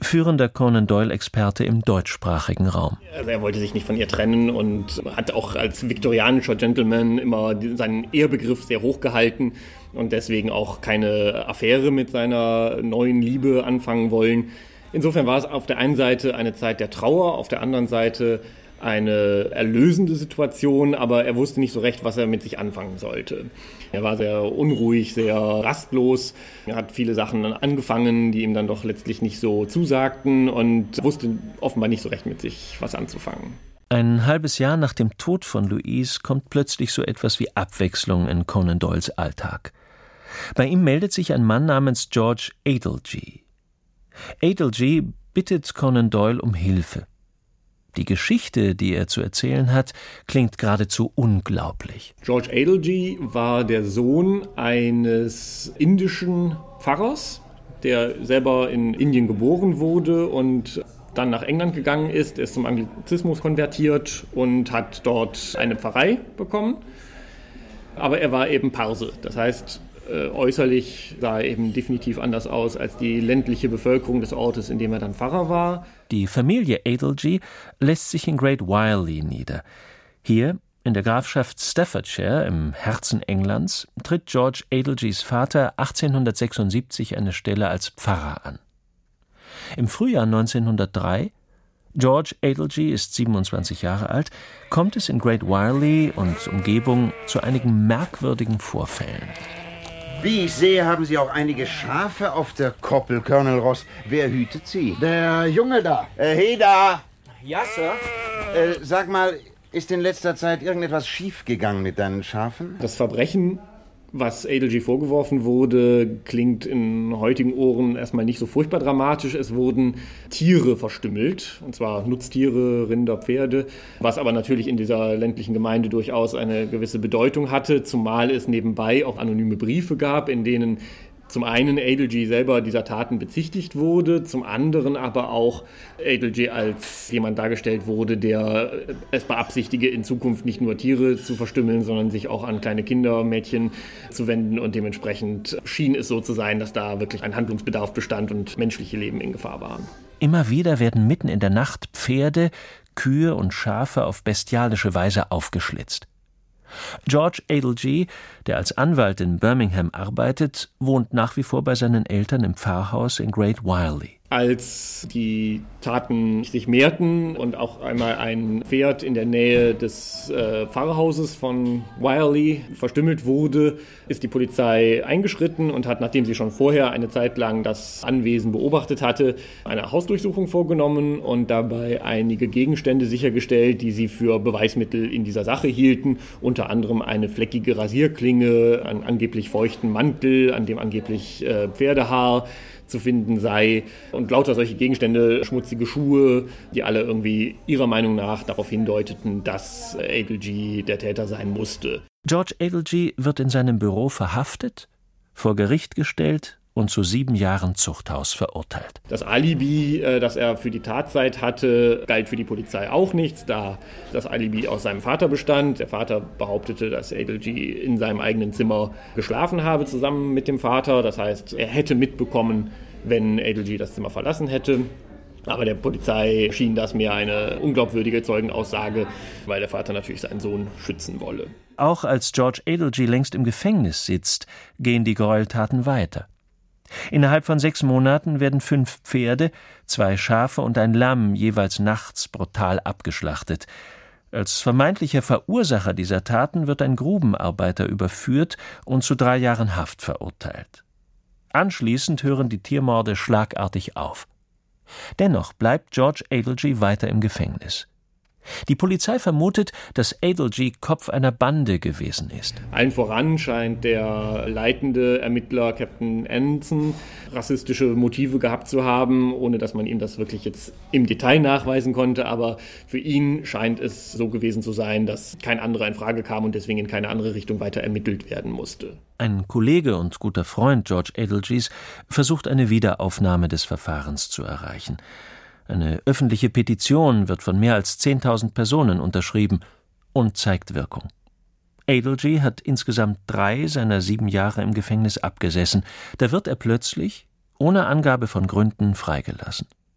führender Conan Doyle-Experte im deutschsprachigen Raum. Also er wollte sich nicht von ihr trennen und hat auch als viktorianischer Gentleman immer seinen Ehebegriff sehr hoch gehalten und deswegen auch keine Affäre mit seiner neuen Liebe anfangen wollen. Insofern war es auf der einen Seite eine Zeit der Trauer, auf der anderen Seite eine erlösende Situation, aber er wusste nicht so recht, was er mit sich anfangen sollte. Er war sehr unruhig, sehr rastlos. Er hat viele Sachen angefangen, die ihm dann doch letztlich nicht so zusagten und wusste offenbar nicht so recht mit sich was anzufangen. Ein halbes Jahr nach dem Tod von Louise kommt plötzlich so etwas wie Abwechslung in Conan Doyles Alltag. Bei ihm meldet sich ein Mann namens George Adelgee. Adelgee bittet Conan Doyle um Hilfe. Die Geschichte, die er zu erzählen hat, klingt geradezu unglaublich. George Adelgee war der Sohn eines indischen Pfarrers, der selber in Indien geboren wurde und dann nach England gegangen ist, ist zum Anglizismus konvertiert und hat dort eine Pfarrei bekommen. Aber er war eben Parse, das heißt, äußerlich sah er eben definitiv anders aus als die ländliche Bevölkerung des Ortes, in dem er dann Pfarrer war. Die Familie Adelgee lässt sich in Great Wyrley nieder. Hier, in der Grafschaft Staffordshire, im Herzen Englands, tritt George Adelgees Vater 1876 eine Stelle als Pfarrer an. Im Frühjahr 1903, George Adelgee ist 27 Jahre alt, kommt es in Great Wyrley und Umgebung zu einigen merkwürdigen Vorfällen. Wie ich sehe, haben Sie auch einige Schafe auf der Koppel, Colonel Ross. Wer hütet sie? Der Junge da. Heda! Ja, Sir? Sag mal, ist in letzter Zeit irgendetwas schiefgegangen mit deinen Schafen? Das Verbrechen, was Adelgee vorgeworfen wurde, klingt in heutigen Ohren erstmal nicht so furchtbar dramatisch. Es wurden Tiere verstümmelt, und zwar Nutztiere, Rinder, Pferde, was aber natürlich in dieser ländlichen Gemeinde durchaus eine gewisse Bedeutung hatte, zumal es nebenbei auch anonyme Briefe gab, in denen zum einen Adelgee selber dieser Taten bezichtigt wurde, zum anderen aber auch Adelgee als jemand dargestellt wurde, der es beabsichtige, in Zukunft nicht nur Tiere zu verstümmeln, sondern sich auch an kleine Kinder, Mädchen zu wenden, und dementsprechend schien es so zu sein, dass da wirklich ein Handlungsbedarf bestand und menschliche Leben in Gefahr waren. Immer wieder werden mitten in der Nacht Pferde, Kühe und Schafe auf bestialische Weise aufgeschlitzt. George Adelgee, der als Anwalt in Birmingham arbeitet, wohnt nach wie vor bei seinen Eltern im Pfarrhaus in Great Wyrley. Als die Taten sich mehrten und auch einmal ein Pferd in der Nähe des Pfarrhauses von Wyrley verstümmelt wurde, ist die Polizei eingeschritten und hat, nachdem sie schon vorher eine Zeit lang das Anwesen beobachtet hatte, eine Hausdurchsuchung vorgenommen und dabei einige Gegenstände sichergestellt, die sie für Beweismittel in dieser Sache hielten, unter anderem eine fleckige Rasierklinge, einen angeblich feuchten Mantel, an dem angeblich Pferdehaar zu finden sei, und lauter solche Gegenstände, schmutzige Schuhe, die alle irgendwie ihrer Meinung nach darauf hindeuteten, dass Adelgee der Täter sein musste. George Adelgee wird in seinem Büro verhaftet, vor Gericht gestellt und zu 7 Jahren Zuchthaus verurteilt. Das Alibi, das er für die Tatzeit hatte, galt für die Polizei auch nichts, da das Alibi aus seinem Vater bestand. Der Vater behauptete, dass Adelgee in seinem eigenen Zimmer geschlafen habe, zusammen mit dem Vater. Das heißt, er hätte mitbekommen, wenn Adelgee das Zimmer verlassen hätte. Aber der Polizei schien das mehr eine unglaubwürdige Zeugenaussage, weil der Vater natürlich seinen Sohn schützen wolle. Auch als George Adelgee längst im Gefängnis sitzt, gehen die Gräueltaten weiter. Innerhalb von 6 Monaten werden 5 Pferde, 2 Schafe und ein Lamm jeweils nachts brutal abgeschlachtet. Als vermeintlicher Verursacher dieser Taten wird ein Grubenarbeiter überführt und zu 3 Jahren Haft verurteilt. Anschließend hören die Tiermorde schlagartig auf. Dennoch bleibt George Adelgee weiter im Gefängnis. Die Polizei vermutet, dass Adelgee Kopf einer Bande gewesen ist. Allen voran scheint der leitende Ermittler Captain Anson rassistische Motive gehabt zu haben, ohne dass man ihm das wirklich jetzt im Detail nachweisen konnte. Aber für ihn scheint es so gewesen zu sein, dass kein anderer in Frage kam und deswegen in keine andere Richtung weiter ermittelt werden musste. Ein Kollege und guter Freund George Adelgees versucht eine Wiederaufnahme des Verfahrens zu erreichen. Eine öffentliche Petition wird von mehr als 10.000 Personen unterschrieben und zeigt Wirkung. Adelgee hat insgesamt 3 seiner 7 Jahre im Gefängnis abgesessen. Da wird er plötzlich, ohne Angabe von Gründen, freigelassen.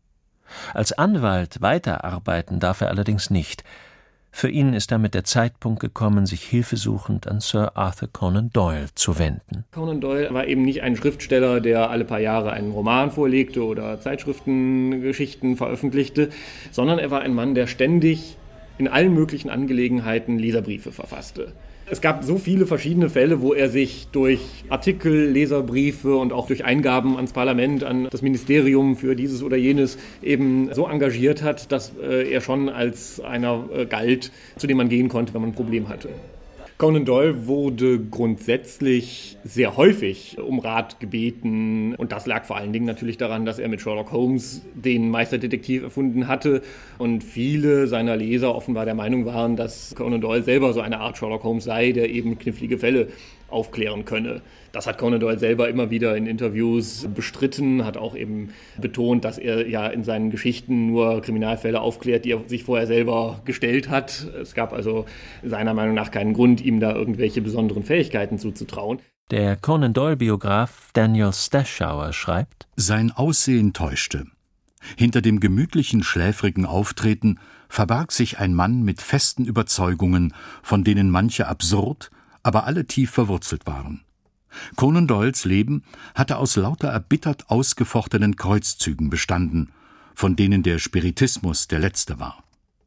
Als Anwalt weiterarbeiten darf er allerdings nicht. Für ihn ist damit der Zeitpunkt gekommen, sich hilfesuchend an Sir Arthur Conan Doyle zu wenden. Conan Doyle war eben nicht ein Schriftsteller, der alle paar Jahre einen Roman vorlegte oder Zeitschriftengeschichten veröffentlichte, sondern er war ein Mann, der ständig in allen möglichen Angelegenheiten Leserbriefe verfasste. Es gab so viele verschiedene Fälle, wo er sich durch Artikel, Leserbriefe und auch durch Eingaben ans Parlament, an das Ministerium für dieses oder jenes eben so engagiert hat, dass er schon als einer galt, zu dem man gehen konnte, wenn man ein Problem hatte. Conan Doyle wurde grundsätzlich sehr häufig um Rat gebeten und das lag vor allen Dingen natürlich daran, dass er mit Sherlock Holmes den Meisterdetektiv erfunden hatte und viele seiner Leser offenbar der Meinung waren, dass Conan Doyle selber so eine Art Sherlock Holmes sei, der eben knifflige Fälle aufklären könne. Das hat Conan Doyle selber immer wieder in Interviews bestritten, hat auch eben betont, dass er ja in seinen Geschichten nur Kriminalfälle aufklärt, die er sich vorher selber gestellt hat. Es gab also seiner Meinung nach keinen Grund, ihm da irgendwelche besonderen Fähigkeiten zuzutrauen. Der Conan Doyle-Biograf Daniel Stashower schreibt: Sein Aussehen täuschte. Hinter dem gemütlichen, schläfrigen Auftreten verbarg sich ein Mann mit festen Überzeugungen, von denen manche absurd, aber alle tief verwurzelt waren. Conan Doyles Leben hatte aus lauter erbittert ausgefochtenen Kreuzzügen bestanden, von denen der Spiritismus der letzte war.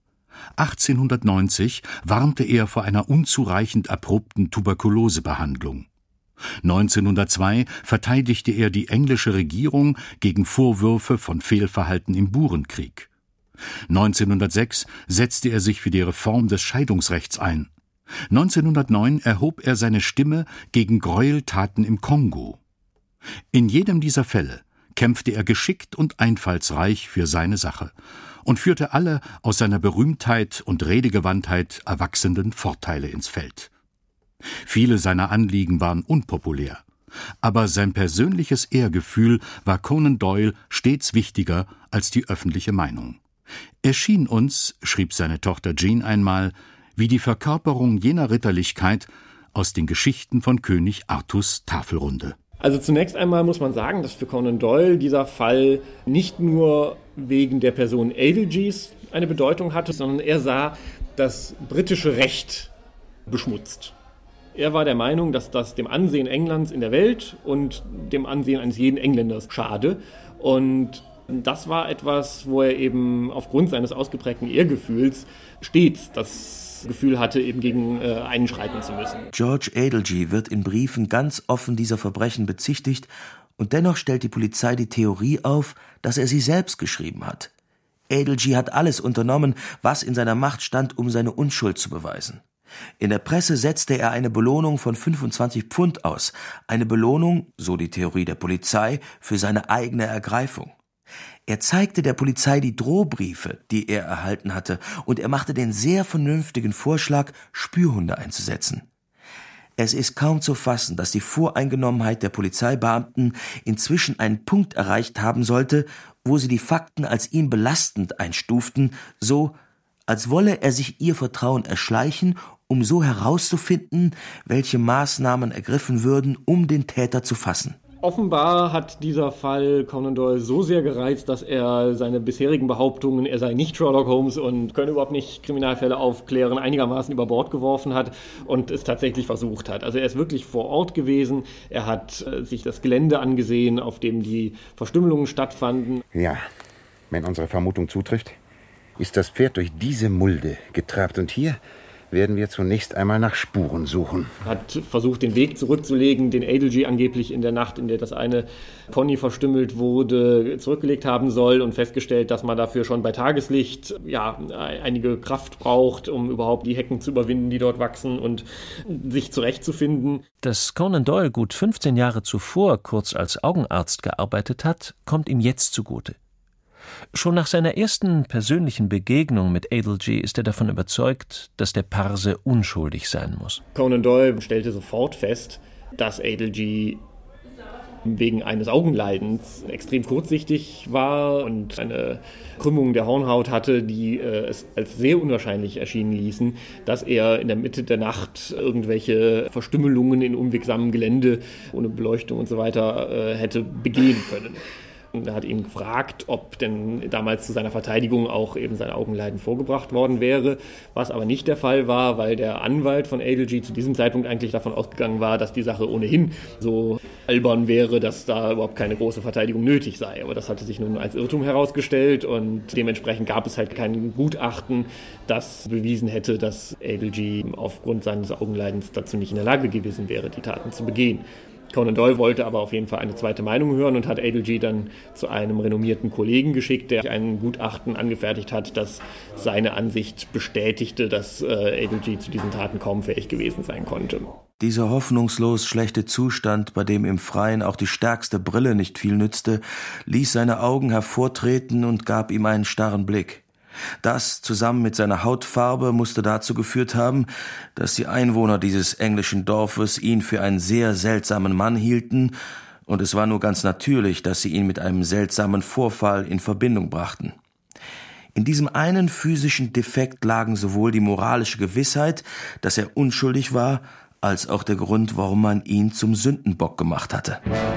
1890 warnte er vor einer unzureichend erprobten Tuberkulosebehandlung. 1902 verteidigte er die englische Regierung gegen Vorwürfe von Fehlverhalten im Burenkrieg. 1906 setzte er sich für die Reform des Scheidungsrechts ein. 1909 erhob er seine Stimme gegen Gräueltaten im Kongo. In jedem dieser Fälle kämpfte er geschickt und einfallsreich für seine Sache und führte alle aus seiner Berühmtheit und Redegewandtheit erwachsenden Vorteile ins Feld. Viele seiner Anliegen waren unpopulär, aber sein persönliches Ehrgefühl war Conan Doyle stets wichtiger als die öffentliche Meinung. Er schien uns, schrieb seine Tochter Jean einmal, wie die Verkörperung jener Ritterlichkeit aus den Geschichten von König Artus Tafelrunde. Also zunächst einmal muss man sagen, dass für Conan Doyle dieser Fall nicht nur wegen der Person Adelgys eine Bedeutung hatte, sondern er sah das britische Recht beschmutzt. Er war der Meinung, dass das dem Ansehen Englands in der Welt und dem Ansehen eines jeden Engländers schade. Und das war etwas, wo er eben aufgrund seines ausgeprägten Ehrgefühls stets das Gefühl hatte, eben gegen einschreiten zu müssen. George Adelgy wird in Briefen ganz offen dieser Verbrechen bezichtigt und dennoch stellt die Polizei die Theorie auf, dass er sie selbst geschrieben hat. Adelgy hat alles unternommen, was in seiner Macht stand, um seine Unschuld zu beweisen. In der Presse setzte er eine Belohnung von 25 Pfund aus, eine Belohnung, so die Theorie der Polizei, für seine eigene Ergreifung. Er zeigte der Polizei die Drohbriefe, die er erhalten hatte, und er machte den sehr vernünftigen Vorschlag, Spürhunde einzusetzen. Es ist kaum zu fassen, dass die Voreingenommenheit der Polizeibeamten inzwischen einen Punkt erreicht haben sollte, wo sie die Fakten als ihm belastend einstuften, so als wolle er sich ihr Vertrauen erschleichen, um so herauszufinden, welche Maßnahmen ergriffen würden, um den Täter zu fassen. Offenbar hat dieser Fall Conan Doyle so sehr gereizt, dass er seine bisherigen Behauptungen, er sei nicht Sherlock Holmes und könne überhaupt nicht Kriminalfälle aufklären, einigermaßen über Bord geworfen hat und es tatsächlich versucht hat. Also er ist wirklich vor Ort gewesen, er hat sich das Gelände angesehen, auf dem die Verstümmelungen stattfanden. Ja, wenn unsere Vermutung zutrifft, ist das Pferd durch diese Mulde getrabt und hier werden wir zunächst einmal nach Spuren suchen. Hat versucht, den Weg zurückzulegen, den Adelgy angeblich in der Nacht, in der das eine Pony verstümmelt wurde, zurückgelegt haben soll und festgestellt, dass man dafür schon bei Tageslicht einige Kraft braucht, um überhaupt die Hecken zu überwinden, die dort wachsen und sich zurechtzufinden. Dass Conan Doyle gut 15 Jahre zuvor kurz als Augenarzt gearbeitet hat, kommt ihm jetzt zugute. Schon nach seiner ersten persönlichen Begegnung mit Adelgy ist er davon überzeugt, dass der Parse unschuldig sein muss. Conan Doyle stellte sofort fest, dass Adelgy wegen eines Augenleidens extrem kurzsichtig war und eine Krümmung der Hornhaut hatte, die es als sehr unwahrscheinlich erschienen ließen, dass er in der Mitte der Nacht irgendwelche Verstümmelungen in unwegsamem Gelände ohne Beleuchtung und so weiter hätte begehen können. Und er hat ihn gefragt, ob denn damals zu seiner Verteidigung auch eben sein Augenleiden vorgebracht worden wäre, was aber nicht der Fall war, weil der Anwalt von Adelgee zu diesem Zeitpunkt eigentlich davon ausgegangen war, dass die Sache ohnehin so albern wäre, dass da überhaupt keine große Verteidigung nötig sei. Aber das hatte sich nun als Irrtum herausgestellt und dementsprechend gab es halt kein Gutachten, das bewiesen hätte, dass Adelgee aufgrund seines Augenleidens dazu nicht in der Lage gewesen wäre, die Taten zu begehen. Conan Doyle wollte aber auf jeden Fall eine zweite Meinung hören und hat Adelgee dann zu einem renommierten Kollegen geschickt, der ein Gutachten angefertigt hat, das seine Ansicht bestätigte, dass Adelgee zu diesen Taten kaum fähig gewesen sein konnte. Dieser hoffnungslos schlechte Zustand, bei dem im Freien auch die stärkste Brille nicht viel nützte, ließ seine Augen hervortreten und gab ihm einen starren Blick. Das, zusammen mit seiner Hautfarbe, musste dazu geführt haben, dass die Einwohner dieses englischen Dorfes ihn für einen sehr seltsamen Mann hielten, und es war nur ganz natürlich, dass sie ihn mit einem seltsamen Vorfall in Verbindung brachten. In diesem einen physischen Defekt lagen sowohl die moralische Gewissheit, dass er unschuldig war, als auch der Grund, warum man ihn zum Sündenbock gemacht hatte.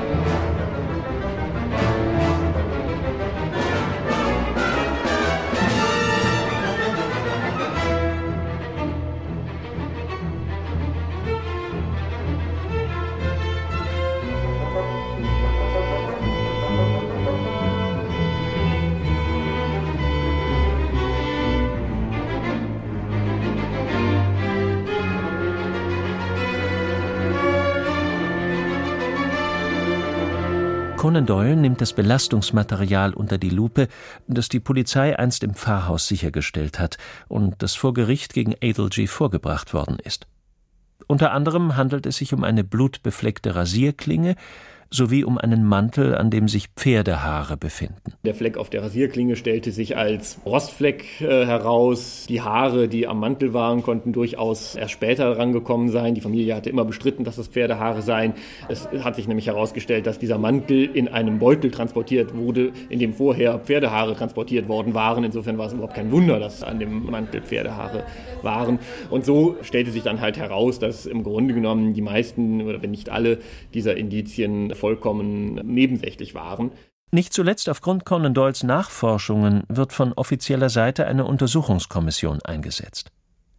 Conan Doyle nimmt das Belastungsmaterial unter die Lupe, das die Polizei einst im Pfarrhaus sichergestellt hat und das vor Gericht gegen Adelgee vorgebracht worden ist. Unter anderem handelt es sich um eine blutbefleckte Rasierklinge sowie um einen Mantel, an dem sich Pferdehaare befinden. Der Fleck auf der Rasierklinge stellte sich als Rostfleck heraus. Die Haare, die am Mantel waren, konnten durchaus erst später rangekommen sein. Die Familie hatte immer bestritten, dass es Pferdehaare seien. Es hat sich nämlich herausgestellt, dass dieser Mantel in einem Beutel transportiert wurde, in dem vorher Pferdehaare transportiert worden waren. Insofern war es überhaupt kein Wunder, dass an dem Mantel Pferdehaare waren. Und so stellte sich dann halt heraus, dass im Grunde genommen die meisten, oder wenn nicht alle, dieser Indizien vollkommen nebensächlich waren. Nicht zuletzt aufgrund Conan Doyles Nachforschungen wird von offizieller Seite eine Untersuchungskommission eingesetzt.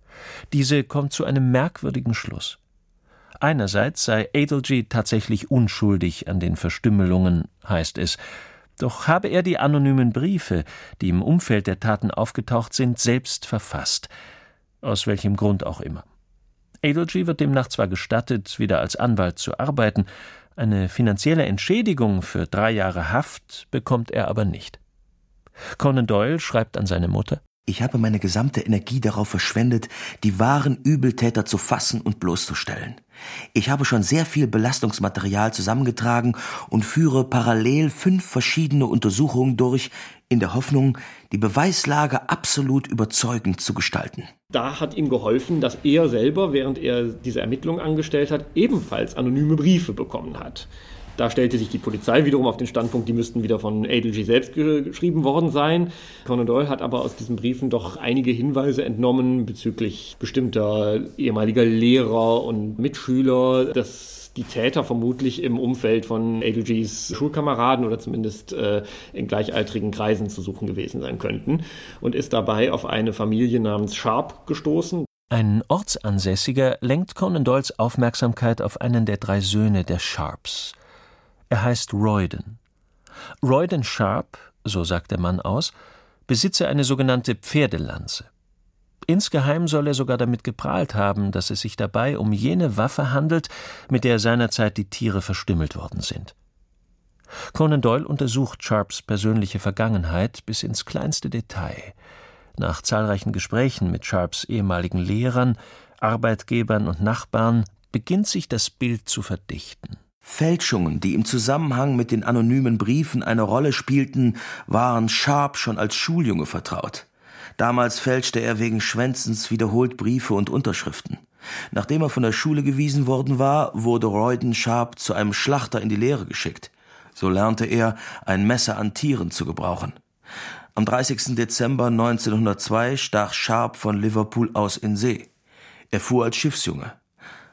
Diese kommt zu einem merkwürdigen Schluss. Einerseits sei Adelgee tatsächlich unschuldig an den Verstümmelungen, heißt es, doch habe er die anonymen Briefe, die im Umfeld der Taten aufgetaucht sind, selbst verfasst, aus welchem Grund auch immer. Adelgee wird demnach zwar gestattet, wieder als Anwalt zu arbeiten, eine finanzielle Entschädigung für 3 Jahre Haft bekommt er aber nicht. Conan Doyle schreibt an seine Mutter: Ich habe meine gesamte Energie darauf verschwendet, die wahren Übeltäter zu fassen und bloßzustellen. Ich habe schon sehr viel Belastungsmaterial zusammengetragen und führe parallel 5 verschiedene Untersuchungen durch, in der Hoffnung, die Beweislage absolut überzeugend zu gestalten. Da hat ihm geholfen, dass er selber, während er diese Ermittlungen angestellt hat, ebenfalls anonyme Briefe bekommen hat. Da stellte sich die Polizei wiederum auf den Standpunkt, die müssten wieder von Adelgee selbst geschrieben worden sein. Conan Doyle hat aber aus diesen Briefen doch einige Hinweise entnommen bezüglich bestimmter ehemaliger Lehrer und Mitschüler, dass die Täter vermutlich im Umfeld von Adelgees Schulkameraden oder zumindest in gleichaltrigen Kreisen zu suchen gewesen sein könnten, und ist dabei auf eine Familie namens Sharp gestoßen. Ein Ortsansässiger lenkt Conan Doyles Aufmerksamkeit auf einen der 3 Söhne der Sharps. Er heißt Royden. Royden Sharp, so sagt der Mann aus, besitze eine sogenannte Pferdelanze. Insgeheim soll er sogar damit geprahlt haben, dass es sich dabei um jene Waffe handelt, mit der seinerzeit die Tiere verstümmelt worden sind. Conan Doyle untersucht Sharps persönliche Vergangenheit bis ins kleinste Detail. Nach zahlreichen Gesprächen mit Sharps ehemaligen Lehrern, Arbeitgebern und Nachbarn beginnt sich das Bild zu verdichten. Fälschungen, die im Zusammenhang mit den anonymen Briefen eine Rolle spielten, waren Sharp schon als Schuljunge vertraut. Damals fälschte er wegen Schwänzens wiederholt Briefe und Unterschriften. Nachdem er von der Schule gewiesen worden war, wurde Royden Sharp zu einem Schlachter in die Lehre geschickt. So lernte er, ein Messer an Tieren zu gebrauchen. Am 30. Dezember 1902 stach Sharp von Liverpool aus in See. Er fuhr als Schiffsjunge.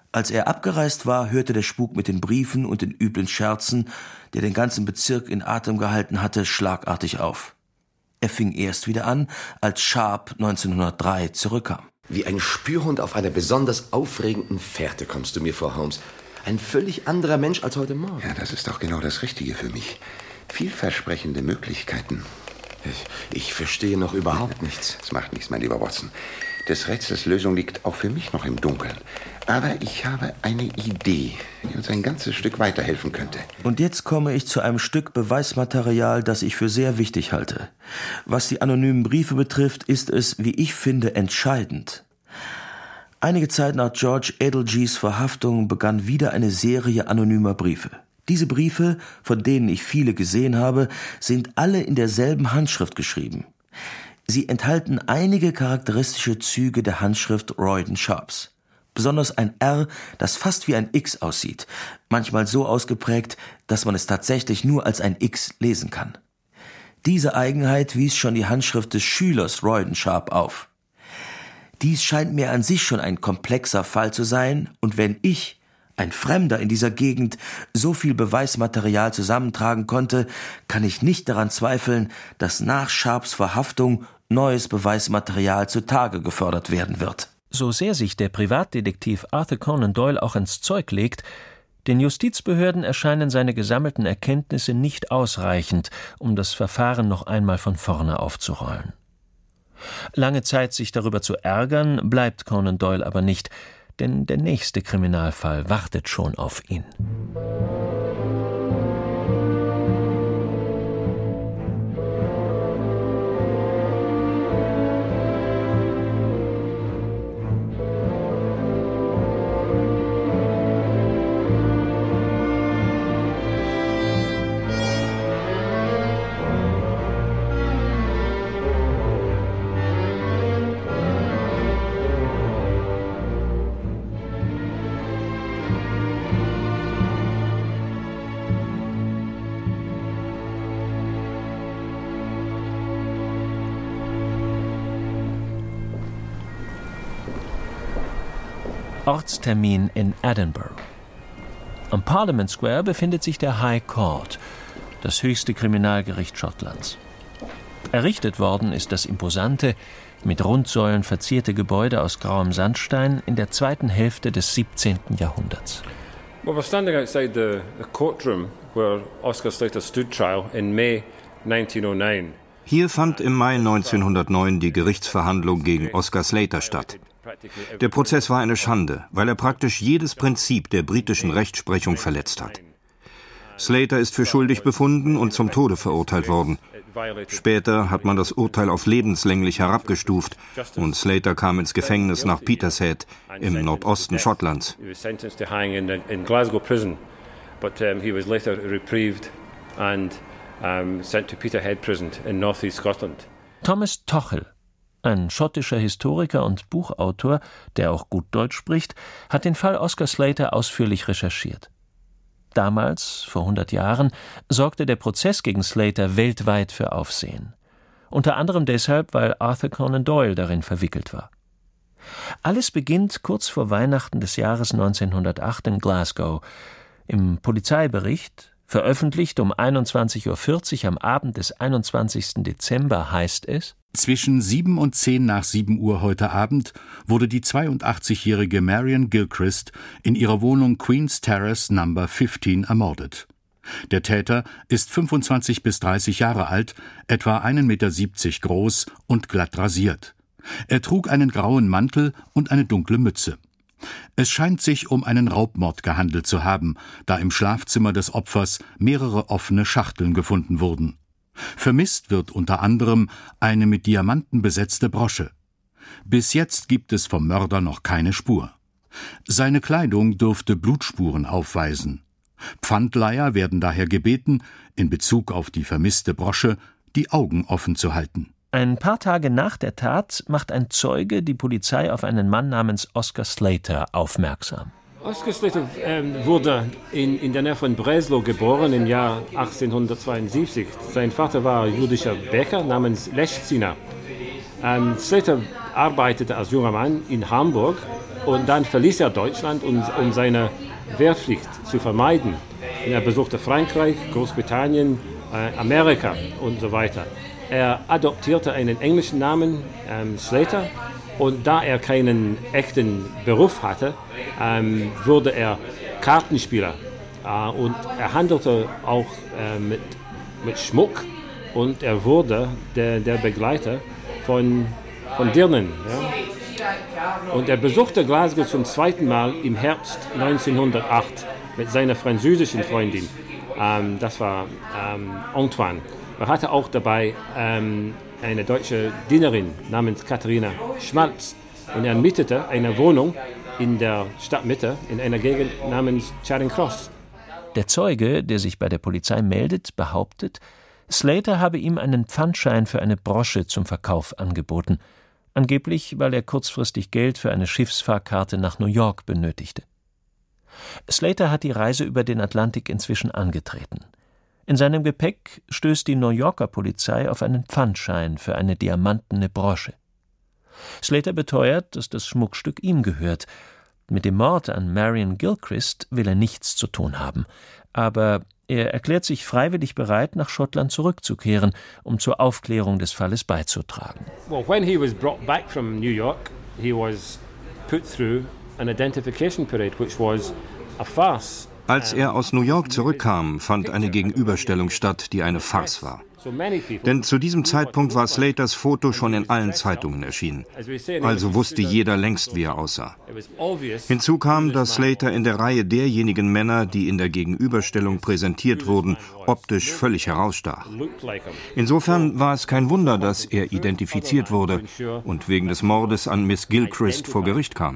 Als er abgereist war, hörte der Spuk mit den Briefen und den üblen Scherzen, der den ganzen Bezirk in Atem gehalten hatte, schlagartig auf. Er fing erst wieder an, als Sharp 1903 zurückkam. Wie ein Spürhund auf einer besonders aufregenden Fährte kommst du mir vor, Holmes. Ein völlig anderer Mensch als heute Morgen. Ja, das ist doch genau das Richtige für mich. Vielversprechende Möglichkeiten. Ich verstehe noch überhaupt nichts. Das macht nichts, mein lieber Watson. Des Rätsels Lösung liegt auch für mich noch im Dunkeln. Aber ich habe eine Idee, die uns ein ganzes Stück weiterhelfen könnte. Und jetzt komme ich zu einem Stück Beweismaterial, das ich für sehr wichtig halte. Was die anonymen Briefe betrifft, ist es, wie ich finde, entscheidend. Einige Zeit nach George Adelgys Verhaftung begann wieder eine Serie anonymer Briefe. Diese Briefe, von denen ich viele gesehen habe, sind alle in derselben Handschrift geschrieben. Sie enthalten einige charakteristische Züge der Handschrift Royden Sharps. Besonders ein R, das fast wie ein X aussieht, manchmal so ausgeprägt, dass man es tatsächlich nur als ein X lesen kann. Diese Eigenheit wies schon die Handschrift des Schülers Royden Sharp auf. Dies scheint mir an sich schon ein komplexer Fall zu sein, und wenn ich, ein Fremder in dieser Gegend, so viel Beweismaterial zusammentragen konnte, kann ich nicht daran zweifeln, dass nach Sharps Verhaftung neues Beweismaterial zutage gefördert werden wird. So sehr sich der Privatdetektiv Arthur Conan Doyle auch ins Zeug legt, den Justizbehörden erscheinen seine gesammelten Erkenntnisse nicht ausreichend, um das Verfahren noch einmal von vorne aufzurollen. Lange Zeit sich darüber zu ärgern, bleibt Conan Doyle aber nicht, denn der nächste Kriminalfall wartet schon auf ihn. Ortstermin in Edinburgh. Am Parliament Square befindet sich der High Court, das höchste Kriminalgericht Schottlands. Errichtet worden ist das imposante, mit Rundsäulen verzierte Gebäude aus grauem Sandstein in der zweiten Hälfte des 17. Jahrhunderts. Well, we're standing outside the courtroom where Oscar Slater stood trial in May 1909. Hier fand im Mai 1909 die Gerichtsverhandlung gegen Oscar Slater statt. Der Prozess war eine Schande, weil er praktisch jedes Prinzip der britischen Rechtsprechung verletzt hat. Slater ist für schuldig befunden und zum Tode verurteilt worden. Später hat man das Urteil auf lebenslänglich herabgestuft und Slater kam ins Gefängnis nach Petershead im Nordosten Schottlands. Thomas Tuchel, ein schottischer Historiker und Buchautor, der auch gut Deutsch spricht, hat den Fall Oscar Slater ausführlich recherchiert. Damals, vor 100 Jahren, sorgte der Prozess gegen Slater weltweit für Aufsehen. Unter anderem deshalb, weil Arthur Conan Doyle darin verwickelt war. Alles beginnt kurz vor Weihnachten des Jahres 1908 in Glasgow. Im Polizeibericht, veröffentlicht um 21:40 Uhr am Abend des 21. Dezember, heißt es: Zwischen 7 und 10 nach 7 Uhr heute Abend wurde die 82-jährige Marion Gilchrist in ihrer Wohnung Queen's Terrace No. 15 ermordet. Der Täter ist 25 bis 30 Jahre alt, etwa 1,70 Meter groß und glatt rasiert. Er trug einen grauen Mantel und eine dunkle Mütze. Es scheint sich um einen Raubmord gehandelt zu haben, da im Schlafzimmer des Opfers mehrere offene Schachteln gefunden wurden. Vermisst wird unter anderem eine mit Diamanten besetzte Brosche. Bis jetzt gibt es vom Mörder noch keine Spur. Seine Kleidung dürfte Blutspuren aufweisen. Pfandleiher werden daher gebeten, in Bezug auf die vermisste Brosche die Augen offen zu halten. Ein paar Tage nach der Tat macht ein Zeuge die Polizei auf einen Mann namens Oscar Slater aufmerksam. Oscar Slater wurde in der Nähe von Breslau geboren im Jahr 1872. Sein Vater war jüdischer Bäcker namens Leszina. Slater arbeitete als junger Mann in Hamburg Und dann verließ er Deutschland, um seine Wehrpflicht zu vermeiden. Und er besuchte Frankreich, Großbritannien, Amerika und so weiter. Er adoptierte einen englischen Namen, Slater, und da er keinen echten Beruf hatte, wurde er Kartenspieler. Und er handelte auch mit Schmuck und er wurde der Begleiter von Dirnen. Ja. Und er besuchte Glasgow zum zweiten Mal im Herbst 1908 mit seiner französischen Freundin. Das war Antoine. Er hatte auch dabei eine deutsche Dienerin namens Katharina Schmalz. Und er mietete eine Wohnung in der Stadtmitte in einer Gegend namens Charing Cross. Der Zeuge, der sich bei der Polizei meldet, behauptet, Slater habe ihm einen Pfandschein für eine Brosche zum Verkauf angeboten, angeblich weil er kurzfristig Geld für eine Schiffsfahrkarte nach New York benötigte. Slater hat die Reise über den Atlantik inzwischen angetreten. In seinem Gepäck stößt die New Yorker Polizei auf einen Pfandschein für eine diamantene Brosche. Slater beteuert, dass das Schmuckstück ihm gehört. Mit dem Mord an Marion Gilchrist will er nichts zu tun haben, aber er erklärt sich freiwillig bereit, nach Schottland zurückzukehren, um zur Aufklärung des Falles beizutragen. Well, when he was brought back from New York, he was put through an identification parade, which was a farce. Als er aus New York zurückkam, fand eine Gegenüberstellung statt, die eine Farce war. Denn zu diesem Zeitpunkt war Slaters Foto schon in allen Zeitungen erschienen. Also wusste jeder längst, wie er aussah. Hinzu kam, dass Slater in der Reihe derjenigen Männer, die in der Gegenüberstellung präsentiert wurden, optisch völlig herausstach. Insofern war es kein Wunder, dass er identifiziert wurde und wegen des Mordes an Miss Gilchrist vor Gericht kam.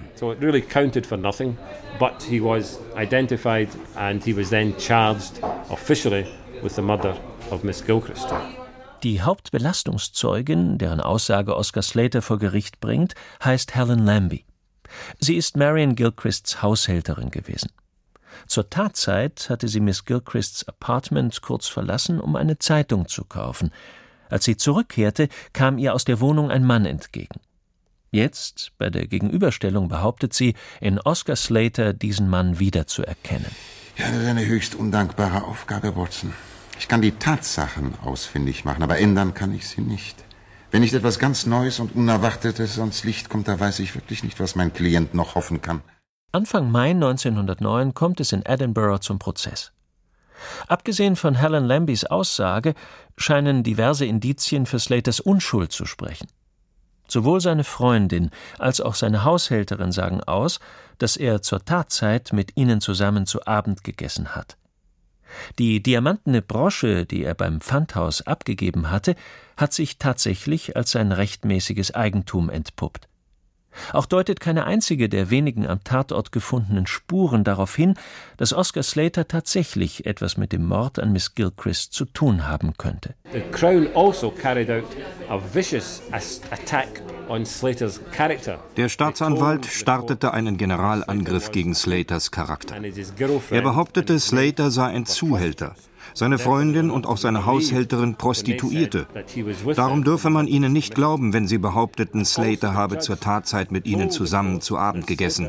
But he was identified and he was then charged officially with the murder of Miss Gilchrist. Die Hauptbelastungszeugin, deren Aussage Oscar Slater vor Gericht bringt, heißt Helen Lambie. Sie ist Marion Gilchrists Haushälterin gewesen. Zur Tatzeit hatte sie Miss Gilchrists Apartment kurz verlassen, um eine Zeitung zu kaufen. Als sie zurückkehrte, kam ihr aus der Wohnung ein Mann entgegen. Jetzt, bei der Gegenüberstellung, behauptet sie, in Oscar Slater diesen Mann wiederzuerkennen. Ja, das ist eine höchst undankbare Aufgabe, Watson. Ich kann die Tatsachen ausfindig machen, aber ändern kann ich sie nicht. Wenn nicht etwas ganz Neues und Unerwartetes ans Licht kommt, da weiß ich wirklich nicht, was mein Klient noch hoffen kann. Anfang Mai 1909 kommt es in Edinburgh zum Prozess. Abgesehen von Helen Lambies Aussage scheinen diverse Indizien für Slaters Unschuld zu sprechen. Sowohl seine Freundin als auch seine Haushälterin sagen aus, dass er zur Tatzeit mit ihnen zusammen zu Abend gegessen hat. Die diamantene Brosche, die er beim Pfandhaus abgegeben hatte, hat sich tatsächlich als sein rechtmäßiges Eigentum entpuppt. Auch deutet keine einzige der wenigen am Tatort gefundenen Spuren darauf hin, dass Oscar Slater tatsächlich etwas mit dem Mord an Miss Gilchrist zu tun haben könnte. The Crown also carried out a vicious attack on Slater's character. Der Staatsanwalt startete einen Generalangriff gegen Slaters Charakter. Er behauptete, Slater sei ein Zuhälter, seine Freundin und auch seine Haushälterin Prostituierte. Darum dürfe man ihnen nicht glauben, wenn sie behaupteten, Slater habe zur Tatzeit mit ihnen zusammen zu Abend gegessen.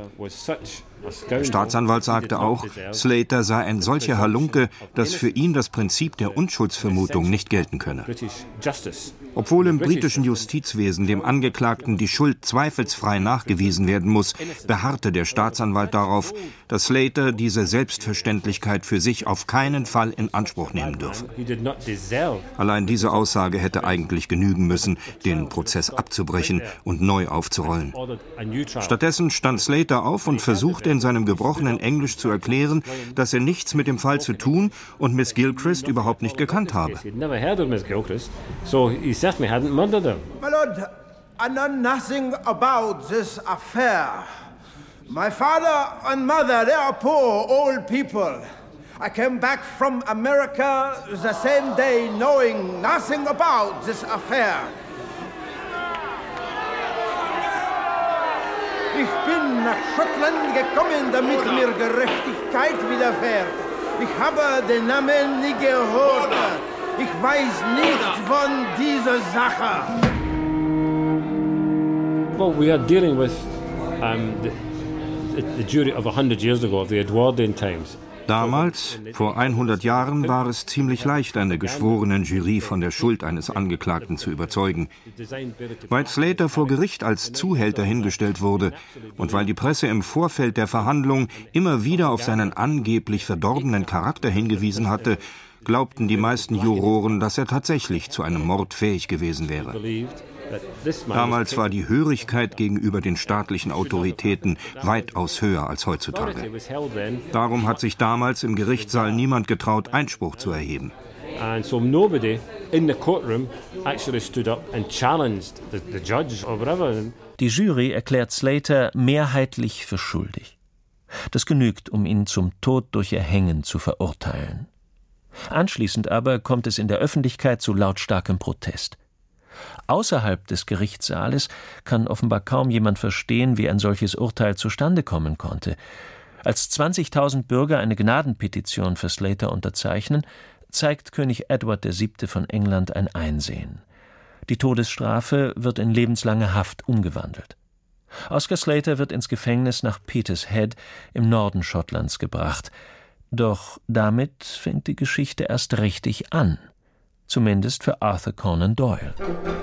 Der Staatsanwalt sagte auch, Slater sei ein solcher Halunke, dass für ihn das Prinzip der Unschuldsvermutung nicht gelten könne. Obwohl im britischen Justizwesen dem Angeklagten die Schuld zweifelsfrei nachgewiesen werden muss, beharrte der Staatsanwalt darauf, dass Slater diese Selbstverständlichkeit für sich auf keinen Fall in Anspruch nehmen dürfe. Allein diese Aussage hätte eigentlich genügen müssen, den Prozess abzubrechen und neu aufzurollen. Stattdessen stand Slater auf und versuchte in seinem gebrochenen Englisch zu erklären, dass er nichts mit dem Fall zu tun und Miss Gilchrist überhaupt nicht gekannt habe. Certainly hadn't murdered her. My lord, I know nothing about this affair. My father and mother, they are poor, old people. I came back from America the same day knowing nothing about this affair. Ich bin nach Schottland gekommen, damit mir Gerechtigkeit widerfährt. Ich habe den Namen nie gehört. Ich weiß nichts von dieser Sache. Well, we are dealing with Damals, vor 100 Jahren, war es ziemlich leicht, eine Geschworenenjury von der Schuld eines Angeklagten zu überzeugen. Weil Slater vor Gericht als Zuhälter hingestellt wurde und weil die Presse im Vorfeld der Verhandlung immer wieder auf seinen angeblich verdorbenen Charakter hingewiesen hatte, glaubten die meisten Juroren, dass er tatsächlich zu einem Mord fähig gewesen wäre. Damals war die Hörigkeit gegenüber den staatlichen Autoritäten weitaus höher als heutzutage. Darum hat sich damals im Gerichtssaal niemand getraut, Einspruch zu erheben. Die Jury erklärt Slater mehrheitlich für schuldig. Das genügt, um ihn zum Tod durch Erhängen zu verurteilen. Anschließend aber kommt es in der Öffentlichkeit zu lautstarkem Protest. Außerhalb des Gerichtssaales kann offenbar kaum jemand verstehen, wie ein solches Urteil zustande kommen konnte. Als 20.000 Bürger eine Gnadenpetition für Slater unterzeichnen, zeigt König Edward VII. Von England ein Einsehen. Die Todesstrafe wird in lebenslange Haft umgewandelt. Oscar Slater wird ins Gefängnis nach Petershead im Norden Schottlands gebracht. Doch damit fängt die Geschichte erst richtig an. Zumindest für Arthur Conan Doyle.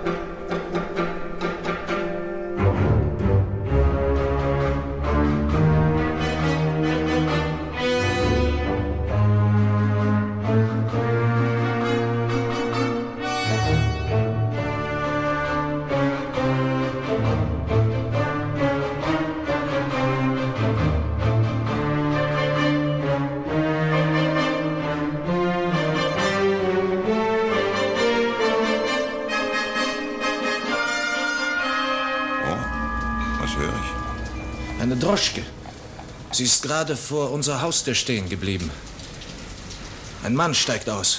Eine Droschke. Sie ist gerade vor unserer Haustür stehen geblieben. Ein Mann steigt aus.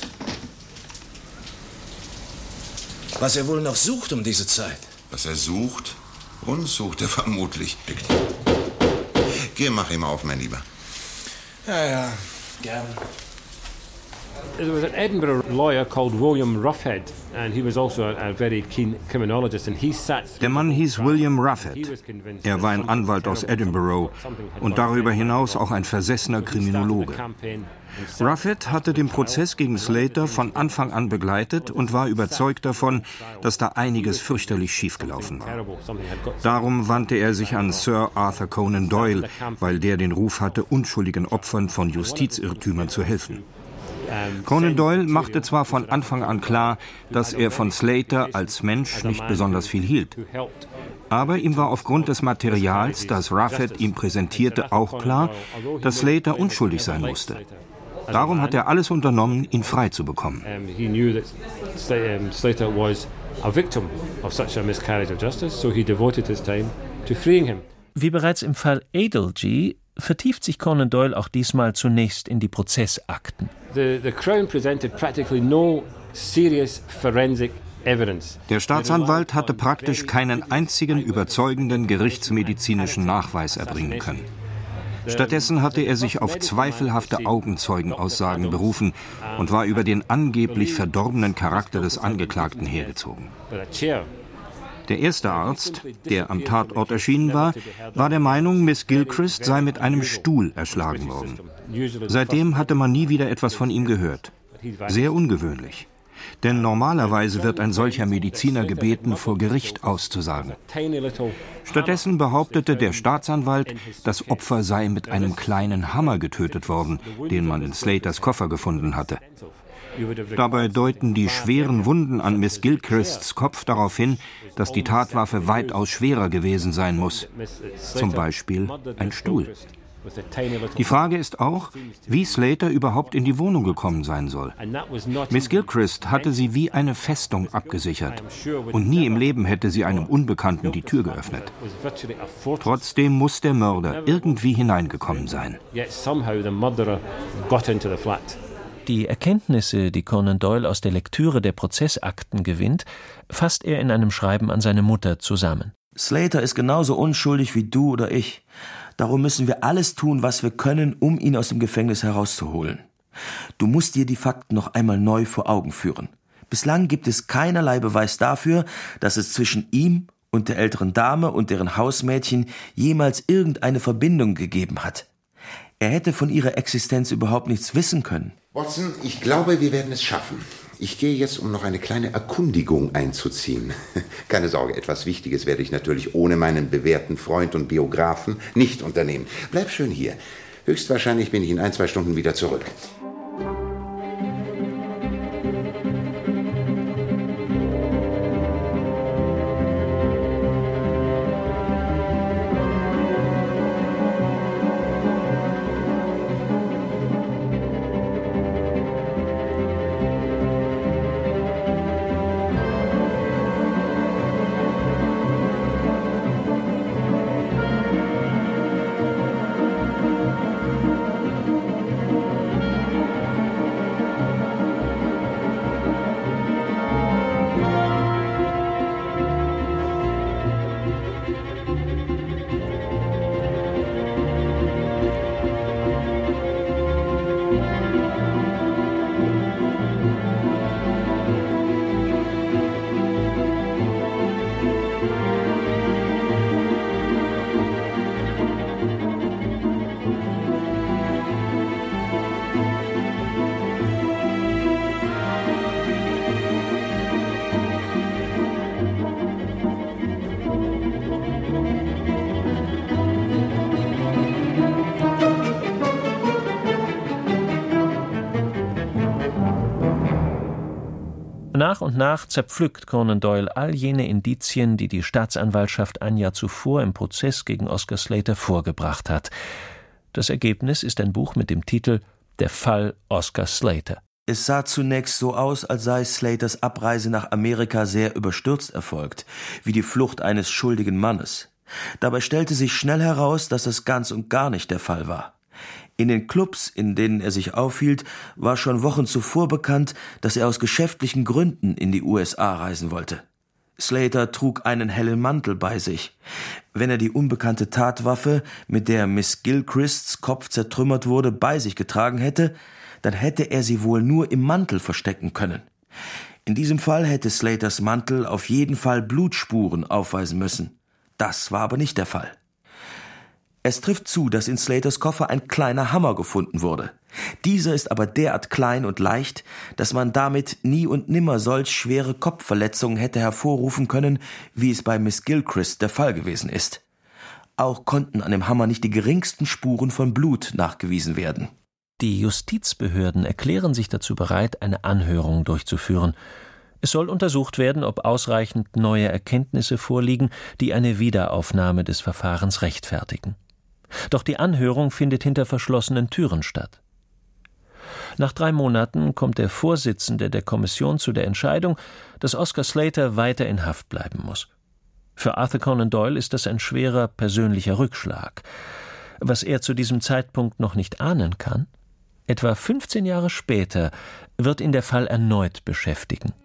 Was er wohl noch sucht um diese Zeit? Was er sucht? Uns sucht er vermutlich. Geh, mach ihm auf, mein Lieber. Ja, gern. There was an Edinburgh lawyer called William Ruffhead, and he was also a very keen criminologist, and he sat. Der Mann hieß William Ruffhead. Er war ein Anwalt aus Edinburgh und darüber hinaus auch ein versessener Kriminologe. Ruffhead hatte den Prozess gegen Slater von Anfang an begleitet und war überzeugt davon, dass da einiges fürchterlich schiefgelaufen war. Darum wandte er sich an Sir Arthur Conan Doyle, weil der den Ruf hatte, unschuldigen Opfern von Justizirrtümern zu helfen. Conan Doyle machte zwar von Anfang an klar, dass er von Slater als Mensch nicht besonders viel hielt. Aber ihm war aufgrund des Materials, das Ruffhead ihm präsentierte, auch klar, dass Slater unschuldig sein musste. Darum hat er alles unternommen, ihn frei zu bekommen. Wie bereits im Fall Adelgee vertieft sich Conan Doyle auch diesmal zunächst in die Prozessakten. The Crown presented practically no serious forensic evidence. Der Staatsanwalt hatte praktisch keinen einzigen überzeugenden gerichtsmedizinischen Nachweis erbringen können. Stattdessen hatte er sich auf zweifelhafte Augenzeugenaussagen berufen und war über den angeblich verdorbenen Charakter des Angeklagten hergezogen. Der erste Arzt, der am Tatort erschienen war, war der Meinung, Miss Gilchrist sei mit einem Stuhl erschlagen worden. Seitdem hatte man nie wieder etwas von ihm gehört. Sehr ungewöhnlich. Denn normalerweise wird ein solcher Mediziner gebeten, vor Gericht auszusagen. Stattdessen behauptete der Staatsanwalt, das Opfer sei mit einem kleinen Hammer getötet worden, den man in Slaters Koffer gefunden hatte. Dabei deuten die schweren Wunden an Miss Gilchrists Kopf darauf hin, dass die Tatwaffe weitaus schwerer gewesen sein muss. Zum Beispiel ein Stuhl. Die Frage ist auch, wie Slater überhaupt in die Wohnung gekommen sein soll. Miss Gilchrist hatte sie wie eine Festung abgesichert. Und nie im Leben hätte sie einem Unbekannten die Tür geöffnet. Trotzdem muss der Mörder irgendwie hineingekommen sein. Die Erkenntnisse, die Conan Doyle aus der Lektüre der Prozessakten gewinnt, fasst er in einem Schreiben an seine Mutter zusammen. Slater ist genauso unschuldig wie du oder ich. Darum müssen wir alles tun, was wir können, um ihn aus dem Gefängnis herauszuholen. Du musst dir die Fakten noch einmal neu vor Augen führen. Bislang gibt es keinerlei Beweis dafür, dass es zwischen ihm und der älteren Dame und deren Hausmädchen jemals irgendeine Verbindung gegeben hat. Er hätte von ihrer Existenz überhaupt nichts wissen können. Watson, ich glaube, wir werden es schaffen. Ich gehe jetzt, um noch eine kleine Erkundigung einzuziehen. Keine Sorge, etwas Wichtiges werde ich natürlich ohne meinen bewährten Freund und Biografen nicht unternehmen. Bleib schön hier. Höchstwahrscheinlich bin ich in 1-2 Stunden wieder zurück. Nach und nach zerpflückt Conan Doyle all jene Indizien, die die Staatsanwaltschaft ein Jahr zuvor im Prozess gegen Oscar Slater vorgebracht hat. Das Ergebnis ist ein Buch mit dem Titel »Der Fall Oscar Slater«. Es sah zunächst so aus, als sei Slaters Abreise nach Amerika sehr überstürzt erfolgt, wie die Flucht eines schuldigen Mannes. Dabei stellte sich schnell heraus, dass das ganz und gar nicht der Fall war. In den Clubs, in denen er sich aufhielt, war schon Wochen zuvor bekannt, dass er aus geschäftlichen Gründen in die USA reisen wollte. Slater trug einen hellen Mantel bei sich. Wenn er die unbekannte Tatwaffe, mit der Miss Gilchrists Kopf zertrümmert wurde, bei sich getragen hätte, dann hätte er sie wohl nur im Mantel verstecken können. In diesem Fall hätte Slaters Mantel auf jeden Fall Blutspuren aufweisen müssen. Das war aber nicht der Fall. Es trifft zu, dass in Slaters Koffer ein kleiner Hammer gefunden wurde. Dieser ist aber derart klein und leicht, dass man damit nie und nimmer solch schwere Kopfverletzungen hätte hervorrufen können, wie es bei Miss Gilchrist der Fall gewesen ist. Auch konnten an dem Hammer nicht die geringsten Spuren von Blut nachgewiesen werden. Die Justizbehörden erklären sich dazu bereit, eine Anhörung durchzuführen. Es soll untersucht werden, ob ausreichend neue Erkenntnisse vorliegen, die eine Wiederaufnahme des Verfahrens rechtfertigen. Doch die Anhörung findet hinter verschlossenen Türen statt. Nach 3 Monaten kommt der Vorsitzende der Kommission zu der Entscheidung, dass Oscar Slater weiter in Haft bleiben muss. Für Arthur Conan Doyle ist das ein schwerer persönlicher Rückschlag. Was er zu diesem Zeitpunkt noch nicht ahnen kann, etwa 15 Jahre später wird ihn der Fall erneut beschäftigen.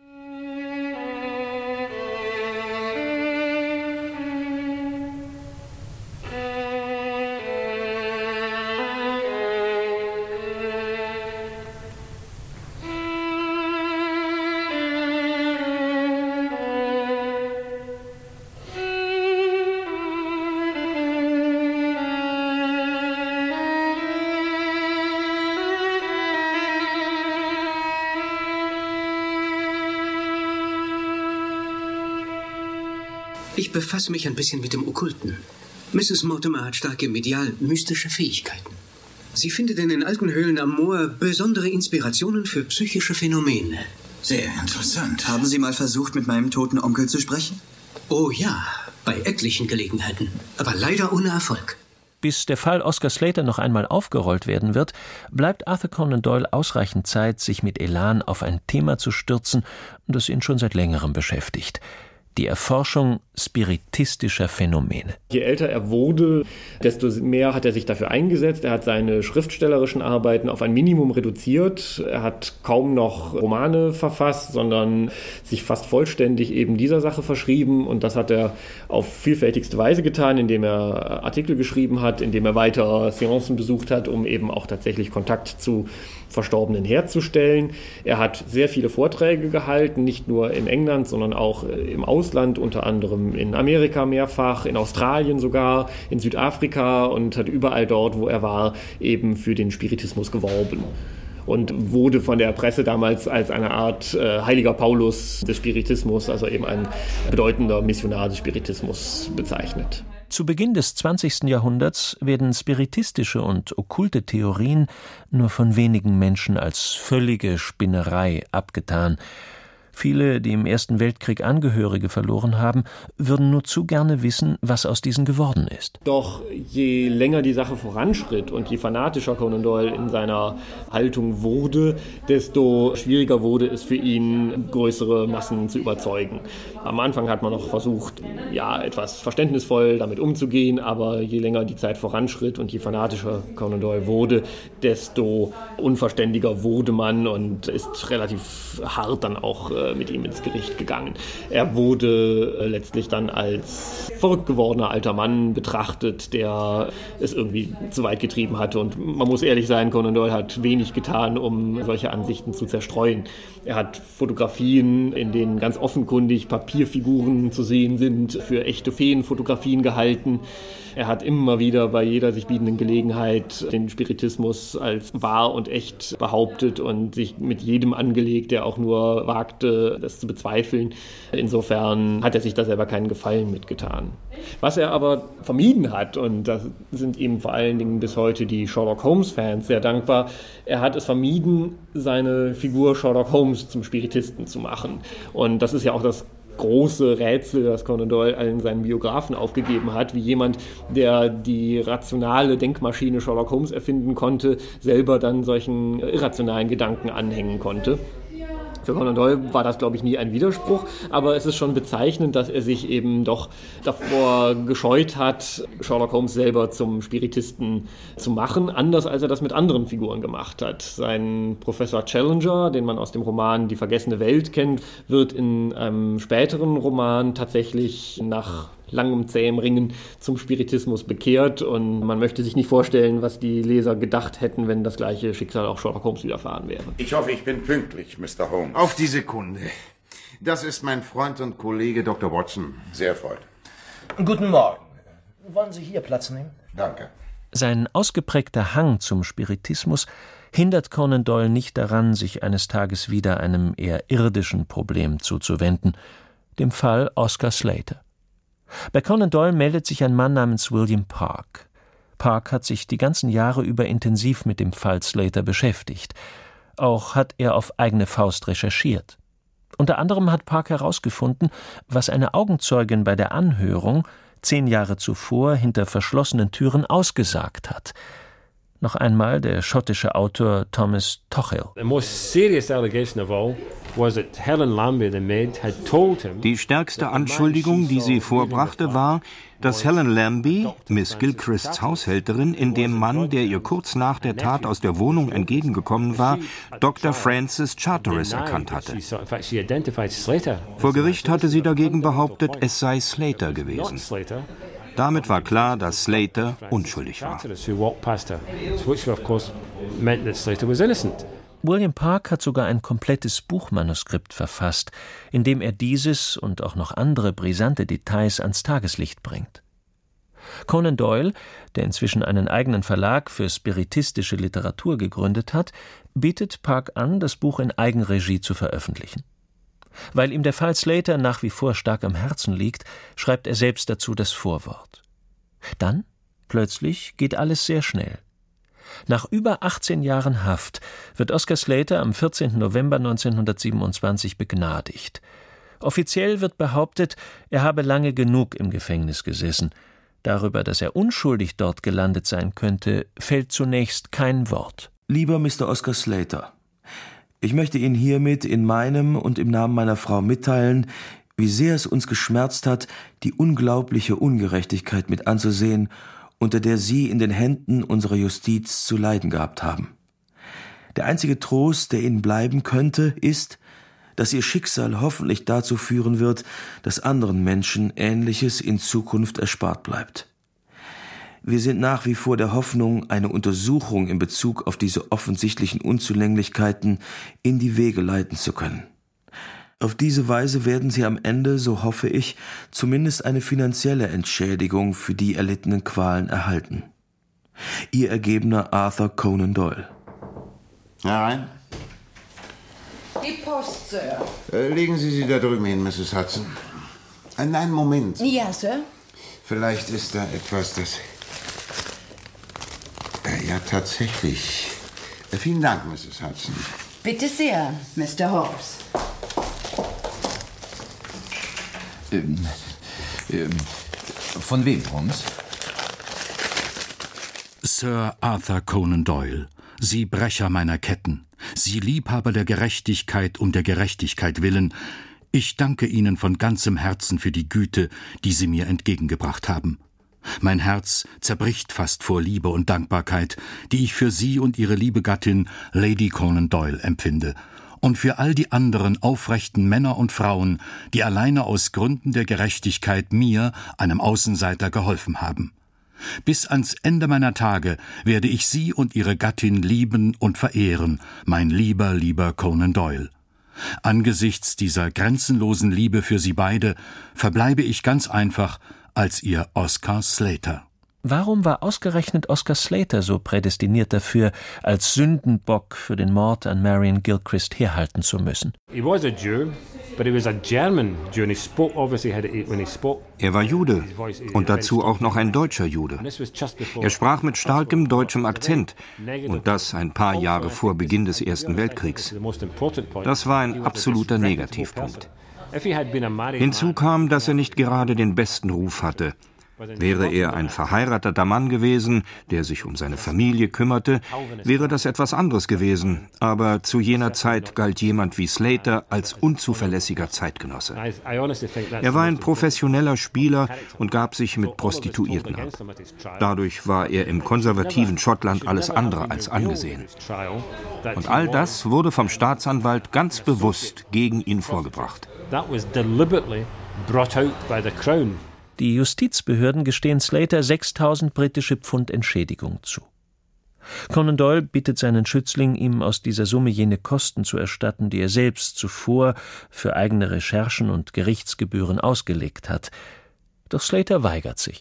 Ich befasse mich ein bisschen mit dem Okkulten. Mrs. Mortimer hat starke medial-mystische Fähigkeiten. Sie findet in den alten Höhlen am Moor besondere Inspirationen für psychische Phänomene. Sehr interessant. Haben Sie mal versucht, mit meinem toten Onkel zu sprechen? Oh ja, bei etlichen Gelegenheiten. Aber leider ohne Erfolg. Bis der Fall Oscar Slater noch einmal aufgerollt werden wird, bleibt Arthur Conan Doyle ausreichend Zeit, sich mit Elan auf ein Thema zu stürzen, das ihn schon seit längerem beschäftigt: die Erforschung spiritistischer Phänomene. Je älter er wurde, desto mehr hat er sich dafür eingesetzt. Er hat seine schriftstellerischen Arbeiten auf ein Minimum reduziert. Er hat kaum noch Romane verfasst, sondern sich fast vollständig eben dieser Sache verschrieben. Und das hat er auf vielfältigste Weise getan, indem er Artikel geschrieben hat, indem er weiter Seancen besucht hat, um eben auch tatsächlich Kontakt zu Verstorbenen herzustellen. Er hat sehr viele Vorträge gehalten, nicht nur in England, sondern auch im Ausland, unter anderem eben in Amerika mehrfach, in Australien sogar, in Südafrika und hat überall dort, wo er war, eben für den Spiritismus geworben. Und wurde von der Presse damals als eine Art heiliger Paulus des Spiritismus, also eben ein bedeutender Missionar des Spiritismus bezeichnet. Zu Beginn des 20. Jahrhunderts werden spiritistische und okkulte Theorien nur von wenigen Menschen als völlige Spinnerei abgetan. Viele, die im Ersten Weltkrieg Angehörige verloren haben, würden nur zu gerne wissen, was aus diesen geworden ist. Doch je länger die Sache voranschritt und je fanatischer Conan Doyle in seiner Haltung wurde, desto schwieriger wurde es für ihn, größere Massen zu überzeugen. Am Anfang hat man noch versucht, etwas verständnisvoll damit umzugehen, aber je länger die Zeit voranschritt und je fanatischer Conan Doyle wurde, desto unverständiger wurde man und ist relativ hart dann auch mit ihm ins Gericht gegangen. Er wurde letztlich dann als verrückt gewordener alter Mann betrachtet, der es irgendwie zu weit getrieben hatte. Und man muss ehrlich sein, Conan Doyle hat wenig getan, um solche Ansichten zu zerstreuen. Er hat Fotografien, in denen ganz offenkundig Papierfiguren zu sehen sind, für echte Feenfotografien gehalten. Er hat immer wieder bei jeder sich bietenden Gelegenheit den Spiritismus als wahr und echt behauptet und sich mit jedem angelegt, der auch nur wagte, das zu bezweifeln. Insofern hat er sich da selber keinen Gefallen mitgetan. Was er aber vermieden hat, und da sind ihm vor allen Dingen bis heute die Sherlock Holmes-Fans sehr dankbar, er hat es vermieden, seine Figur Sherlock Holmes zum Spiritisten zu machen. Und das ist ja auch das große Rätsel, das Conan Doyle allen seinen Biografen aufgegeben hat, wie jemand, der die rationale Denkmaschine Sherlock Holmes erfinden konnte, selber dann solchen irrationalen Gedanken anhängen konnte. Für Conan Doyle war das, glaube ich, nie ein Widerspruch, aber es ist schon bezeichnend, dass er sich eben doch davor gescheut hat, Sherlock Holmes selber zum Spiritisten zu machen, anders als er das mit anderen Figuren gemacht hat. Sein Professor Challenger, den man aus dem Roman Die vergessene Welt kennt, wird in einem späteren Roman tatsächlich nach langem zähem Ringen zum Spiritismus bekehrt und man möchte sich nicht vorstellen, was die Leser gedacht hätten, wenn das gleiche Schicksal auch Sherlock Holmes widerfahren wäre. Ich hoffe, ich bin pünktlich, Mr. Holmes. Auf die Sekunde. Das ist mein Freund und Kollege Dr. Watson. Sehr freut. Guten Morgen. Wollen Sie hier Platz nehmen? Danke. Sein ausgeprägter Hang zum Spiritismus hindert Conan Doyle nicht daran, sich eines Tages wieder einem eher irdischen Problem zuzuwenden, dem Fall Oscar Slater. Bei Conan Doyle meldet sich ein Mann namens William Park. Park hat sich die ganzen Jahre über intensiv mit dem Fall Slater beschäftigt. Auch hat er auf eigene Faust recherchiert. Unter anderem hat Park herausgefunden, was eine Augenzeugin bei der Anhörung 10 Jahre zuvor hinter verschlossenen Türen ausgesagt hat. Noch einmal der schottische Autor Thomas Tuchel. Die stärkste Anschuldigung, die sie vorbrachte, war, dass Helen Lambie, Miss Gilchrists Haushälterin, in dem Mann, der ihr kurz nach der Tat aus der Wohnung entgegengekommen war, Dr. Francis Charteris erkannt hatte. Vor Gericht hatte sie dagegen behauptet, es sei Slater gewesen. Damit war klar, dass Slater unschuldig war. William Park hat sogar ein komplettes Buchmanuskript verfasst, in dem er dieses und auch noch andere brisante Details ans Tageslicht bringt. Conan Doyle, der inzwischen einen eigenen Verlag für spiritistische Literatur gegründet hat, bietet Park an, das Buch in Eigenregie zu veröffentlichen. Weil ihm der Fall Slater nach wie vor stark am Herzen liegt, schreibt er selbst dazu das Vorwort. Dann, plötzlich, geht alles sehr schnell. Nach über 18 Jahren Haft wird Oscar Slater am 14. November 1927 begnadigt. Offiziell wird behauptet, er habe lange genug im Gefängnis gesessen. Darüber, dass er unschuldig dort gelandet sein könnte, fällt zunächst kein Wort. Lieber Mr. Oscar Slater, ich möchte Ihnen hiermit in meinem und im Namen meiner Frau mitteilen, wie sehr es uns geschmerzt hat, die unglaubliche Ungerechtigkeit mit anzusehen, unter der Sie in den Händen unserer Justiz zu leiden gehabt haben. Der einzige Trost, der Ihnen bleiben könnte, ist, dass Ihr Schicksal hoffentlich dazu führen wird, dass anderen Menschen Ähnliches in Zukunft erspart bleibt. Wir sind nach wie vor der Hoffnung, eine Untersuchung in Bezug auf diese offensichtlichen Unzulänglichkeiten in die Wege leiten zu können. Auf diese Weise werden sie am Ende, so hoffe ich, zumindest eine finanzielle Entschädigung für die erlittenen Qualen erhalten. Ihr ergebener Arthur Conan Doyle. Herein. Die Post, Sir. Legen Sie sie da drüben hin, Mrs. Hudson. Nein, Moment. Ja, Sir. Vielleicht ist da etwas, das... Ja, tatsächlich. Vielen Dank, Mrs. Hudson. Bitte sehr, Mr. Hobbs. Von wem, Holmes? Sir Arthur Conan Doyle, Sie Brecher meiner Ketten, Sie Liebhaber der Gerechtigkeit um der Gerechtigkeit willen, ich danke Ihnen von ganzem Herzen für die Güte, die Sie mir entgegengebracht haben. Mein Herz zerbricht fast vor Liebe und Dankbarkeit, die ich für Sie und Ihre liebe Gattin Lady Conan Doyle empfinde, und für all die anderen aufrechten Männer und Frauen, die alleine aus Gründen der Gerechtigkeit mir, einem Außenseiter, geholfen haben. Bis ans Ende meiner Tage werde ich Sie und Ihre Gattin lieben und verehren, mein lieber Conan Doyle. Angesichts dieser grenzenlosen Liebe für Sie beide verbleibe ich ganz einfach als Ihr Oscar Slater. Warum war ausgerechnet Oscar Slater so prädestiniert dafür, als Sündenbock für den Mord an Marion Gilchrist herhalten zu müssen? He was a Jew, but he was a German Jew, and he spoke obviously when he spoke. Er war Jude und dazu auch noch ein deutscher Jude. Er sprach mit starkem deutschem Akzent und das ein paar Jahre vor Beginn des Ersten Weltkriegs. Das war ein absoluter Negativpunkt. Hinzu kam, dass er nicht gerade den besten Ruf hatte. Wäre er ein verheirateter Mann gewesen, der sich um seine Familie kümmerte, wäre das etwas anderes gewesen. Aber zu jener Zeit galt jemand wie Slater als unzuverlässiger Zeitgenosse. Er war ein professioneller Spieler und gab sich mit Prostituierten ab. Dadurch war er im konservativen Schottland alles andere als angesehen. Und all das wurde vom Staatsanwalt ganz bewusst gegen ihn vorgebracht. Die Justizbehörden gestehen Slater 6.000 britische Pfund Entschädigung zu. Conan Doyle bittet seinen Schützling, ihm aus dieser Summe jene Kosten zu erstatten, die er selbst zuvor für eigene Recherchen und Gerichtsgebühren ausgelegt hat. Doch Slater weigert sich.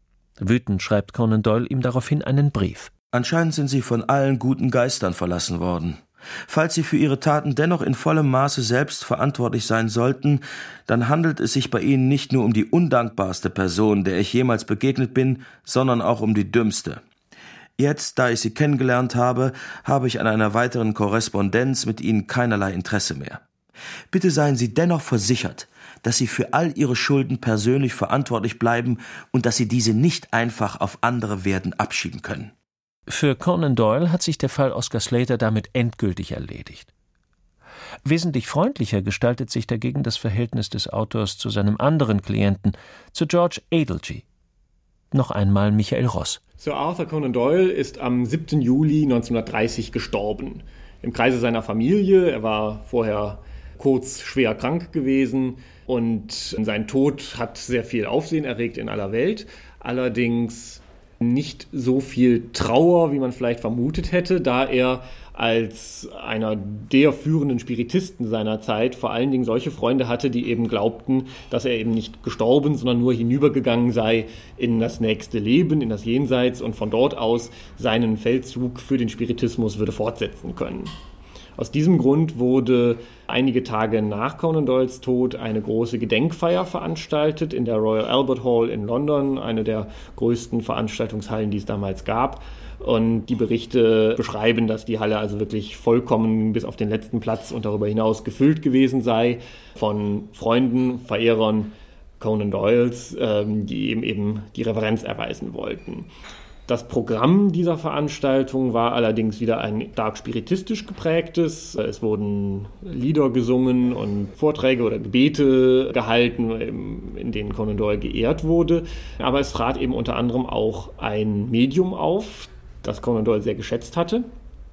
Wütend schreibt Conan Doyle ihm daraufhin einen Brief. Anscheinend sind Sie von allen guten Geistern verlassen worden. Falls Sie für Ihre Taten dennoch in vollem Maße selbst verantwortlich sein sollten, dann handelt es sich bei Ihnen nicht nur um die undankbarste Person, der ich jemals begegnet bin, sondern auch um die dümmste. Jetzt, da ich Sie kennengelernt habe, habe ich an einer weiteren Korrespondenz mit Ihnen keinerlei Interesse mehr. Bitte seien Sie dennoch versichert, dass Sie für all Ihre Schulden persönlich verantwortlich bleiben und dass Sie diese nicht einfach auf andere werden abschieben können. Für Conan Doyle hat sich der Fall Oscar Slater damit endgültig erledigt. Wesentlich freundlicher gestaltet sich dagegen das Verhältnis des Autors zu seinem anderen Klienten, zu George Adelgee. Noch einmal Michael Ross. Sir Arthur Conan Doyle ist am 7. Juli 1930 gestorben. Im Kreise seiner Familie. Er war vorher kurz schwer krank gewesen und sein Tod hat sehr viel Aufsehen erregt in aller Welt. Allerdings nicht so viel Trauer, wie man vielleicht vermutet hätte, da er als einer der führenden Spiritisten seiner Zeit vor allen Dingen solche Freunde hatte, die eben glaubten, dass er eben nicht gestorben, sondern nur hinübergegangen sei in das nächste Leben, in das Jenseits und von dort aus seinen Feldzug für den Spiritismus würde fortsetzen können. Aus diesem Grund wurde einige Tage nach Conan Doyles Tod eine große Gedenkfeier veranstaltet in der Royal Albert Hall in London, eine der größten Veranstaltungshallen, die es damals gab. Und die Berichte beschreiben, dass die Halle also wirklich vollkommen bis auf den letzten Platz und darüber hinaus gefüllt gewesen sei von Freunden, Verehrern Conan Doyles, die ihm eben die Reverenz erweisen wollten. Das Programm dieser Veranstaltung war allerdings wieder ein stark spiritistisch geprägtes. Es wurden Lieder gesungen und Vorträge oder Gebete gehalten, in denen Conan Doyle geehrt wurde. Aber es trat eben unter anderem auch ein Medium auf, das Conan Doyle sehr geschätzt hatte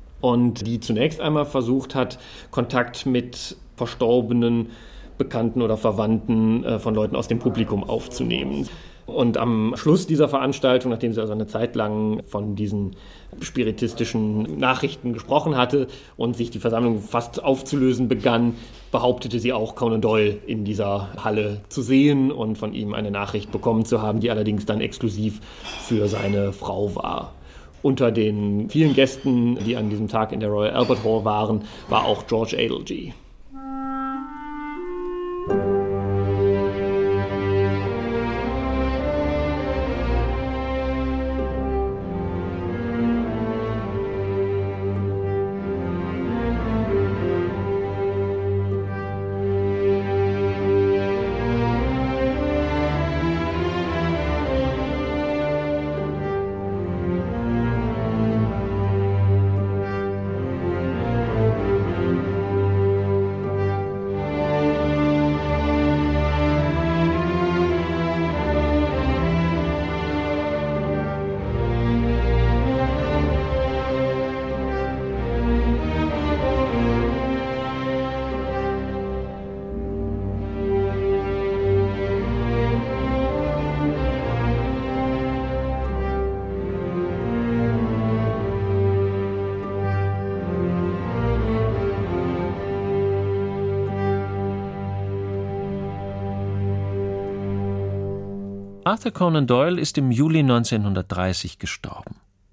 und die zunächst einmal versucht hat, Kontakt mit verstorbenen Bekannten oder Verwandten von Leuten aus dem Publikum aufzunehmen. Und am Schluss dieser Veranstaltung, nachdem sie also eine Zeit lang von diesen spiritistischen Nachrichten gesprochen hatte und sich die Versammlung fast aufzulösen begann, behauptete sie auch, Conan Doyle in dieser Halle zu sehen und von ihm eine Nachricht bekommen zu haben, die allerdings dann exklusiv für seine Frau war. Unter den vielen Gästen, die an diesem Tag in der Royal Albert Hall waren, war auch George Adelgee. Arthur Conan Doyle ist im Juli 1930 gestorben.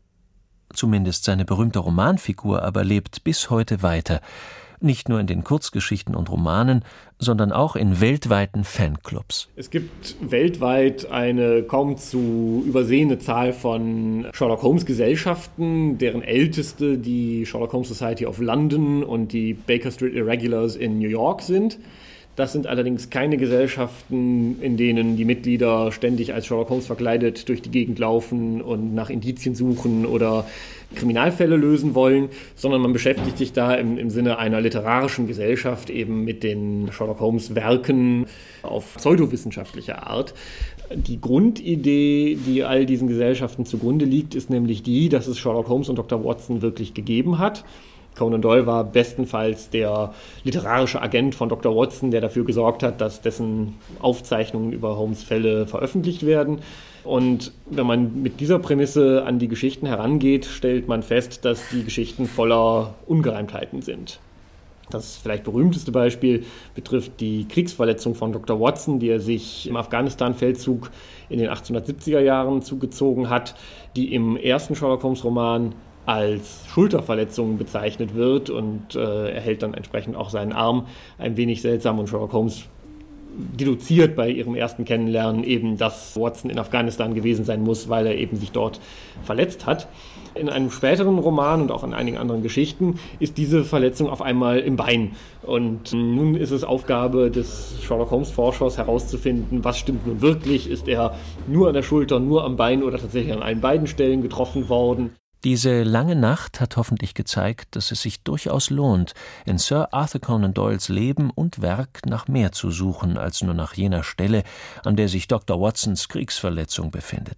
Zumindest seine berühmte Romanfigur aber lebt bis heute weiter, nicht nur in den Kurzgeschichten und Romanen, sondern auch in weltweiten Fanclubs. Es gibt weltweit eine kaum zu übersehene Zahl von Sherlock-Holmes-Gesellschaften, deren älteste die Sherlock Holmes Society of London und die Baker Street Irregulars in New York sind. Das sind allerdings keine Gesellschaften, in denen die Mitglieder ständig als Sherlock Holmes verkleidet durch die Gegend laufen und nach Indizien suchen oder Kriminalfälle lösen wollen, sondern man beschäftigt sich da im Sinne einer literarischen Gesellschaft eben mit den Sherlock Holmes Werken auf pseudowissenschaftliche Art. Die Grundidee, die all diesen Gesellschaften zugrunde liegt, ist nämlich die, dass es Sherlock Holmes und Dr. Watson wirklich gegeben hat. Conan Doyle war bestenfalls der literarische Agent von Dr. Watson, der dafür gesorgt hat, dass dessen Aufzeichnungen über Holmes Fälle veröffentlicht werden. Und wenn man mit dieser Prämisse an die Geschichten herangeht, stellt man fest, dass die Geschichten voller Ungereimtheiten sind. Das vielleicht berühmteste Beispiel betrifft die Kriegsverletzung von Dr. Watson, die er sich im Afghanistan-Feldzug in den 1870er Jahren zugezogen hat, die im ersten Sherlock-Holmes-Roman als Schulterverletzung bezeichnet wird und er hält dann entsprechend auch seinen Arm ein wenig seltsam und Sherlock Holmes deduziert bei ihrem ersten Kennenlernen eben, dass Watson in Afghanistan gewesen sein muss, weil er eben sich dort verletzt hat. In einem späteren Roman und auch in einigen anderen Geschichten ist diese Verletzung auf einmal im Bein. Und nun ist es Aufgabe des Sherlock-Holmes-Forschers herauszufinden, was stimmt nun wirklich. Ist er nur an der Schulter, nur am Bein oder tatsächlich an allen beiden Stellen getroffen worden? Diese lange Nacht hat hoffentlich gezeigt, dass es sich durchaus lohnt, in Sir Arthur Conan Doyles Leben und Werk nach mehr zu suchen, als nur nach jener Stelle, an der sich Dr. Watsons Kriegsverletzung befindet.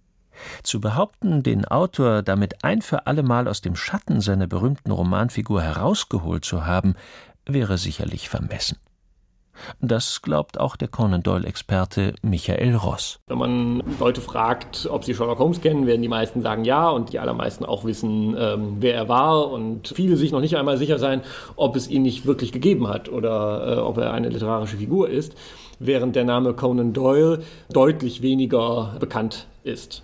Zu behaupten, den Autor damit ein für allemal aus dem Schatten seiner berühmten Romanfigur herausgeholt zu haben, wäre sicherlich vermessen. Das glaubt auch der Conan Doyle-Experte Michael Ross. Wenn man Leute fragt, ob sie Sherlock Holmes kennen, werden die meisten sagen ja und die allermeisten auch wissen, wer er war und viele sich noch nicht einmal sicher sein, ob es ihn nicht wirklich gegeben hat oder ob er eine literarische Figur ist, während der Name Conan Doyle deutlich weniger bekannt ist.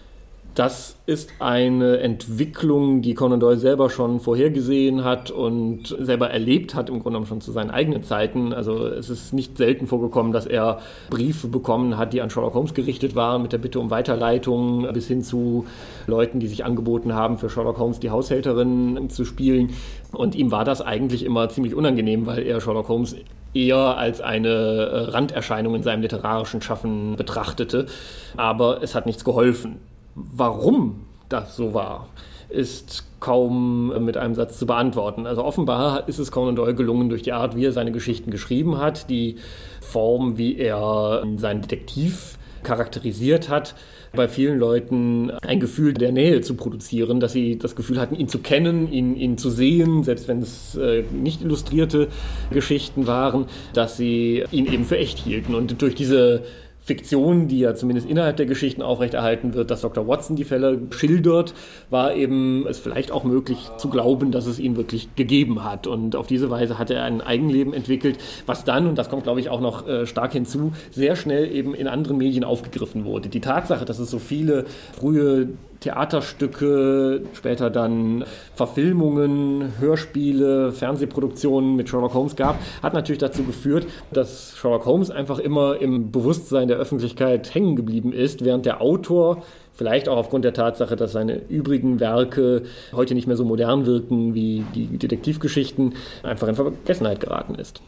Das ist eine Entwicklung, die Conan Doyle selber schon vorhergesehen hat und selber erlebt hat, im Grunde genommen schon zu seinen eigenen Zeiten. Also es ist nicht selten vorgekommen, dass er Briefe bekommen hat, die an Sherlock Holmes gerichtet waren, mit der Bitte um Weiterleitung, bis hin zu Leuten, die sich angeboten haben, für Sherlock Holmes die Haushälterin zu spielen. Und ihm war das eigentlich immer ziemlich unangenehm, weil er Sherlock Holmes eher als eine Randerscheinung in seinem literarischen Schaffen betrachtete. Aber es hat nichts geholfen. Warum das so war, ist kaum mit einem Satz zu beantworten. Also offenbar ist es Conan Doyle gelungen, durch die Art, wie er seine Geschichten geschrieben hat, die Form, wie er seinen Detektiv charakterisiert hat, bei vielen Leuten ein Gefühl der Nähe zu produzieren, dass sie das Gefühl hatten, ihn zu kennen, ihn zu sehen, selbst wenn es nicht illustrierte Geschichten waren, dass sie ihn eben für echt hielten. Und durch diese Fiktion, die ja zumindest innerhalb der Geschichten aufrechterhalten wird, dass Dr. Watson die Fälle schildert, war eben es vielleicht auch möglich zu glauben, dass es ihn wirklich gegeben hat. Und auf diese Weise hat er ein Eigenleben entwickelt, was dann, und das kommt glaube ich auch noch stark hinzu, sehr schnell eben in anderen Medien aufgegriffen wurde. Die Tatsache, dass es so viele frühe Theaterstücke, später dann Verfilmungen, Hörspiele, Fernsehproduktionen mit Sherlock Holmes gab, hat natürlich dazu geführt, dass Sherlock Holmes einfach immer im Bewusstsein der Öffentlichkeit hängen geblieben ist, während der Autor, vielleicht auch aufgrund der Tatsache, dass seine übrigen Werke heute nicht mehr so modern wirken wie die Detektivgeschichten, einfach in Vergessenheit geraten ist.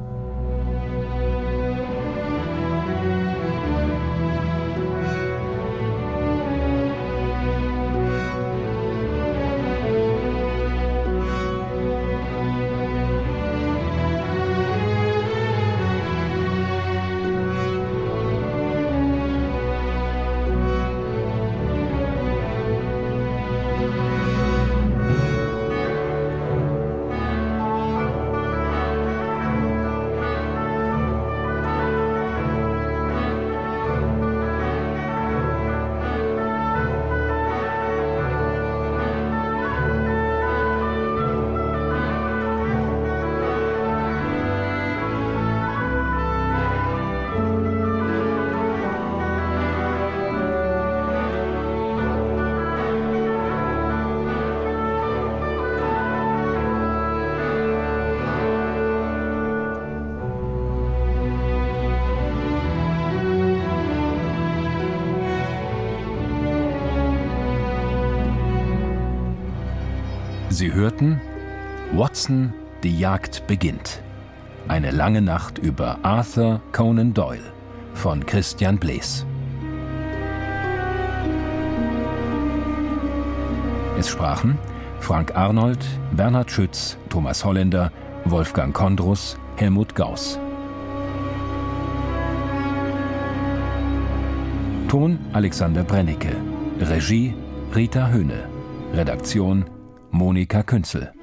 Sie hörten Watson, die Jagd beginnt. Eine lange Nacht über Arthur Conan Doyle von Christian Blees. Es sprachen Frank Arnold, Bernhard Schütz, Thomas Holländer, Wolfgang Kondrus, Helmut Gauss. Ton Alexander Brennecke. Regie Rita Höhne. Redaktion Monika Künzel.